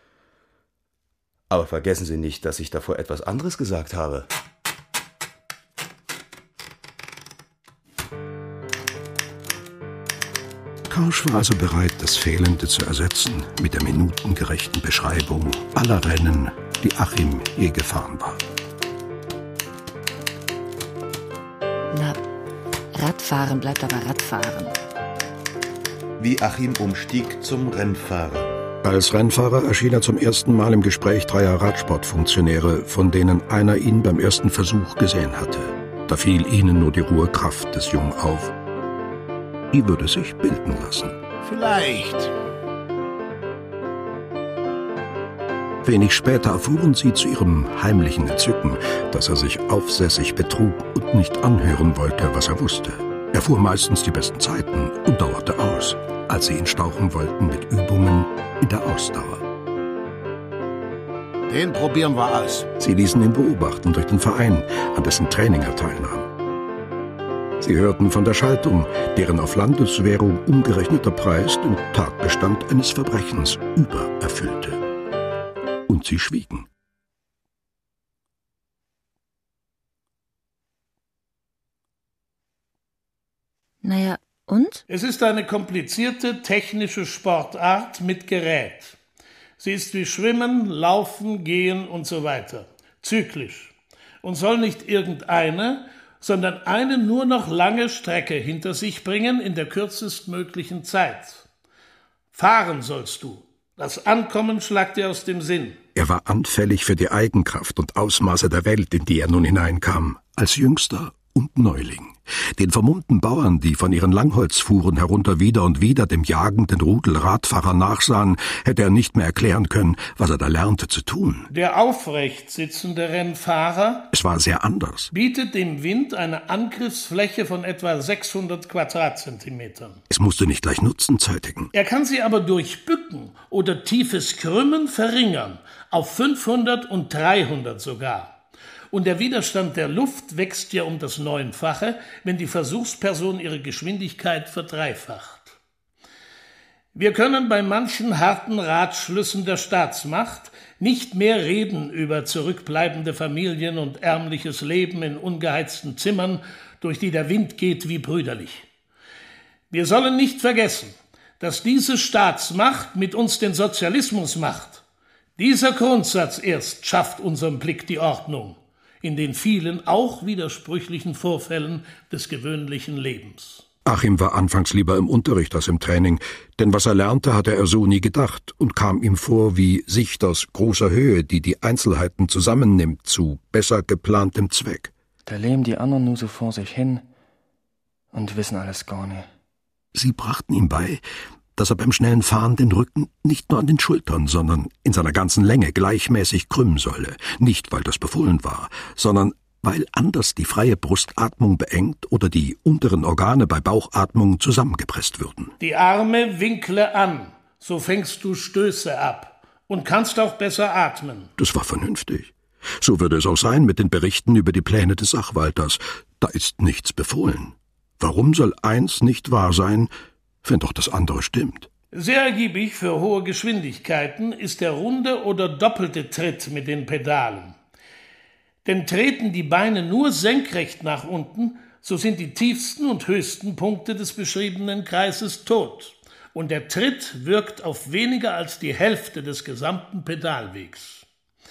Aber vergessen Sie nicht, dass ich davor etwas anderes gesagt habe. Karsch war also bereit, das Fehlende zu ersetzen mit der minutengerechten Beschreibung aller Rennen, die Achim je gefahren war. Na, Radfahren bleibt aber Radfahren. Wie Achim umstieg zum Rennfahrer. Als Rennfahrer erschien er zum ersten Mal im Gespräch dreier Radsportfunktionäre, von denen einer ihn beim ersten Versuch gesehen hatte. Da fiel ihnen nur die rohe Kraft des Jungen auf. Die würde sich bilden lassen. Vielleicht. Wenig später erfuhren sie zu ihrem heimlichen Entzücken, dass er sich aufsässig betrug und nicht anhören wollte, was er wusste. Er fuhr meistens die besten Zeiten und dauerte aus, als sie ihn stauchen wollten mit Übungen in der Ausdauer. Den probieren wir aus. Sie ließen ihn beobachten durch den Verein, an dessen Training er teilnahm. Sie hörten von der Schaltung, deren auf Landeswährung umgerechneter Preis den Tatbestand eines Verbrechens übererfüllte. Und sie schwiegen. Naja, und? Es ist eine komplizierte technische Sportart mit Gerät. Sie ist wie Schwimmen, Laufen, Gehen und so weiter. Zyklisch. Und soll nicht irgendeine, sondern eine nur noch lange Strecke hinter sich bringen in der kürzestmöglichen Zeit. Fahren sollst du. Das Ankommen schlagt dir aus dem Sinn. Er war anfällig für die Eigenkraft und Ausmaße der Welt, in die er nun hineinkam, als Jüngster und Neuling. Den vermummten Bauern, die von ihren Langholzfuhren herunter wieder und wieder dem jagenden Rudel Radfahrer nachsahen, hätte er nicht mehr erklären können, was er da lernte zu tun. Der aufrecht sitzende Rennfahrer Es war sehr anders. bietet dem Wind eine Angriffsfläche von etwa sechshundert Quadratzentimetern. Es musste nicht gleich Nutzen zeitigen. Er kann sie aber durch Bücken oder tiefes Krümmen verringern, auf fünfhundert und dreihundert sogar. Und der Widerstand der Luft wächst ja um das Neunfache, wenn die Versuchsperson ihre Geschwindigkeit verdreifacht. Wir können bei manchen harten Ratschlüssen der Staatsmacht nicht mehr reden über zurückbleibende Familien und ärmliches Leben in ungeheizten Zimmern, durch die der Wind geht wie brüderlich. Wir sollen nicht vergessen, dass diese Staatsmacht mit uns den Sozialismus macht. Dieser Grundsatz erst schafft unserem Blick die Ordnung in den vielen, auch widersprüchlichen Vorfällen des gewöhnlichen Lebens. Achim war anfangs lieber im Unterricht als im Training, denn was er lernte, hatte er so nie gedacht und kam ihm vor wie Sicht aus großer Höhe, die die Einzelheiten zusammennimmt zu besser geplantem Zweck. Da leben die anderen nur so vor sich hin und wissen alles gar nicht. Sie brachten ihm bei, dass er beim schnellen Fahren den Rücken nicht nur an den Schultern, sondern in seiner ganzen Länge gleichmäßig krümmen solle. Nicht, weil das befohlen war, sondern weil anders die freie Brustatmung beengt oder die unteren Organe bei Bauchatmung zusammengepresst würden. Die Arme winkle an, so fängst du Stöße ab und kannst auch besser atmen. Das war vernünftig. So würde es auch sein mit den Berichten über die Pläne des Sachwalters. Da ist nichts befohlen. Warum soll eins nicht wahr sein, wenn doch das andere stimmt? Sehr ergiebig für hohe Geschwindigkeiten ist der runde oder doppelte Tritt mit den Pedalen. Denn treten die Beine nur senkrecht nach unten, so sind die tiefsten und höchsten Punkte des beschriebenen Kreises tot. Und der Tritt wirkt auf weniger als die Hälfte des gesamten Pedalwegs.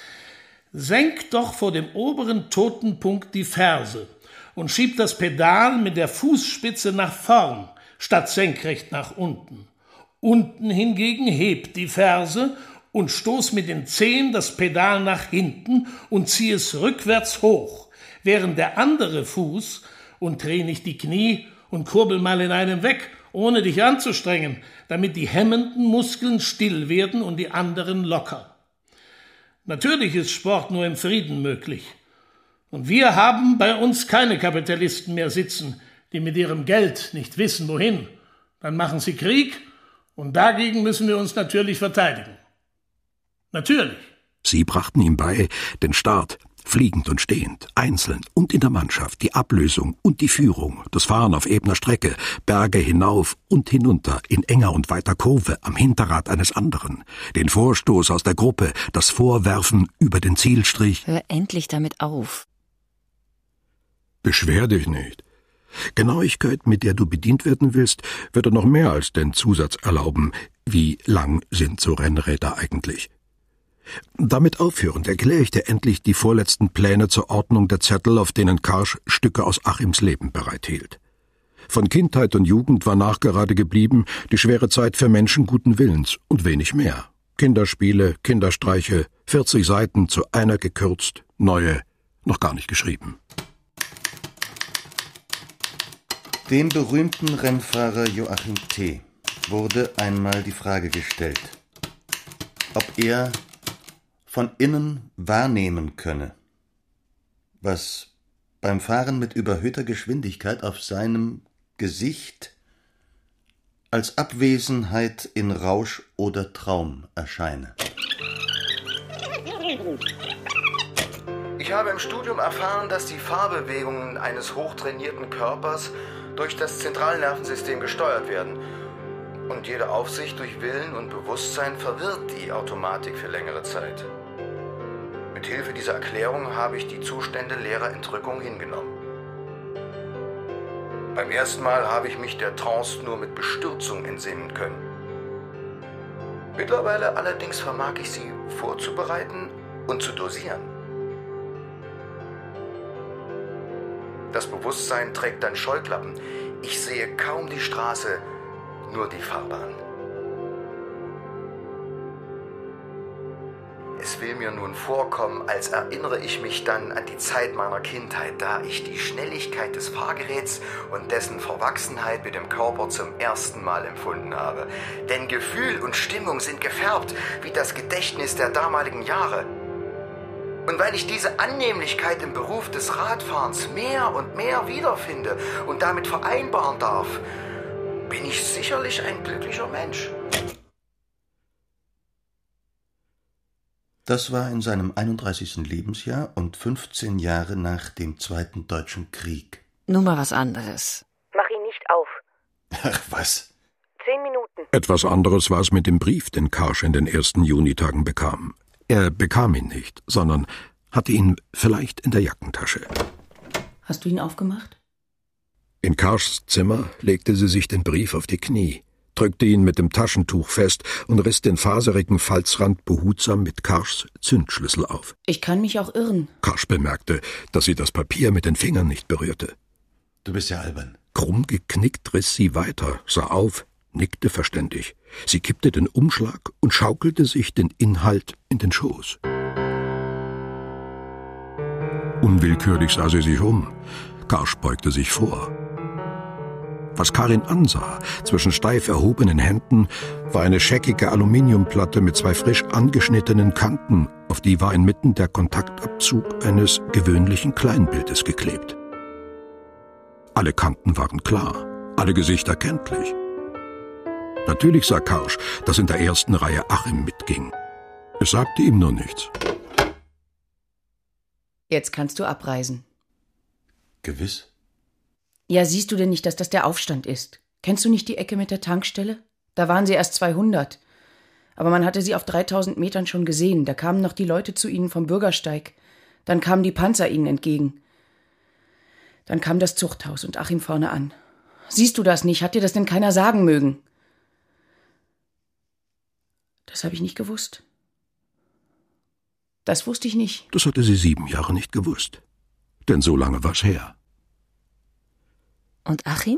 Senk doch vor dem oberen toten Punkt die Ferse und schieb das Pedal mit der Fußspitze nach vorn, statt senkrecht nach unten. Unten hingegen hebt die Ferse und stoß mit den Zehen das Pedal nach hinten und zieh es rückwärts hoch, während der andere Fuß, und dreh nicht die Knie und kurbel mal in einem weg, ohne dich anzustrengen, damit die hemmenden Muskeln still werden und die anderen locker. Natürlich ist Sport nur im Frieden möglich. Und wir haben bei uns keine Kapitalisten mehr sitzen, die mit ihrem Geld nicht wissen, wohin. Dann machen sie Krieg und dagegen müssen wir uns natürlich verteidigen. Natürlich. Sie brachten ihm bei, den Start, fliegend und stehend, einzeln und in der Mannschaft, die Ablösung und die Führung, das Fahren auf ebener Strecke, Berge hinauf und hinunter, in enger und weiter Kurve, am Hinterrad eines anderen, den Vorstoß aus der Gruppe, das Vorwerfen über den Zielstrich. Hör endlich damit auf. Beschwer dich nicht. Genauigkeit, mit der du bedient werden willst, wird er noch mehr als den Zusatz erlauben. Wie lang sind so Rennräder eigentlich? Damit aufhörend erkläre ich dir endlich die vorletzten Pläne zur Ordnung der Zettel, auf denen Karsch Stücke aus Achims Leben bereithielt. Von Kindheit und Jugend war nachgerade geblieben die schwere Zeit für Menschen guten Willens und wenig mehr. Kinderspiele, Kinderstreiche, vierzig Seiten zu einer gekürzt, neue, noch gar nicht geschrieben. Dem berühmten Rennfahrer Joachim T. wurde einmal die Frage gestellt, ob er von innen wahrnehmen könne, was beim Fahren mit überhöhter Geschwindigkeit auf seinem Gesicht als Abwesenheit in Rausch oder Traum erscheine. Ich habe im Studium erfahren, dass die Fahrbewegungen eines hochtrainierten Körpers durch das Zentralnervensystem gesteuert werden. Und jede Aufsicht durch Willen und Bewusstsein verwirrt die Automatik für längere Zeit. Mit Hilfe dieser Erklärung habe ich die Zustände leerer Entrückung hingenommen. Beim ersten Mal habe ich mich der Trance nur mit Bestürzung entsinnen können. Mittlerweile allerdings vermag ich sie vorzubereiten und zu dosieren. Das Bewusstsein trägt dann Scheuklappen. Ich sehe kaum die Straße, nur die Fahrbahn. Es will mir nun vorkommen, als erinnere ich mich dann an die Zeit meiner Kindheit, da ich die Schnelligkeit des Fahrgeräts und dessen Verwachsenheit mit dem Körper zum ersten Mal empfunden habe. Denn Gefühl und Stimmung sind gefärbt wie das Gedächtnis der damaligen Jahre. Und weil ich diese Annehmlichkeit im Beruf des Radfahrens mehr und mehr wiederfinde und damit vereinbaren darf, bin ich sicherlich ein glücklicher Mensch. Das war in seinem einunddreißigsten Lebensjahr und fünfzehn Jahre nach dem Zweiten Deutschen Krieg. Nun mal was anderes. Mach ihn nicht auf. Ach was. Zehn Minuten. Etwas anderes war es mit dem Brief, den Karsch in den ersten Junitagen bekam. Er bekam ihn nicht, sondern hatte ihn vielleicht in der Jackentasche. Hast du ihn aufgemacht? In Karschs Zimmer legte sie sich den Brief auf die Knie, drückte ihn mit dem Taschentuch fest und riss den faserigen Falzrand behutsam mit Karschs Zündschlüssel auf. Ich kann mich auch irren. Karsch bemerkte, dass sie das Papier mit den Fingern nicht berührte. Du bist ja albern. Krumm geknickt riss sie weiter, sah auf, nickte verständig. Sie kippte den Umschlag und schaukelte sich den Inhalt in den Schoß. Unwillkürlich sah sie sich um. Karsch beugte sich vor. Was Karin ansah, zwischen steif erhobenen Händen, war eine scheckige Aluminiumplatte mit zwei frisch angeschnittenen Kanten, auf die war inmitten der Kontaktabzug eines gewöhnlichen Kleinbildes geklebt. Alle Kanten waren klar, alle Gesichter kenntlich. Natürlich sah Karsch, dass in der ersten Reihe Achim mitging. Es sagte ihm nur nichts. Jetzt kannst du abreisen. Gewiss? Ja, siehst du denn nicht, dass das der Aufstand ist? Kennst du nicht die Ecke mit der Tankstelle? Da waren sie erst zweihundert. Aber man hatte sie auf dreitausend Metern schon gesehen. Da kamen noch die Leute zu ihnen vom Bürgersteig. Dann kamen die Panzer ihnen entgegen. Dann kam das Zuchthaus und Achim vorne an. Siehst du das nicht? Hat dir das denn keiner sagen mögen? Das habe ich nicht gewusst. Das wusste ich nicht. Das hatte sie sieben Jahre nicht gewusst. Denn so lange war's her. Und Achim?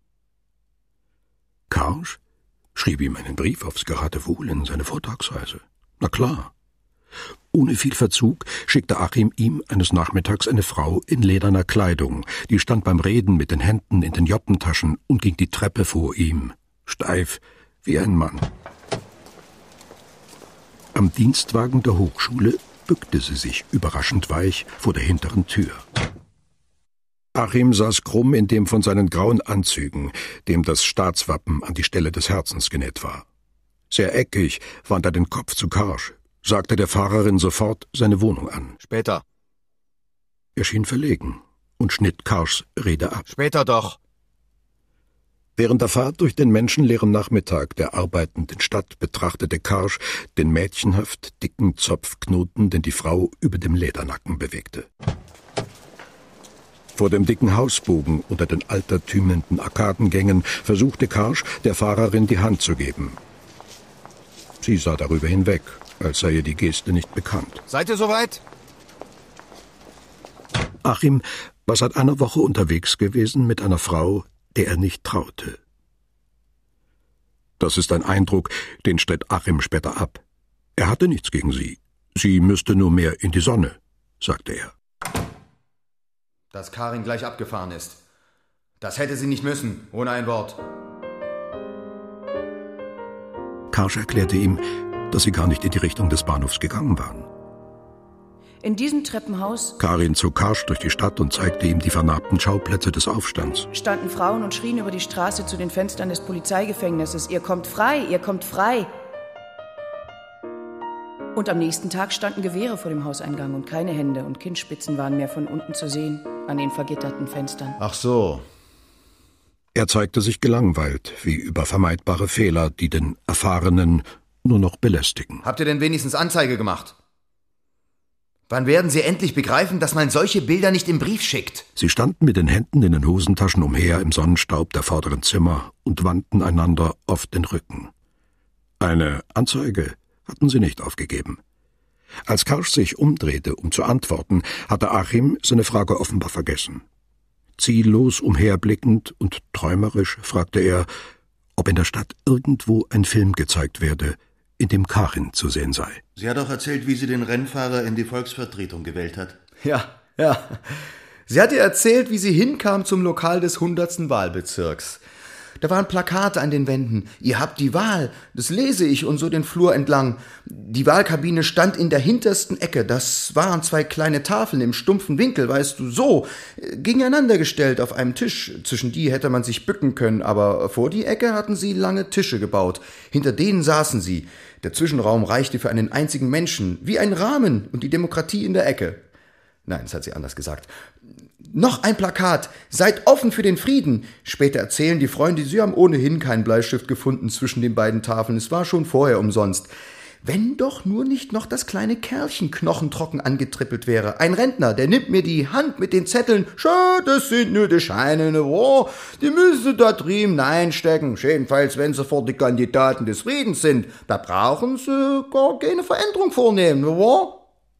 Karsch schrieb ihm einen Brief aufs Geratewohl in seine Vortragsreise. Na klar. Ohne viel Verzug schickte Achim ihm eines Nachmittags eine Frau in lederner Kleidung. Die stand beim Reden mit den Händen in den Joppentaschen und ging die Treppe vor ihm, steif wie ein Mann. Am Dienstwagen der Hochschule bückte sie sich überraschend weich vor der hinteren Tür. Achim saß krumm in dem von seinen grauen Anzügen, dem das Staatswappen an die Stelle des Herzens genäht war. Sehr eckig wandte er den Kopf zu Karsch, sagte der Fahrerin sofort seine Wohnung an. Später. Er schien verlegen und schnitt Karschs Rede ab. Später doch. Während der Fahrt durch den menschenleeren Nachmittag der arbeitenden Stadt betrachtete Karsch den mädchenhaft dicken Zopfknoten, den die Frau über dem Ledernacken bewegte. Vor dem dicken Hausbogen unter den altertümenden Arkadengängen versuchte Karsch, der Fahrerin die Hand zu geben. Sie sah darüber hinweg, als sei ihr die Geste nicht bekannt. Seid ihr soweit? Achim war seit einer Woche unterwegs gewesen mit einer Frau, der er nicht traute. Das ist ein Eindruck, den stritt Achim später ab. Er hatte nichts gegen sie. Sie müsste nur mehr in die Sonne, sagte er. Dass Karin gleich abgefahren ist. Das hätte sie nicht müssen, ohne ein Wort. Karsch erklärte ihm, dass sie gar nicht in die Richtung des Bahnhofs gegangen waren. In diesem Treppenhaus Karin zog Karsch durch die Stadt und zeigte ihm die vernarbten Schauplätze des Aufstands. Standen Frauen und schrien über die Straße zu den Fenstern des Polizeigefängnisses: Ihr kommt frei, ihr kommt frei! Und am nächsten Tag standen Gewehre vor dem Hauseingang und keine Hände und Kinnspitzen waren mehr von unten zu sehen an den vergitterten Fenstern. Ach so. Er zeigte sich gelangweilt, wie über vermeidbare Fehler, die den Erfahrenen nur noch belästigen. Habt ihr denn wenigstens Anzeige gemacht? Wann werden Sie endlich begreifen, dass man solche Bilder nicht im Brief schickt? Sie standen mit den Händen in den Hosentaschen umher im Sonnenstaub der vorderen Zimmer und wandten einander oft den Rücken. Eine Anzeige hatten sie nicht aufgegeben. Als Karsch sich umdrehte, um zu antworten, hatte Achim seine Frage offenbar vergessen. Ziellos umherblickend und träumerisch fragte er, ob in der Stadt irgendwo ein Film gezeigt werde, in dem Karin zu sehen sei. Sie hat auch erzählt, wie sie den Rennfahrer in die Volksvertretung gewählt hat. Ja, ja. Sie hat ihr erzählt, wie sie hinkam zum Lokal des hundertsten Wahlbezirks. Da waren Plakate an den Wänden. Ihr habt die Wahl. Das lese ich und so den Flur entlang. Die Wahlkabine stand in der hintersten Ecke. Das waren zwei kleine Tafeln im stumpfen Winkel, weißt du, so, gegeneinander gestellt auf einem Tisch. Zwischen die hätte man sich bücken können, aber vor die Ecke hatten sie lange Tische gebaut. Hinter denen saßen sie. Der Zwischenraum reichte für einen einzigen Menschen, wie ein Rahmen und die Demokratie in der Ecke. Nein, das hat sie anders gesagt. Noch ein Plakat. Seid offen für den Frieden. Später erzählen die Freunde, sie haben ohnehin keinen Bleistift gefunden zwischen den beiden Tafeln. Es war schon vorher umsonst. Wenn doch nur nicht noch das kleine Kerlchen knochentrocken angetrippelt wäre. Ein Rentner, der nimmt mir die Hand mit den Zetteln. Schau, das sind nur die Scheine, ne wo? Die müssen da drüben einstecken. Jedenfalls, wenn sie vor die Kandidaten des Friedens sind. Da brauchen sie gar keine Veränderung vornehmen, ne wo?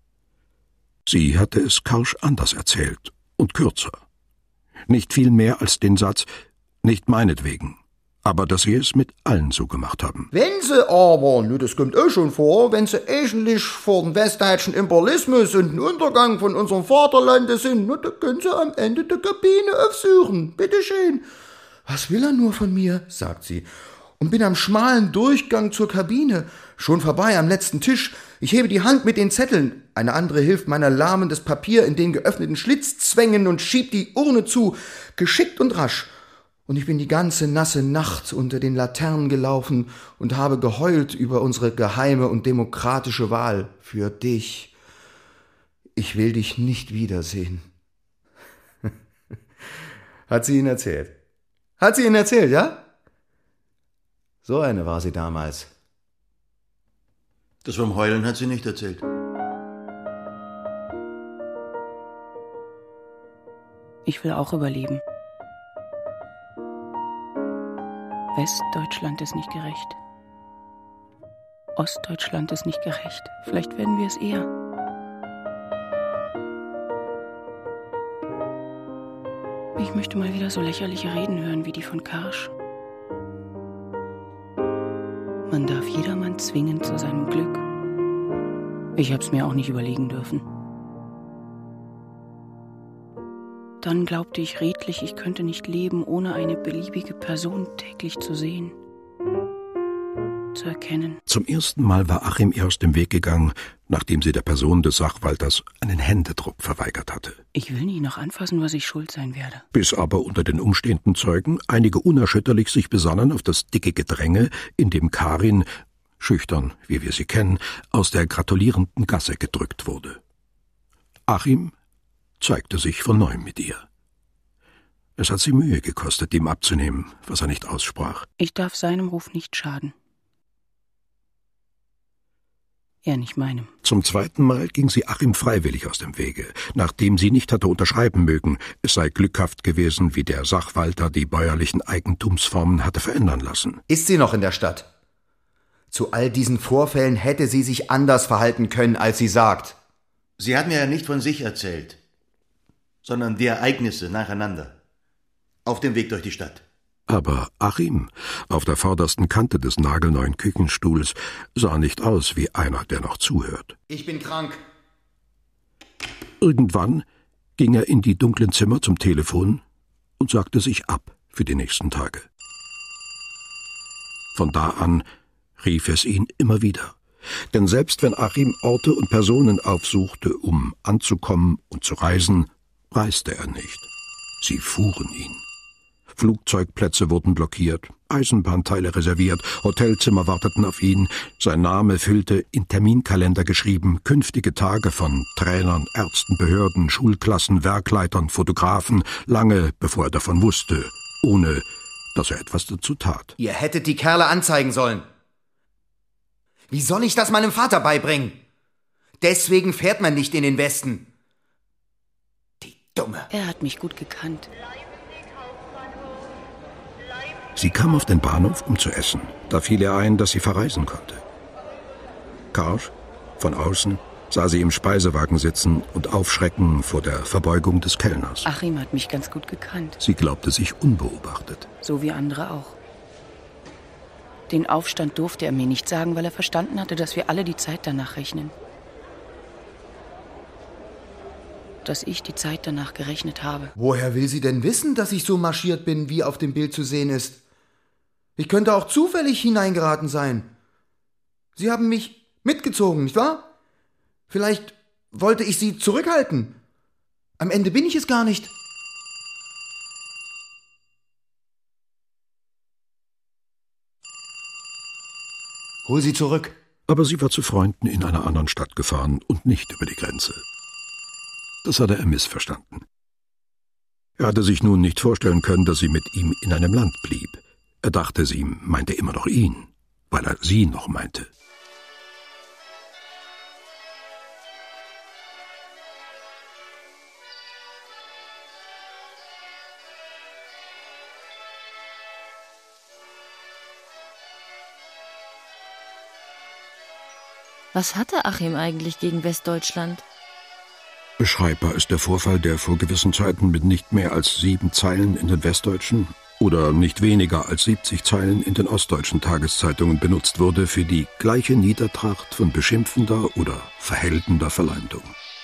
Sie hatte es Karsch anders erzählt. Und kürzer. Nicht viel mehr als den Satz, nicht meinetwegen, aber dass sie es mit allen so gemacht haben. Wenn sie aber, nur das kommt auch schon vor, wenn sie eigentlich vor dem westdeutschen Imperialismus und dem Untergang von unserem Vaterlande sind, nur, da können sie am Ende der Kabine aufsuchen. Bitteschön. Was will er nur von mir, sagt sie, und bin am schmalen Durchgang zur Kabine, schon vorbei am letzten Tisch. Ich hebe die Hand mit den Zetteln. Eine andere hilft meiner Lahmen das Papier in den geöffneten Schlitz zwängen und schiebt die Urne zu, geschickt und rasch. Und ich bin die ganze nasse Nacht unter den Laternen gelaufen und habe geheult über unsere geheime und demokratische Wahl für dich. Ich will dich nicht wiedersehen. Hat sie Ihnen erzählt? Hat sie Ihnen erzählt, ja? So eine war sie damals. Das vom Heulen hat sie nicht erzählt. Ich will auch überleben. Westdeutschland ist nicht gerecht. Ostdeutschland ist nicht gerecht. Vielleicht werden wir es eher. Ich möchte mal wieder so lächerliche Reden hören wie die von Karsch. Man darf jedermann zwingen zu seinem Glück. Ich hab's mir auch nicht überlegen dürfen. Dann glaubte ich redlich, ich könnte nicht leben, ohne eine beliebige Person täglich zu sehen, zu erkennen. Zum ersten Mal war Achim ihr aus dem Weg gegangen, nachdem sie der Person des Sachwalters einen Händedruck verweigert hatte. Ich will nicht noch anfassen, was ich schuld sein werde. Bis aber unter den umstehenden Zeugen einige unerschütterlich sich besannen auf das dicke Gedränge, in dem Karin, schüchtern, wie wir sie kennen, aus der gratulierenden Gasse gedrückt wurde. Achim zeigte sich von neuem mit ihr. Es hat sie Mühe gekostet, ihm abzunehmen, was er nicht aussprach. Ich darf seinem Ruf nicht schaden. Er nicht meinem. Zum zweiten Mal ging sie Achim freiwillig aus dem Wege, nachdem sie nicht hatte unterschreiben mögen, es sei glückhaft gewesen, wie der Sachwalter die bäuerlichen Eigentumsformen hatte verändern lassen. Ist sie noch in der Stadt? Zu all diesen Vorfällen hätte sie sich anders verhalten können, als sie sagt. Sie hat mir ja nicht von sich erzählt, sondern die Ereignisse nacheinander. Auf dem Weg durch die Stadt. Aber Achim, auf der vordersten Kante des nagelneuen Küchenstuhls, sah nicht aus wie einer, der noch zuhört. Ich bin krank. Irgendwann ging er in die dunklen Zimmer zum Telefon und sagte sich ab für die nächsten Tage. Von da an rief es ihn immer wieder. Denn selbst wenn Achim Orte und Personen aufsuchte, um anzukommen und zu reisen, reiste er nicht. Sie fuhren ihn. Flugzeugplätze wurden blockiert, Eisenbahnteile reserviert, Hotelzimmer warteten auf ihn, sein Name füllte in Terminkalender geschrieben künftige Tage von Trainern, Ärzten, Behörden, Schulklassen, Werkleitern, Fotografen, lange bevor er davon wusste, ohne dass er etwas dazu tat. Ihr hättet die Kerle anzeigen sollen. Wie soll ich das meinem Vater beibringen? Deswegen fährt man nicht in den Westen. Die Dumme. Er hat mich gut gekannt. Sie kam auf den Bahnhof, um zu essen. Da fiel ihr ein, dass sie verreisen konnte. Karsch, von außen, sah sie im Speisewagen sitzen und aufschrecken vor der Verbeugung des Kellners. Achim hat mich ganz gut gekannt. Sie glaubte sich unbeobachtet. So wie andere auch. Den Aufstand durfte er mir nicht sagen, weil er verstanden hatte, dass wir alle die Zeit danach rechnen. Dass ich die Zeit danach gerechnet habe. Woher will sie denn wissen, dass ich so marschiert bin, wie auf dem Bild zu sehen ist? Ich könnte auch zufällig hineingeraten sein. Sie haben mich mitgezogen, nicht wahr? Vielleicht wollte ich Sie zurückhalten. Am Ende bin ich es gar nicht. Hol sie zurück. Aber sie war zu Freunden in einer anderen Stadt gefahren und nicht über die Grenze. Das hatte er missverstanden. Er hatte sich nun nicht vorstellen können, dass sie mit ihm in einem Land blieb. Er dachte, sie meinte immer noch ihn, weil er sie noch meinte. Was hatte Achim eigentlich gegen Westdeutschland? Beschreibbar ist der Vorfall, der vor gewissen Zeiten mit nicht mehr als sieben Zeilen in den westdeutschen oder nicht weniger als siebzig Zeilen in den ostdeutschen Tageszeitungen benutzt wurde für die gleiche Niedertracht von beschimpfender oder verheldender Verleumdung.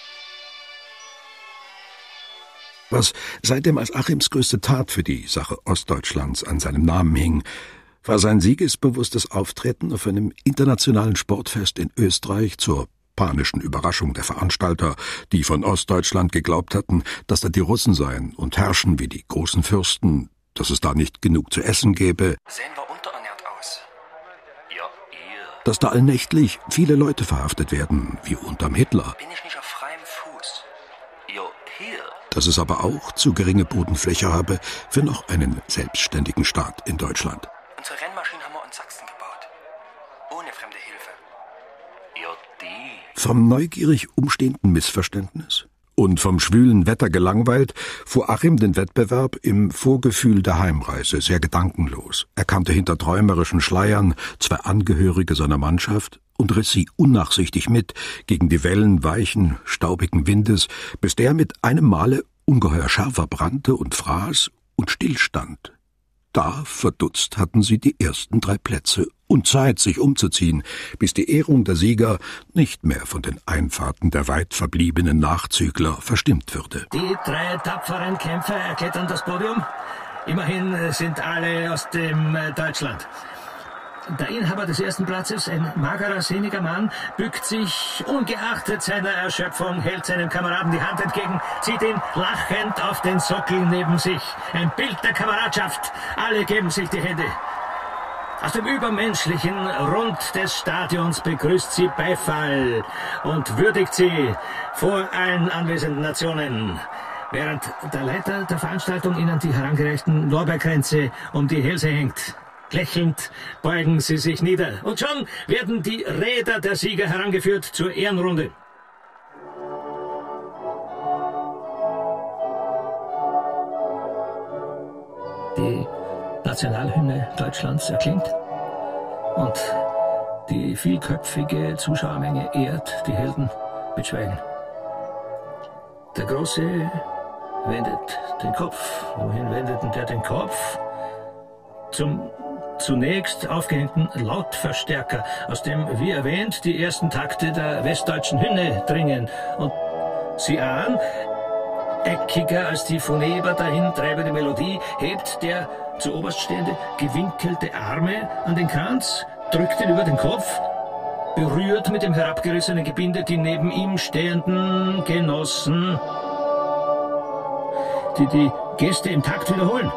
Was seitdem als Achims größte Tat für die Sache Ostdeutschlands an seinem Namen hing, war sein siegesbewusstes Auftreten auf einem internationalen Sportfest in Österreich zur panischen Überraschung der Veranstalter, die von Ostdeutschland geglaubt hatten, dass da die Russen seien und herrschen wie die großen Fürsten, dass es da nicht genug zu essen gäbe, sehen wir unterernährt aus. Ja, ihr. Dass da allnächtlich viele Leute verhaftet werden, wie unterm Hitler. Bin ich nicht auf freiem Fuß? Ja, hier. Dass es aber auch zu geringe Bodenfläche habe für noch einen selbstständigen Staat in Deutschland. Unsere Rennmaschinen haben wir in Sachsen gebaut. Ohne fremde Hilfe. Ja, die. Vom neugierig umstehenden Missverständnis und vom schwülen Wetter gelangweilt, fuhr Achim den Wettbewerb im Vorgefühl der Heimreise sehr gedankenlos. Er kannte hinter träumerischen Schleiern zwei Angehörige seiner Mannschaft und riss sie unnachsichtig mit gegen die Wellen weichen, staubigen Windes, bis der mit einem Male ungeheuer scharfer brannte und fraß und stillstand, Da, verdutzt, hatten sie die ersten drei Plätze und Zeit, sich umzuziehen, bis die Ehrung der Sieger nicht mehr von den Einfahrten der weit verbliebenen Nachzügler verstimmt würde. Die drei tapferen Kämpfer erklettern das Podium. Immerhin sind alle aus dem äh, Deutschland. Der Inhaber des ersten Platzes, ein magerer, sehniger Mann, bückt sich ungeachtet seiner Erschöpfung, hält seinem Kameraden die Hand entgegen, zieht ihn lachend auf den Sockel neben sich. Ein Bild der Kameradschaft. Alle geben sich die Hände. Aus dem übermenschlichen Rund des Stadions begrüßt sie Beifall und würdigt sie vor allen anwesenden Nationen. Während der Leiter der Veranstaltung ihnen die herangereichten Lorbeerkränze um die Hälse hängt. Lächelnd beugen sie sich nieder. Und schon werden die Räder der Sieger herangeführt zur Ehrenrunde. Die Nationalhymne Deutschlands erklingt und die vielköpfige Zuschauermenge ehrt die Helden mit Schweigen. Der Große wendet den Kopf. Wohin wendet denn der den Kopf? Zum zunächst aufgehängten Lautverstärker, aus dem, wie erwähnt, die ersten Takte der westdeutschen Hymne dringen. Und Sie ahnen, eckiger als die Funeber dahintreibende Melodie, hebt der zu oberst stehende gewinkelte Arme an den Kranz, drückt ihn über den Kopf, berührt mit dem herabgerissenen Gebinde die neben ihm stehenden Genossen, die die Geste im Takt wiederholen.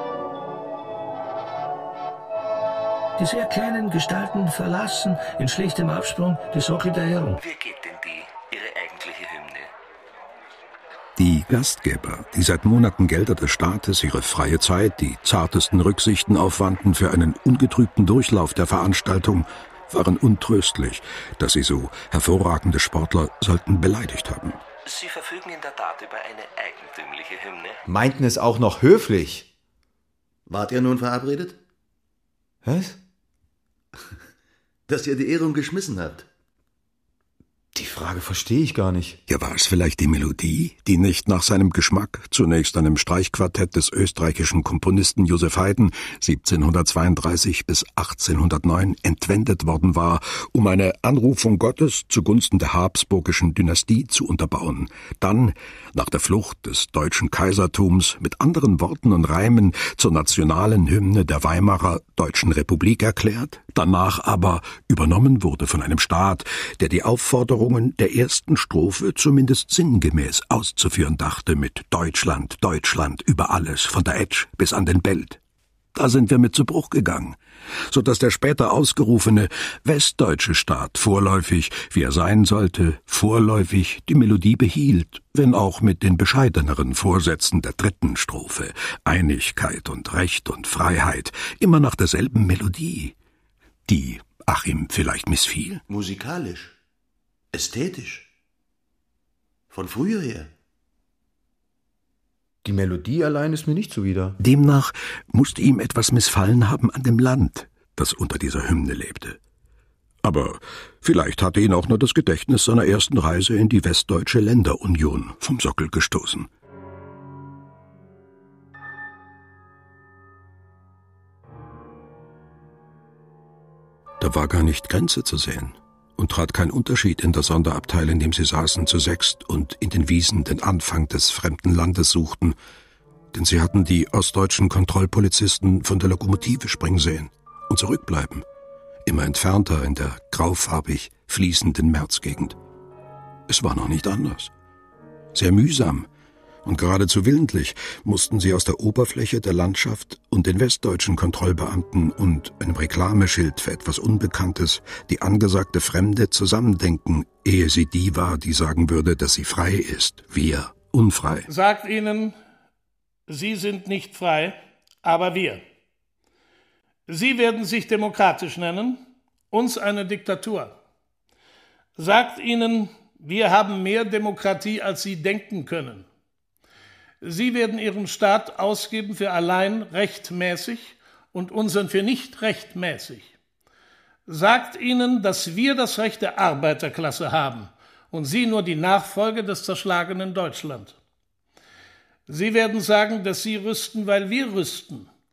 Die sehr kleinen Gestalten verlassen in schlichtem Absprung die Sockel der Ehrung. Wer gibt denn die, ihre eigentliche Hymne? Die Gastgeber, die seit Monaten Gelder des Staates, ihre freie Zeit, die zartesten Rücksichten aufwandten für einen ungetrübten Durchlauf der Veranstaltung, waren untröstlich, dass sie so hervorragende Sportler sollten beleidigt haben. Sie verfügen in der Tat über eine eigentümliche Hymne. Meinten es auch noch höflich. Wart ihr nun verabredet? Was? Dass ihr die Ehrung geschmissen habt. Die Frage verstehe ich gar nicht. Ja, war es vielleicht die Melodie, die nicht nach seinem Geschmack, zunächst einem Streichquartett des österreichischen Komponisten Joseph Haydn siebzehnhundertzweiunddreißig bis achtzehnhundertneun entwendet worden war, um eine Anrufung Gottes zugunsten der habsburgischen Dynastie zu unterbauen, dann, nach der Flucht des deutschen Kaisertums, mit anderen Worten und Reimen zur nationalen Hymne der Weimarer Deutschen Republik erklärt, danach aber übernommen wurde von einem Staat, der die Aufforderung der ersten Strophe zumindest sinngemäß auszuführen dachte mit Deutschland, Deutschland, über alles, von der Etsch bis an den Belt. Da sind wir mit zu Bruch gegangen, so dass der später ausgerufene westdeutsche Staat vorläufig, wie er sein sollte, vorläufig die Melodie behielt, wenn auch mit den bescheideneren Vorsätzen der dritten Strophe, Einigkeit und Recht und Freiheit, immer nach derselben Melodie, die Achim vielleicht missfiel. Musikalisch. Ästhetisch. Von früher her. Die Melodie allein ist mir nicht zuwider. Demnach musste ihm etwas missfallen haben an dem Land, das unter dieser Hymne lebte. Aber vielleicht hatte ihn auch nur das Gedächtnis seiner ersten Reise in die Westdeutsche Länderunion vom Sockel gestoßen. Da war gar nicht Grenze zu sehen. Und trat kein Unterschied in der Sonderabteil, in dem sie saßen, zu sechst und in den Wiesen den Anfang des fremden Landes suchten, denn sie hatten die ostdeutschen Kontrollpolizisten von der Lokomotive springen sehen und zurückbleiben, immer entfernter in der graufarbig fließenden Märzgegend. Es war noch nicht anders. Sehr mühsam und geradezu willentlich mussten sie aus der Oberfläche der Landschaft und den westdeutschen Kontrollbeamten und einem Reklameschild für etwas Unbekanntes die angesagte Fremde zusammendenken, ehe sie die war, die sagen würde, dass sie frei ist, wir unfrei. Sagt ihnen, Sie sind nicht frei, aber wir. Sie werden sich demokratisch nennen, uns eine Diktatur. Sagt ihnen, wir haben mehr Demokratie, als Sie denken können. Sie werden Ihren Staat ausgeben für allein rechtmäßig und unseren für nicht rechtmäßig. Sagt ihnen, dass wir das Recht der Arbeiterklasse haben und Sie nur die Nachfolge des zerschlagenen Deutschland. Sie werden sagen, dass Sie rüsten, weil wir rüsten.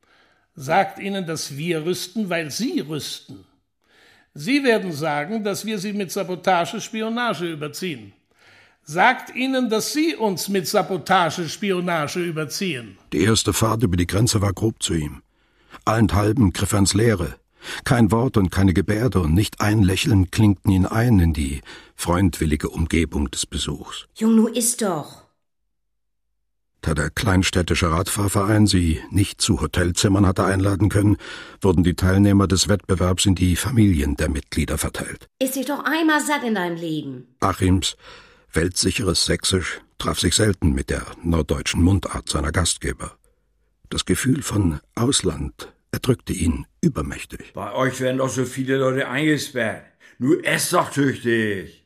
Sagt ihnen, dass wir rüsten, weil sie rüsten. Sie werden sagen, dass wir sie mit Sabotage, Spionage überziehen. Sagt ihnen, dass sie uns mit Sabotage, Spionage überziehen. Die erste Fahrt über die Grenze war grob zu ihm. Allenthalben griff er ins Leere. Kein Wort und keine Gebärde und nicht ein Lächeln klinkten ihn ein in die freundwillige Umgebung des Besuchs. Jung, nu isst doch. Da der kleinstädtische Radfahrverein sie nicht zu Hotelzimmern hatte einladen können, wurden die Teilnehmer des Wettbewerbs in die Familien der Mitglieder verteilt. Iss dich doch einmal satt in deinem Leben. Achims weltsicheres Sächsisch traf sich selten mit der norddeutschen Mundart seiner Gastgeber. Das Gefühl von Ausland erdrückte ihn übermächtig. Bei euch werden doch so viele Leute eingesperrt. Nur esst doch tüchtig.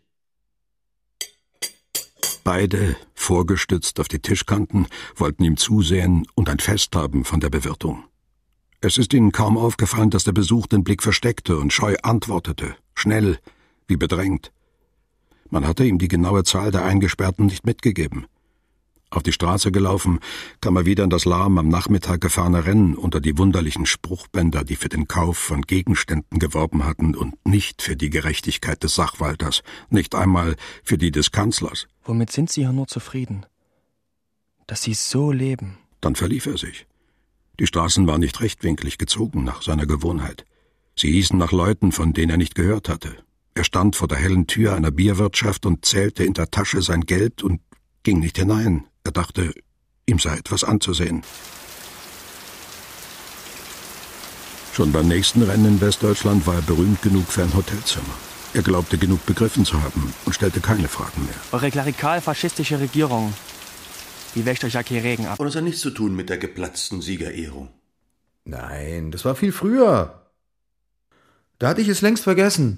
Beide, vorgestützt auf die Tischkanten, wollten ihm zusehen und ein Fest haben von der Bewirtung. Es ist ihnen kaum aufgefallen, dass der Besuch den Blick versteckte und scheu antwortete, schnell, wie bedrängt. Man hatte ihm die genaue Zahl der Eingesperrten nicht mitgegeben. Auf die Straße gelaufen, kam er wieder in das lahm am Nachmittag gefahrene Rennen unter die wunderlichen Spruchbänder, die für den Kauf von Gegenständen geworben hatten und nicht für die Gerechtigkeit des Sachwalters, nicht einmal für die des Kanzlers. Womit sind Sie ja nur zufrieden? Dass Sie so leben. Dann verlief er sich. Die Straßen waren nicht rechtwinklig gezogen nach seiner Gewohnheit. Sie hießen nach Leuten, von denen er nicht gehört hatte. Er stand vor der hellen Tür einer Bierwirtschaft und zählte in der Tasche sein Geld und ging nicht hinein. Er dachte, ihm sei etwas anzusehen. Schon beim nächsten Rennen in Westdeutschland war er berühmt genug für ein Hotelzimmer. Er glaubte, genug begriffen zu haben und stellte keine Fragen mehr. Eure klerikal-faschistische Regierung, die wäscht euch ja keinen Regen ab. Und es hat nichts zu tun mit der geplatzten Siegerehrung. Nein, das war viel früher. Da hatte ich es längst vergessen.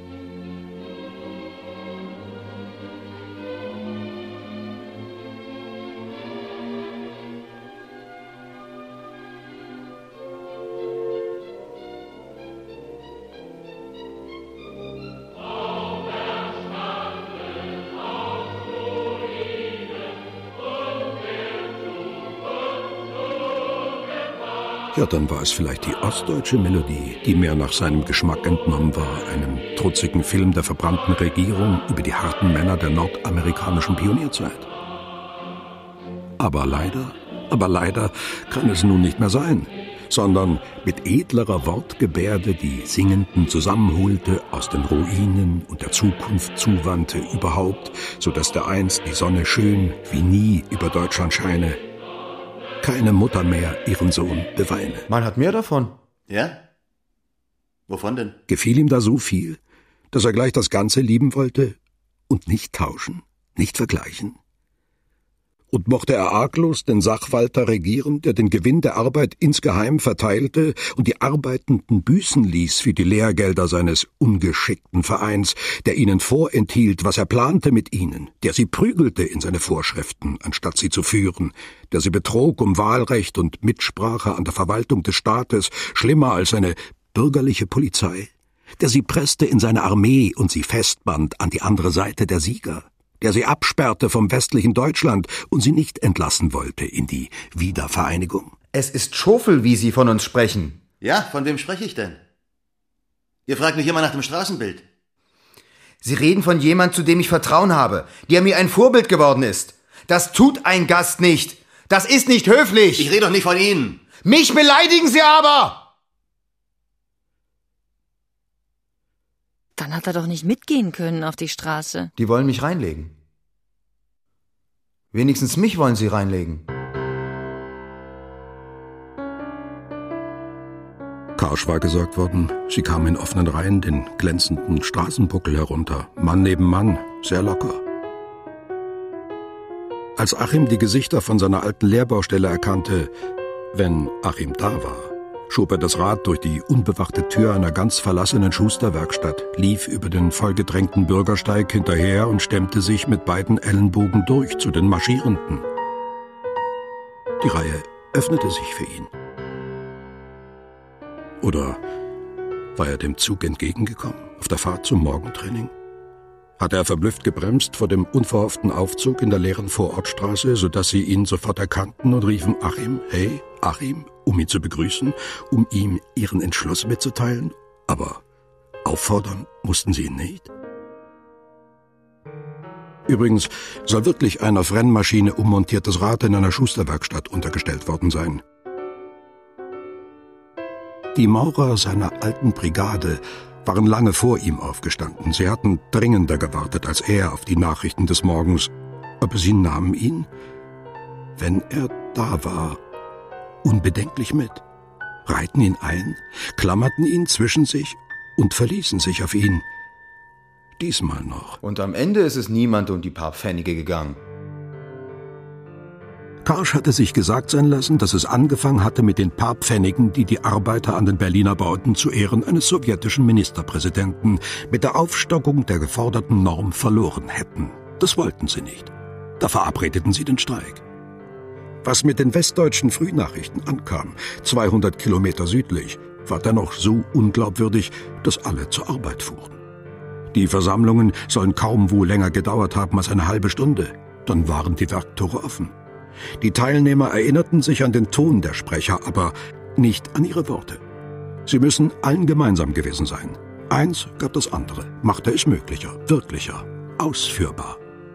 Ja, dann war es vielleicht die ostdeutsche Melodie, die mehr nach seinem Geschmack entnommen war, einem trutzigen Film der verbrannten Regierung über die harten Männer der nordamerikanischen Pionierzeit. Aber leider, aber leider kann es nun nicht mehr sein, sondern mit edlerer Wortgebärde die Singenden zusammenholte, aus den Ruinen und der Zukunft zuwandte überhaupt, so dass dereinst die Sonne schön wie nie über Deutschland scheine. Keine Mutter mehr ihren Sohn beweine. Man hat mehr davon. Ja? Wovon denn? Gefiel ihm da so viel, dass er gleich das Ganze lieben wollte und nicht tauschen, nicht vergleichen? Und mochte er arglos den Sachwalter regieren, der den Gewinn der Arbeit insgeheim verteilte und die Arbeitenden büßen ließ für die Lehrgelder seines ungeschickten Vereins, der ihnen vorenthielt, was er plante mit ihnen, der sie prügelte in seine Vorschriften, anstatt sie zu führen, der sie betrog um Wahlrecht und Mitsprache an der Verwaltung des Staates, schlimmer als eine bürgerliche Polizei, der sie presste in seine Armee und sie festband an die andere Seite der Sieger, der sie absperrte vom westlichen Deutschland und sie nicht entlassen wollte in die Wiedervereinigung. Es ist Schofel, wie Sie von uns sprechen. Ja, von wem spreche ich denn? Ihr fragt mich immer nach dem Straßenbild. Sie reden von jemand, zu dem ich Vertrauen habe, der mir ein Vorbild geworden ist. Das tut ein Gast nicht. Das ist nicht höflich. Ich rede doch nicht von Ihnen. Mich beleidigen Sie aber! Dann hat er doch nicht mitgehen können auf die Straße. Die wollen mich reinlegen. Wenigstens mich wollen sie reinlegen. Karsch war gesagt worden, sie kam in offenen Reihen den glänzenden Straßenbuckel herunter, Mann neben Mann, sehr locker. Als Achim die Gesichter von seiner alten Lehrbaustelle erkannte, wenn Achim da war, schob er das Rad durch die unbewachte Tür einer ganz verlassenen Schusterwerkstatt, lief über den vollgedrängten Bürgersteig hinterher und stemmte sich mit beiden Ellenbogen durch zu den Marschierenden. Die Reihe öffnete sich für ihn. Oder war er dem Zug entgegengekommen, auf der Fahrt zum Morgentraining? Hatte er verblüfft gebremst vor dem unverhofften Aufzug in der leeren Vorortstraße, sodass sie ihn sofort erkannten und riefen, Achim, hey, Achim, um ihn zu begrüßen, um ihm ihren Entschluss mitzuteilen, aber auffordern mussten sie ihn nicht. Übrigens soll wirklich ein auf Rennmaschine ummontiertes Rad in einer Schusterwerkstatt untergestellt worden sein. Die Maurer seiner alten Brigade waren lange vor ihm aufgestanden. Sie hatten dringender gewartet als er auf die Nachrichten des Morgens. Aber sie nahmen ihn, wenn er da war, unbedenklich mit, reihten ihn ein, klammerten ihn zwischen sich und verließen sich auf ihn. Diesmal noch. Und am Ende ist es niemand um die paar Pfennige gegangen. Karsch hatte sich gesagt sein lassen, dass es angefangen hatte mit den paar Pfennigen, die die Arbeiter an den Berliner Bauten zu Ehren eines sowjetischen Ministerpräsidenten mit der Aufstockung der geforderten Norm verloren hätten. Das wollten sie nicht. Da verabredeten sie den Streik. Was mit den westdeutschen Frühnachrichten ankam, zweihundert Kilometer südlich, war dennoch so unglaubwürdig, dass alle zur Arbeit fuhren. Die Versammlungen sollen kaum wohl länger gedauert haben als eine halbe Stunde. Dann waren die Werktore offen. Die Teilnehmer erinnerten sich an den Ton der Sprecher, aber nicht an ihre Worte. Sie müssen allen gemeinsam gewesen sein. Eins gab das andere, machte es möglicher, wirklicher, ausführbar.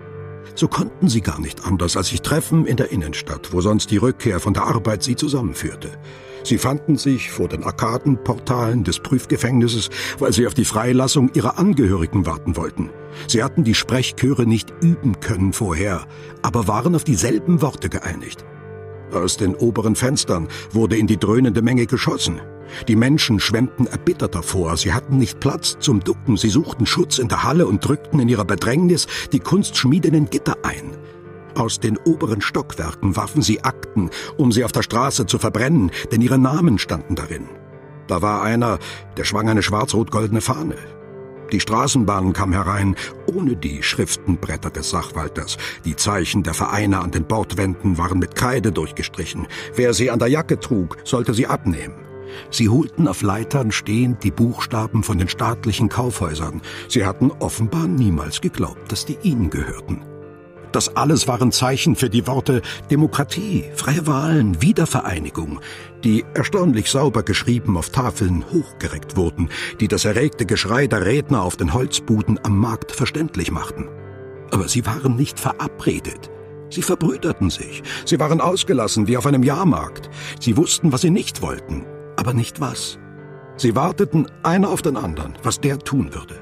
So konnten sie gar nicht anders, als sich treffen in der Innenstadt, wo sonst die Rückkehr von der Arbeit sie zusammenführte. Sie fanden sich vor den Arkadenportalen des Prüfgefängnisses, weil sie auf die Freilassung ihrer Angehörigen warten wollten. Sie hatten die Sprechchöre nicht üben können vorher, aber waren auf dieselben Worte geeinigt. Aus den oberen Fenstern wurde in die dröhnende Menge geschossen. Die Menschen schwemmten erbittert davor, sie hatten nicht Platz zum Ducken, sie suchten Schutz in der Halle und drückten in ihrer Bedrängnis die kunstschmiedenden Gitter ein. Aus den oberen Stockwerken warfen sie Akten, um sie auf der Straße zu verbrennen, denn ihre Namen standen darin. Da war einer, der schwang eine schwarz-rot-goldene Fahne. Die Straßenbahn kam herein, ohne die Schriftenbretter des Sachwalters. Die Zeichen der Vereine an den Bordwänden waren mit Kreide durchgestrichen. Wer sie an der Jacke trug, sollte sie abnehmen. Sie holten auf Leitern stehend die Buchstaben von den staatlichen Kaufhäusern. Sie hatten offenbar niemals geglaubt, dass die ihnen gehörten. Das alles waren Zeichen für die Worte Demokratie, freie Wahlen, Wiedervereinigung, die erstaunlich sauber geschrieben auf Tafeln hochgereckt wurden, die das erregte Geschrei der Redner auf den Holzbuden am Markt verständlich machten. Aber sie waren nicht verabredet. Sie verbrüderten sich. Sie waren ausgelassen wie auf einem Jahrmarkt. Sie wussten, was sie nicht wollten, aber nicht was. Sie warteten einer auf den anderen, was der tun würde.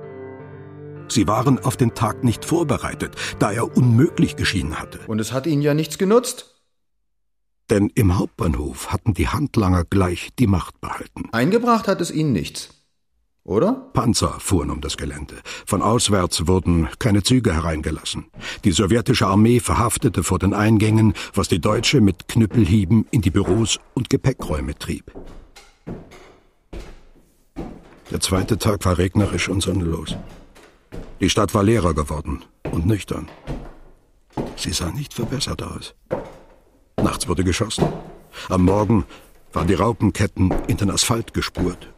Sie waren auf den Tag nicht vorbereitet, da er unmöglich geschienen hatte. Und es hat ihnen ja nichts genutzt. Denn im Hauptbahnhof hatten die Handlanger gleich die Macht behalten. Eingebracht hat es ihnen nichts, oder? Panzer fuhren um das Gelände. Von auswärts wurden keine Züge hereingelassen. Die sowjetische Armee verhaftete vor den Eingängen, was die deutsche mit Knüppelhieben in die Büros und Gepäckräume trieb. Der zweite Tag war regnerisch und sonnenlos. Die Stadt war leerer geworden und nüchtern. Sie sah nicht verbessert aus. Nachts wurde geschossen. Am Morgen waren die Raupenketten in den Asphalt gespurt.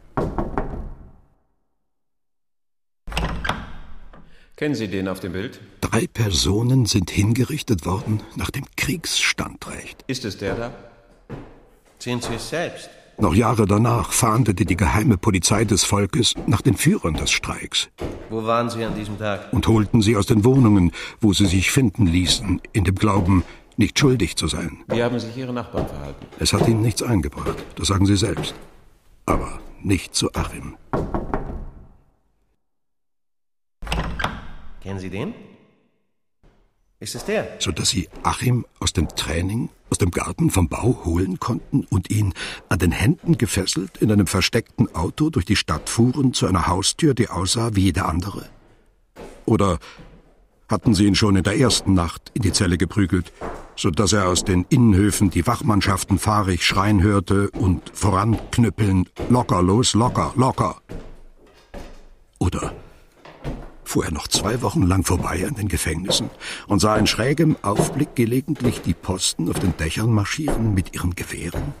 Kennen Sie den auf dem Bild? Drei Personen sind hingerichtet worden nach dem Kriegsstandrecht. Ist es der da? Sehen Sie es selbst. Noch Jahre danach fahndete die geheime Polizei des Volkes nach den Führern des Streiks. Wo waren Sie an diesem Tag? Und holten sie aus den Wohnungen, wo sie sich finden ließen, in dem Glauben, nicht schuldig zu sein. Wie haben sich Ihre Nachbarn verhalten? Es hat ihnen nichts eingebracht, das sagen sie selbst. Aber nicht zu Achim. Kennen Sie den? Ist es der? Sodass sie Achim aus dem Training, aus dem Garten vom Bau holen konnten und ihn an den Händen gefesselt in einem versteckten Auto durch die Stadt fuhren zu einer Haustür, die aussah wie jede andere? Oder hatten sie ihn schon in der ersten Nacht in die Zelle geprügelt, sodass er aus den Innenhöfen die Wachmannschaften fahrig schreien hörte und voranknüppeln, locker los, locker, locker? Oder fuhr er noch zwei Wochen lang vorbei an den Gefängnissen und sah in schrägem Aufblick gelegentlich die Posten auf den Dächern marschieren mit ihren Gewehren?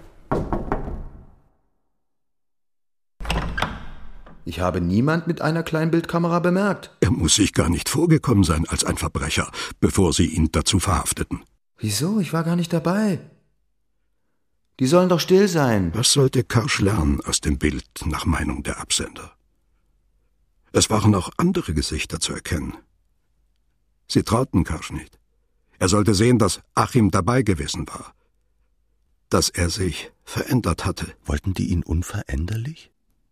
Ich habe niemand mit einer Kleinbildkamera bemerkt. Er muss sich gar nicht vorgekommen sein als ein Verbrecher, bevor sie ihn dazu verhafteten. Wieso? Ich war gar nicht dabei. Die sollen doch still sein. Was sollte Karsch lernen aus dem Bild nach Meinung der Absender? Es waren auch andere Gesichter zu erkennen. Sie trauten Karsch nicht. Er sollte sehen, dass Achim dabei gewesen war. Dass er sich verändert hatte. Wollten die ihn unveränderlich?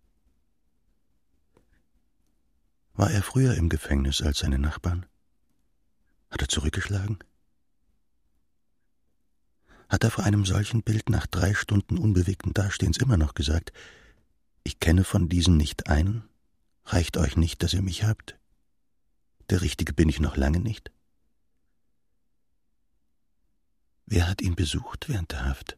War er früher im Gefängnis als seine Nachbarn? Hat er zurückgeschlagen? Hat er vor einem solchen Bild nach drei Stunden unbewegten Dastehens immer noch gesagt, ich kenne von diesen nicht einen, reicht euch nicht, dass ihr mich habt? Der Richtige bin ich noch lange nicht. Wer hat ihn besucht während der Haft?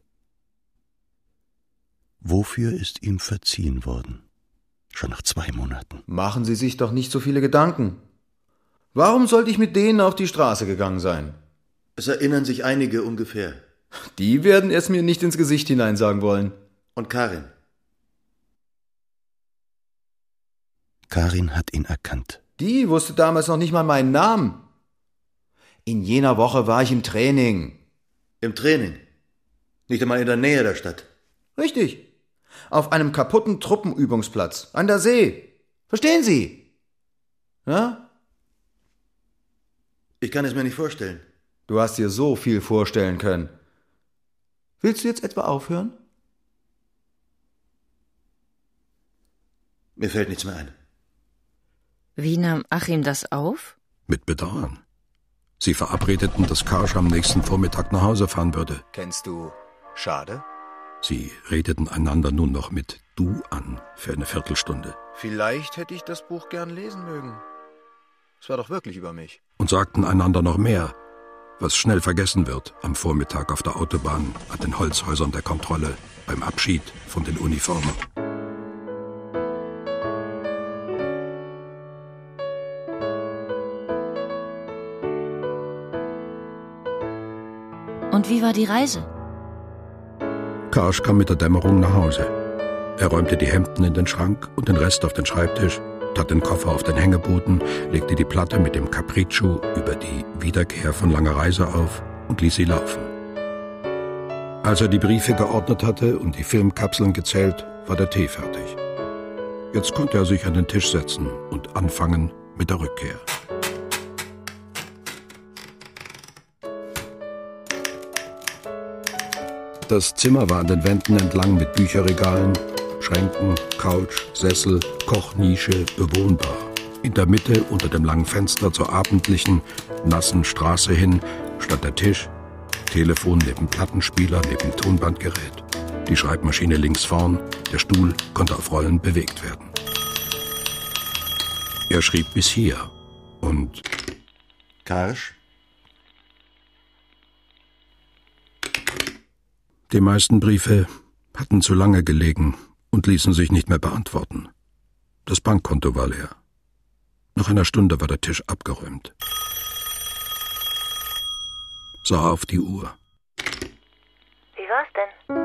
Wofür ist ihm verziehen worden? Schon nach zwei Monaten. Machen Sie sich doch nicht so viele Gedanken. Warum sollte ich mit denen auf die Straße gegangen sein? Es erinnern sich einige ungefähr. Die werden es mir nicht ins Gesicht hinein sagen wollen. Und Karin? Karin hat ihn erkannt. Die wusste damals noch nicht mal meinen Namen. In jener Woche war ich im Training. Im Training? Nicht einmal in der Nähe der Stadt? Richtig. Auf einem kaputten Truppenübungsplatz an der See. Verstehen Sie? Ja? Ich kann es mir nicht vorstellen. Du hast dir so viel vorstellen können. Willst du jetzt etwa aufhören? Mir fällt nichts mehr ein. Wie nahm Achim das auf? Mit Bedauern. Sie verabredeten, dass Karsch am nächsten Vormittag nach Hause fahren würde. Kennst du Schade? Sie redeten einander nun noch mit Du an für eine Viertelstunde. Vielleicht hätte ich das Buch gern lesen mögen. Es war doch wirklich über mich. Und sagten einander noch mehr, was schnell vergessen wird am Vormittag auf der Autobahn, an den Holzhäusern der Kontrolle, beim Abschied von den Uniformen. Und wie war die Reise? Karsch kam mit der Dämmerung nach Hause. Er räumte die Hemden in den Schrank und den Rest auf den Schreibtisch, tat den Koffer auf den Hängeboden, legte die Platte mit dem Capriccio über die Wiederkehr von langer Reise auf und ließ sie laufen. Als er die Briefe geordnet hatte und die Filmkapseln gezählt, war der Tee fertig. Jetzt konnte er sich an den Tisch setzen und anfangen mit der Rückkehr. Das Zimmer war an den Wänden entlang mit Bücherregalen, Schränken, Couch, Sessel, Kochnische bewohnbar. In der Mitte, unter dem langen Fenster zur abendlichen, nassen Straße hin, stand der Tisch, Telefon neben Plattenspieler, neben Tonbandgerät. Die Schreibmaschine links vorn, der Stuhl konnte auf Rollen bewegt werden. Er schrieb bis hier und... Karsch? Die meisten Briefe hatten zu lange gelegen und ließen sich nicht mehr beantworten. Das Bankkonto war leer. Nach einer Stunde war der Tisch abgeräumt. Sah auf die Uhr. Wie war's denn?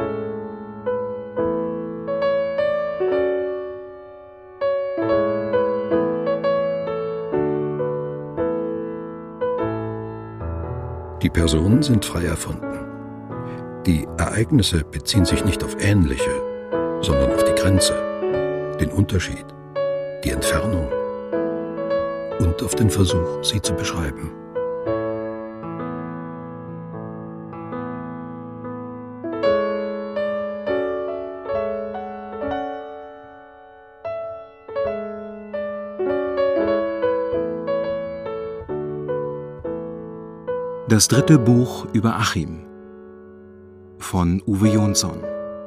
Die Personen sind frei erfunden. Die Ereignisse beziehen sich nicht auf ähnliche, sondern auf die Grenze, den Unterschied, die Entfernung und auf den Versuch, sie zu beschreiben. Das dritte Buch über Achim von Uwe Jonsson.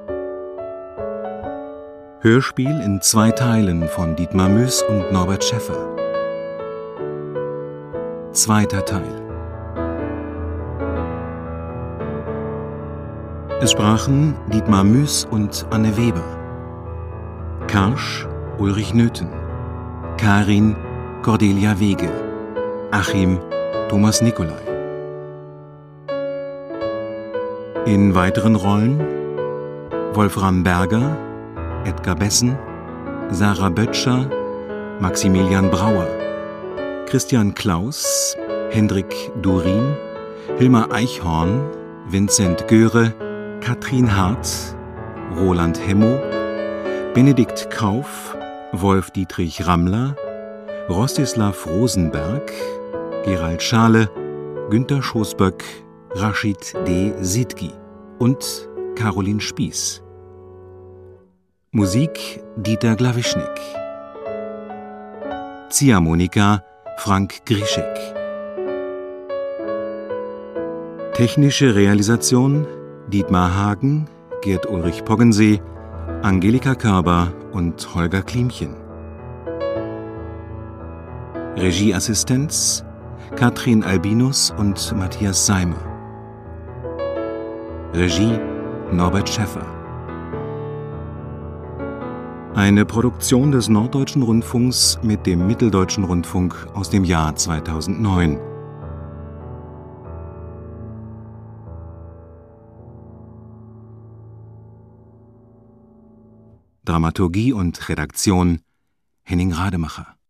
Hörspiel in zwei Teilen von Dietmar Müß und Norbert Schäffer. Zweiter Teil. Es sprachen Dietmar Müß und Anne Weber. Karsch Ulrich Nöthen. Karin Cordelia Wege. Achim Thomas Nicolai. In weiteren Rollen Wolfram Berger, Edgar Bessen, Sarah Böttcher, Maximilian Brauer, Christian Klaus, Hendrik Durin, Hilmar Eichhorn, Vincent Göre, Katrin Hart, Roland Hemmo, Benedikt Kauf, Wolf-Dietrich Rammler, Rostislav Rosenberg, Gerald Schale, Günter Schoßböck, Rashid D. Sidgi und Caroline Spieß. Musik Dieter Glawischnik. Ziehharmonika Frank Grischek. Technische Realisation Dietmar Hagen, Gerd Ulrich Poggensee, Angelika Körber und Holger Klimchen. Regieassistenz Katrin Albinus und Matthias Seimer. Regie Norbert Schäffer. Eine Produktion des Norddeutschen Rundfunks mit dem Mitteldeutschen Rundfunk aus dem Jahr zweitausendneun. Dramaturgie und Redaktion Henning Rademacher.